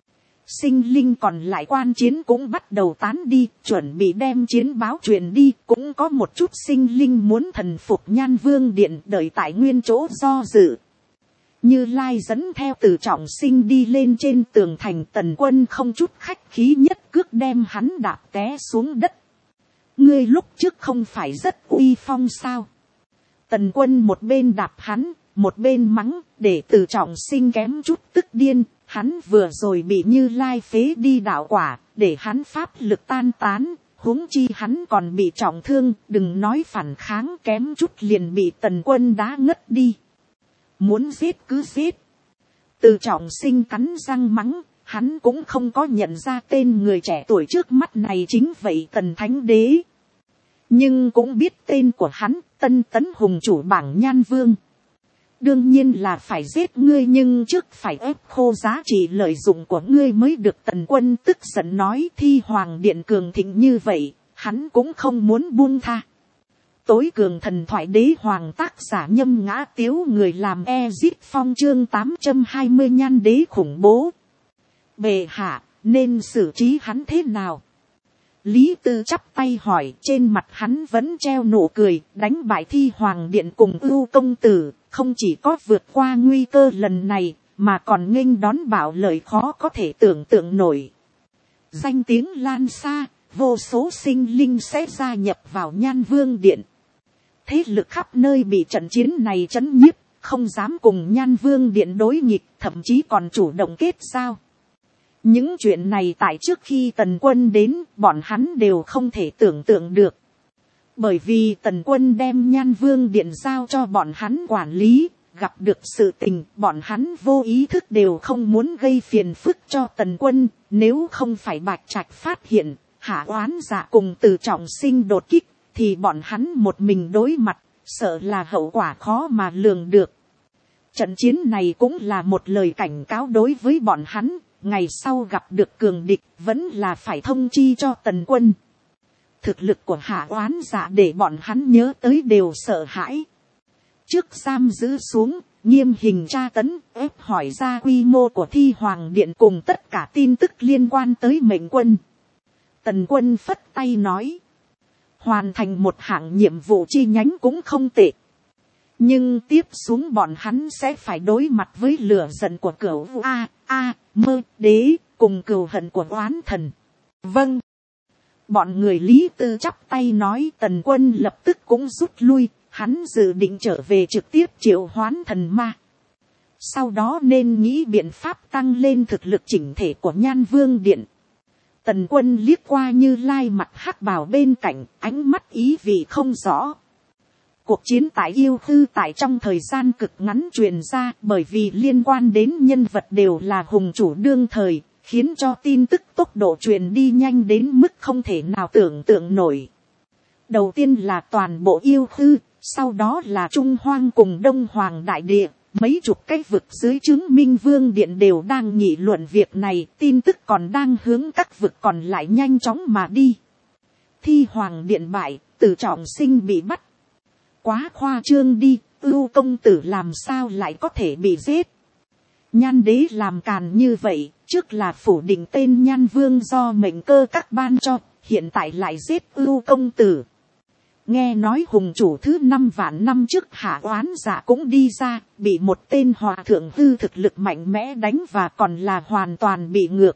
Sinh linh còn lại quan chiến cũng bắt đầu tán đi, chuẩn bị đem chiến báo truyền đi. Cũng có một chút sinh linh muốn thần phục Nhan Vương Điện, đợi tại nguyên chỗ do dự. Như Lai dẫn theo Từ Trọng Sinh đi lên trên tường thành. Tần Quân không chút khách khí nhất cước đem hắn đạp té xuống đất. Ngươi lúc trước không phải rất uy phong sao? Tần Quân một bên đạp hắn, một bên mắng, để Từ Trọng Sinh kém chút tức điên. Hắn vừa rồi bị Như Lai phế đi đạo quả, để hắn pháp lực tan tán, huống chi hắn còn bị trọng thương, đừng nói phản kháng, kém chút liền bị Tần Quân đá ngất đi. Muốn giết cứ giết. Từ Trọng Sinh cắn răng mắng, hắn cũng không có nhận ra tên người trẻ tuổi trước mắt này chính vậy Tần Thánh Đế. Nhưng cũng biết tên của hắn, Tân Tấn Hùng chủ bảng Nhan Vương. Đương nhiên là phải giết ngươi, nhưng trước phải ép khô giá trị lợi dụng của ngươi mới được. Tần Quân tức giận nói, Thi Hoàng Điện cường thịnh như vậy, hắn cũng không muốn buông tha. tối cường thần thoại đế hoàng, tác giả Nhâm Ngã Tiếu, người làm Ezip Phong, chương 820 nhan đế khủng bố. Bệ hạ, nên xử trí hắn thế nào? Lý Tư chắp tay hỏi, trên mặt hắn vẫn treo nụ cười. Đánh bại Thi Hoàng Điện cùng Ưu công tử, không chỉ có vượt qua nguy cơ lần này, mà còn nghênh đón bảo lợi khó có thể tưởng tượng nổi. Danh tiếng lan xa, vô số sinh linh sẽ gia nhập vào Nhan Vương Điện. Thế lực khắp nơi bị trận chiến này trấn nhiếp, không dám cùng Nhan Vương Điện đối nghịch, thậm chí còn chủ động kết giao. Những chuyện này tại trước khi Tần Quân đến, bọn hắn đều không thể tưởng tượng được. Bởi vì Tần Quân đem Nhan Vương Điện giao cho bọn hắn quản lý, gặp được sự tình, bọn hắn vô ý thức đều không muốn gây phiền phức cho Tần Quân. Nếu không phải Bạch Trạch phát hiện, Hạ Oán Dạ cùng Từ Trọng Sinh đột kích, thì bọn hắn một mình đối mặt, sợ là hậu quả khó mà lường được. Trận chiến này cũng là một lời cảnh cáo đối với bọn hắn. Ngày sau gặp được cường địch, vẫn là phải thông chi cho Tần Quân. Thực lực của Hạ Oán Dạ để bọn hắn nhớ tới đều sợ hãi. Trước giam giữ xuống, nghiêm hình tra tấn, ép hỏi ra quy mô của Thi Hoàng Điện cùng tất cả tin tức liên quan tới Mệnh Quân. Tần Quân phất tay nói, hoàn thành một hạng nhiệm vụ chi nhánh cũng không tệ. Nhưng tiếp xuống bọn hắn sẽ phải đối mặt với lửa giận của Cửu Mơ Đế cùng cừu hận của Oán Thần. Vâng. Bọn người Lý Tư chắp tay nói. Tần Quân lập tức cũng rút lui. Hắn dự định trở về trực tiếp triệu hoán thần ma. Sau đó nên nghĩ biện pháp tăng lên thực lực chỉnh thể của Nhan Vương Điện. Tần Quân liếc qua Như Lai mặt hắc bào bên cạnh, ánh mắt ý vị không rõ. Cuộc chiến tại Yêu Hư tại trong thời gian cực ngắn truyền ra, bởi vì liên quan đến nhân vật đều là hùng chủ đương thời, khiến cho tin tức tốc độ truyền đi nhanh đến mức không thể nào tưởng tượng nổi. Đầu tiên là toàn bộ Yêu Hư, sau đó là Trung Hoang cùng Đông Hoàng Đại Địa, mấy chục cái vực dưới trướng Minh Vương Điện đều đang nghị luận việc này, tin tức còn đang hướng các vực còn lại nhanh chóng mà đi. Thi Hoàng Điện bại, Từ Trọng Sinh bị bắt. Quá khoa trương đi, Ưu công tử làm sao lại có thể bị giết? Nhan đế làm càn như vậy, trước là phủ định tên Nhan Vương do mệnh cơ các ban cho, hiện tại lại giết Ưu công tử. Nghe nói hùng chủ thứ 5 vạn năm trước Hạ Oán Dạ cũng đi ra, bị một tên hòa thượng hư thực lực mạnh mẽ đánh và còn là hoàn toàn bị ngược.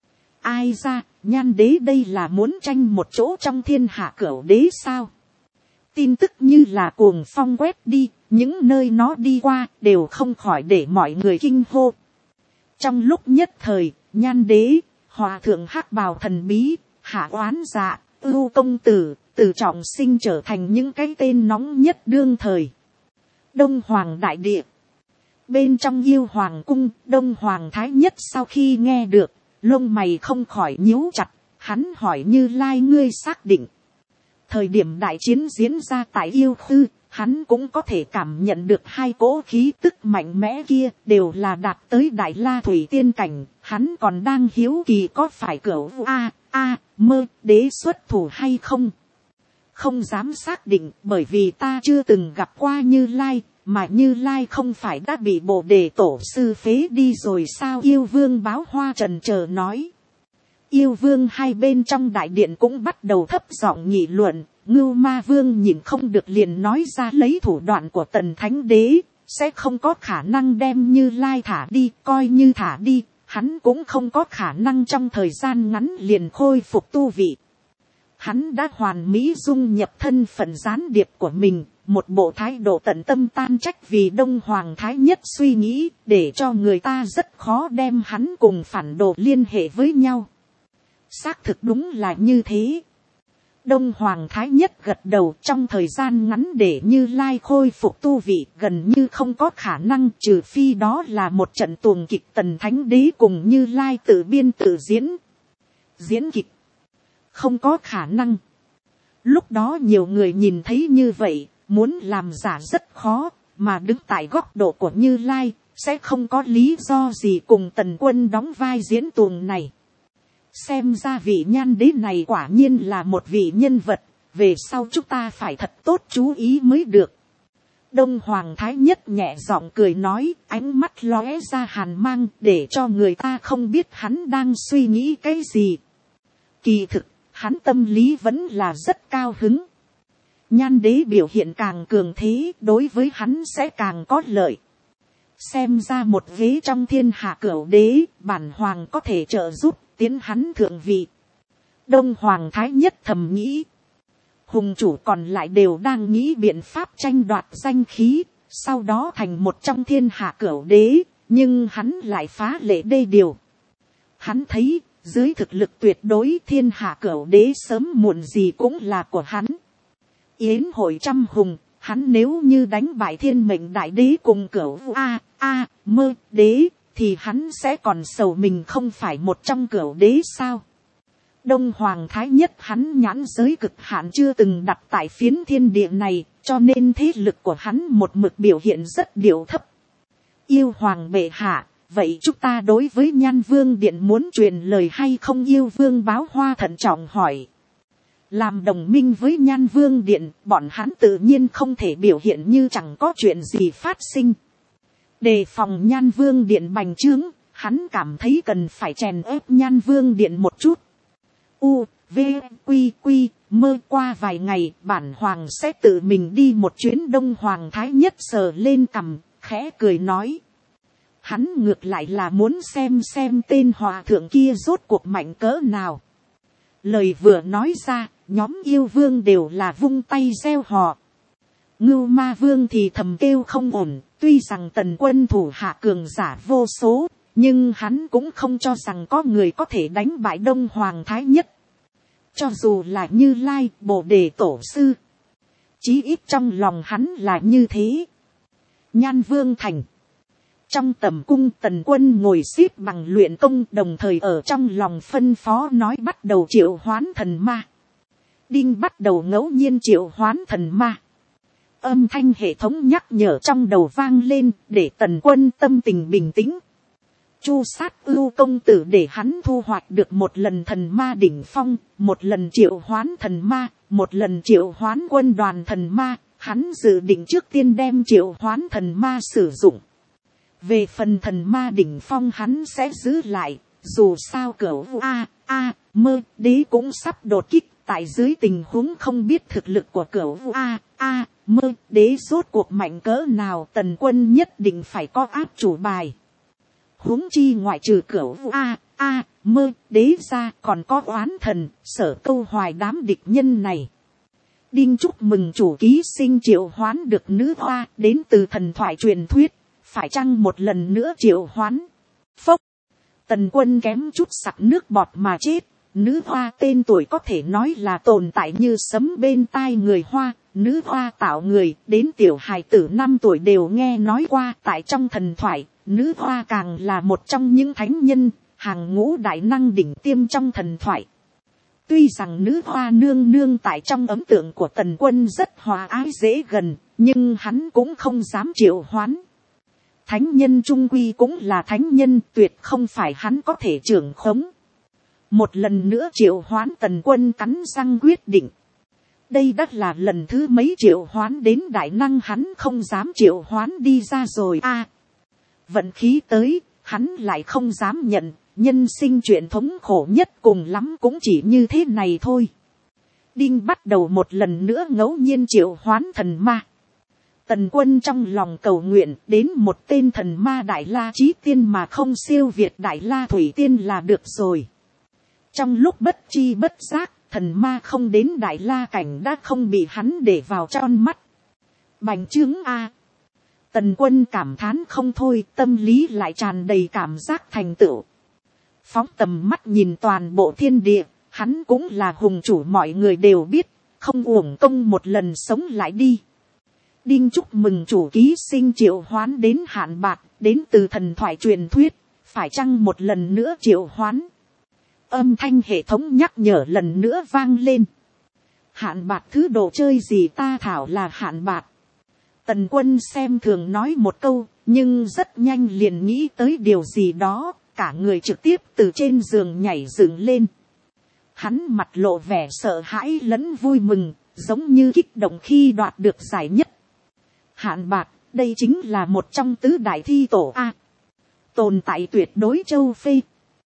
Ai ra, Nhan đế đây là muốn tranh một chỗ trong thiên hạ Cửu đế sao? Tin tức như là cuồng phong quét đi, những nơi nó đi qua đều không khỏi để mọi người kinh hô. Trong lúc nhất thời, Nhan đế, hòa thượng hắc bào thần bí, Hạ Oán Dạ, Ưu công tử, Từ Trọng Sinh trở thành những cái tên nóng nhất đương thời. Đông Hoàng Đại Địa. Bên trong Yêu Hoàng cung, Đông Hoàng Thái Nhất sau khi nghe được, lông mày không khỏi nhíu chặt, hắn hỏi Như Lai, ngươi xác định. Thời điểm đại chiến diễn ra tại Yêu Hư, hắn cũng có thể cảm nhận được hai cỗ khí tức mạnh mẽ kia đều là đạt tới Đại La Thủy Tiên cảnh. Hắn còn đang hiếu kỳ có phải Cửu Mơ Đế xuất thủ hay không. Không dám xác định, bởi vì ta chưa từng gặp qua Như Lai, mà Như Lai không phải đã bị Bồ Đề Tổ sư phế đi rồi sao? Yêu Vương Báo Hoa trần chờ nói. Yêu Vương hai bên trong đại điện cũng bắt đầu thấp giọng nghị luận. Ngưu Ma Vương nhìn không được liền nói ra, lấy thủ đoạn của Tần Thánh Đế, sẽ không có khả năng đem Như Lai thả đi. Coi như thả đi, hắn cũng không có khả năng trong thời gian ngắn liền khôi phục tu vị. Hắn đã hoàn mỹ dung nhập thân phận gián điệp của mình, một bộ thái độ tận tâm tan trách vì Đông Hoàng Thái Nhất suy nghĩ, để cho người ta rất khó đem hắn cùng phản đồ liên hệ với nhau. Xác thực đúng là như thế. Đông Hoàng Thái Nhất gật đầu, trong thời gian ngắn để Như Lai khôi phục tu vị gần như không có khả năng, trừ phi đó là một trận tuồng kịch Tần Thánh Đế cùng Như Lai tự biên tự diễn. Diễn kịch. Không có khả năng. Lúc đó nhiều người nhìn thấy như vậy, muốn làm giả rất khó, mà đứng tại góc độ của Như Lai, sẽ không có lý do gì cùng Tần Quân đóng vai diễn tuồng này. Xem ra vị Nhan đế này quả nhiên là một vị nhân vật, về sau chúng ta phải thật tốt chú ý mới được. Đông Hoàng Thái Nhất nhẹ giọng cười nói, ánh mắt lóe ra hàn mang để cho người ta không biết hắn đang suy nghĩ cái gì. Kỳ thực, hắn tâm lý vẫn là rất cao hứng. Nhan đế biểu hiện càng cường thế, đối với hắn sẽ càng có lợi. Xem ra một ghế trong thiên hạ cửu đế, bản hoàng có thể trợ giúp tiến hắn thượng vị. Đông Hoàng Thái Nhất thầm nghĩ. Hùng chủ còn lại đều đang nghĩ biện pháp tranh đoạt danh khí, sau đó thành một trong thiên hạ cửu đế, nhưng hắn lại phá lệ đê điều. Hắn thấy, dưới thực lực tuyệt đối thiên hạ cửu đế sớm muộn gì cũng là của hắn. Yến hội trăm hùng, hắn nếu như đánh bại thiên mệnh đại đế cùng cửu mơ đế, thì hắn sẽ còn sầu mình không phải một trong cửu đế sao. Đông Hoàng Thái Nhất hắn nhãn giới cực hạn chưa từng đặt tại phiến thiên địa này, cho nên thế lực của hắn một mực biểu hiện rất điệu thấp. Yêu Hoàng bệ hạ, vậy chúng ta đối với Nhan Vương Điện muốn truyền lời hay không? Yêu Vương Báo Hoa thận trọng hỏi. Làm đồng minh với Nhan Vương Điện, bọn hắn tự nhiên không thể biểu hiện như chẳng có chuyện gì phát sinh. Đề phòng Nhan Vương Điện bành trướng, hắn cảm thấy cần phải chèn ép Nhan Vương Điện một chút. Mơ qua vài ngày, bản hoàng sẽ tự mình đi một chuyến. Đông Hoàng Thái Nhất sờ lên cằm, khẽ cười nói. Hắn ngược lại là muốn xem tên hòa thượng kia rốt cuộc mạnh cỡ nào. Lời vừa nói ra, nhóm yêu vương đều là vung tay reo hò. Ngưu Ma Vương thì thầm kêu không ổn, tuy rằng Tần Quân thủ hạ cường giả vô số, nhưng hắn cũng không cho rằng có người có thể đánh bại Đông Hoàng Thái Nhất. Cho dù là Như Lai, Bồ Đề Tổ Sư, chí ít trong lòng hắn là như thế. Nhan Vương Thành. Trong tầm cung, Tần Quân ngồi xếp bằng luyện công, đồng thời ở trong lòng phân phó nói bắt đầu triệu hoán thần ma. Đinh bắt đầu ngẫu nhiên triệu hoán thần ma. Âm thanh hệ thống nhắc nhở trong đầu vang lên, để Tần Quân tâm tình bình tĩnh. Chu Sát Ưu công tử để hắn thu hoạch được một lần thần ma đỉnh phong, một lần triệu hoán thần ma, một lần triệu hoán quân đoàn thần ma. Hắn dự định trước tiên đem triệu hoán thần ma sử dụng. Về phần thần ma đỉnh phong hắn sẽ giữ lại, dù sao cửu mơ đế cũng sắp đột kích. Tại dưới tình huống không biết thực lực của cửu mơ đế rốt cuộc mạnh cỡ nào, Tần Quân nhất định phải có áp chủ bài. Huống chi ngoại trừ cửu mơ đế ra còn có oán thần, Sở Câu Hoài đám địch nhân này. Đinh chúc mừng chủ ký sinh triệu hoán được nữ hoa đến từ thần thoại truyền thuyết, phải chăng một lần nữa triệu hoán? Phốc, Tần Quân kém chút sặc nước bọt mà chết. Nữ hoa tên tuổi có thể nói là tồn tại như sấm bên tai người Hoa. Nữ hoa tạo người, đến tiểu hài tử 5 tuổi đều nghe nói qua. Tại trong thần thoại, nữ hoa càng là một trong những thánh nhân, hàng ngũ đại năng đỉnh tiêm trong thần thoại. Tuy rằng nữ hoa nương nương tại trong ấn tượng của Tần Quân rất hòa ái dễ gần, nhưng hắn cũng không dám triệu hoán. Thánh nhân trung quy cũng là thánh nhân, tuyệt không phải hắn có thể trưởng khống. Một lần nữa triệu hoán, Tần Quân cắn răng quyết định. Đây đã là lần thứ mấy triệu hoán đến đại năng hắn không dám triệu hoán đi ra rồi vận khí tới, hắn lại không dám nhận, nhân sinh chuyện thống khổ nhất cùng lắm cũng chỉ như thế này thôi. Đinh bắt đầu một lần nữa ngẫu nhiên triệu hoán thần ma. Tần Quân trong lòng cầu nguyện đến một tên thần ma Đại La Chí Tiên mà không siêu việt Đại La Thủy Tiên là được rồi. Trong lúc bất chi bất giác, thần ma không đến Đại La cảnh đã không bị hắn để vào tròn mắt. Bành trướng Tần Quân cảm thán không thôi, tâm lý lại tràn đầy cảm giác thành tựu. Phóng tầm mắt nhìn toàn bộ thiên địa, hắn cũng là hùng chủ mọi người đều biết, không uổng công một lần sống lại đi. Đinh chúc mừng chủ ký sinh triệu hoán đến Hạn Bạc, đến từ thần thoại truyền thuyết, phải chăng một lần nữa triệu hoán? Âm thanh hệ thống nhắc nhở lần nữa vang lên. Hạn Bạc thứ đồ chơi gì ta thảo là Hạn Bạc. Tần Quân xem thường nói một câu, nhưng rất nhanh liền nghĩ tới điều gì đó, cả người trực tiếp từ trên giường nhảy dựng lên. Hắn mặt lộ vẻ sợ hãi lẫn vui mừng, giống như kích động khi đoạt được giải nhất. Hạn Bạc, đây chính là một trong tứ đại thi tổ A, tồn tại tuyệt đối châu Phê.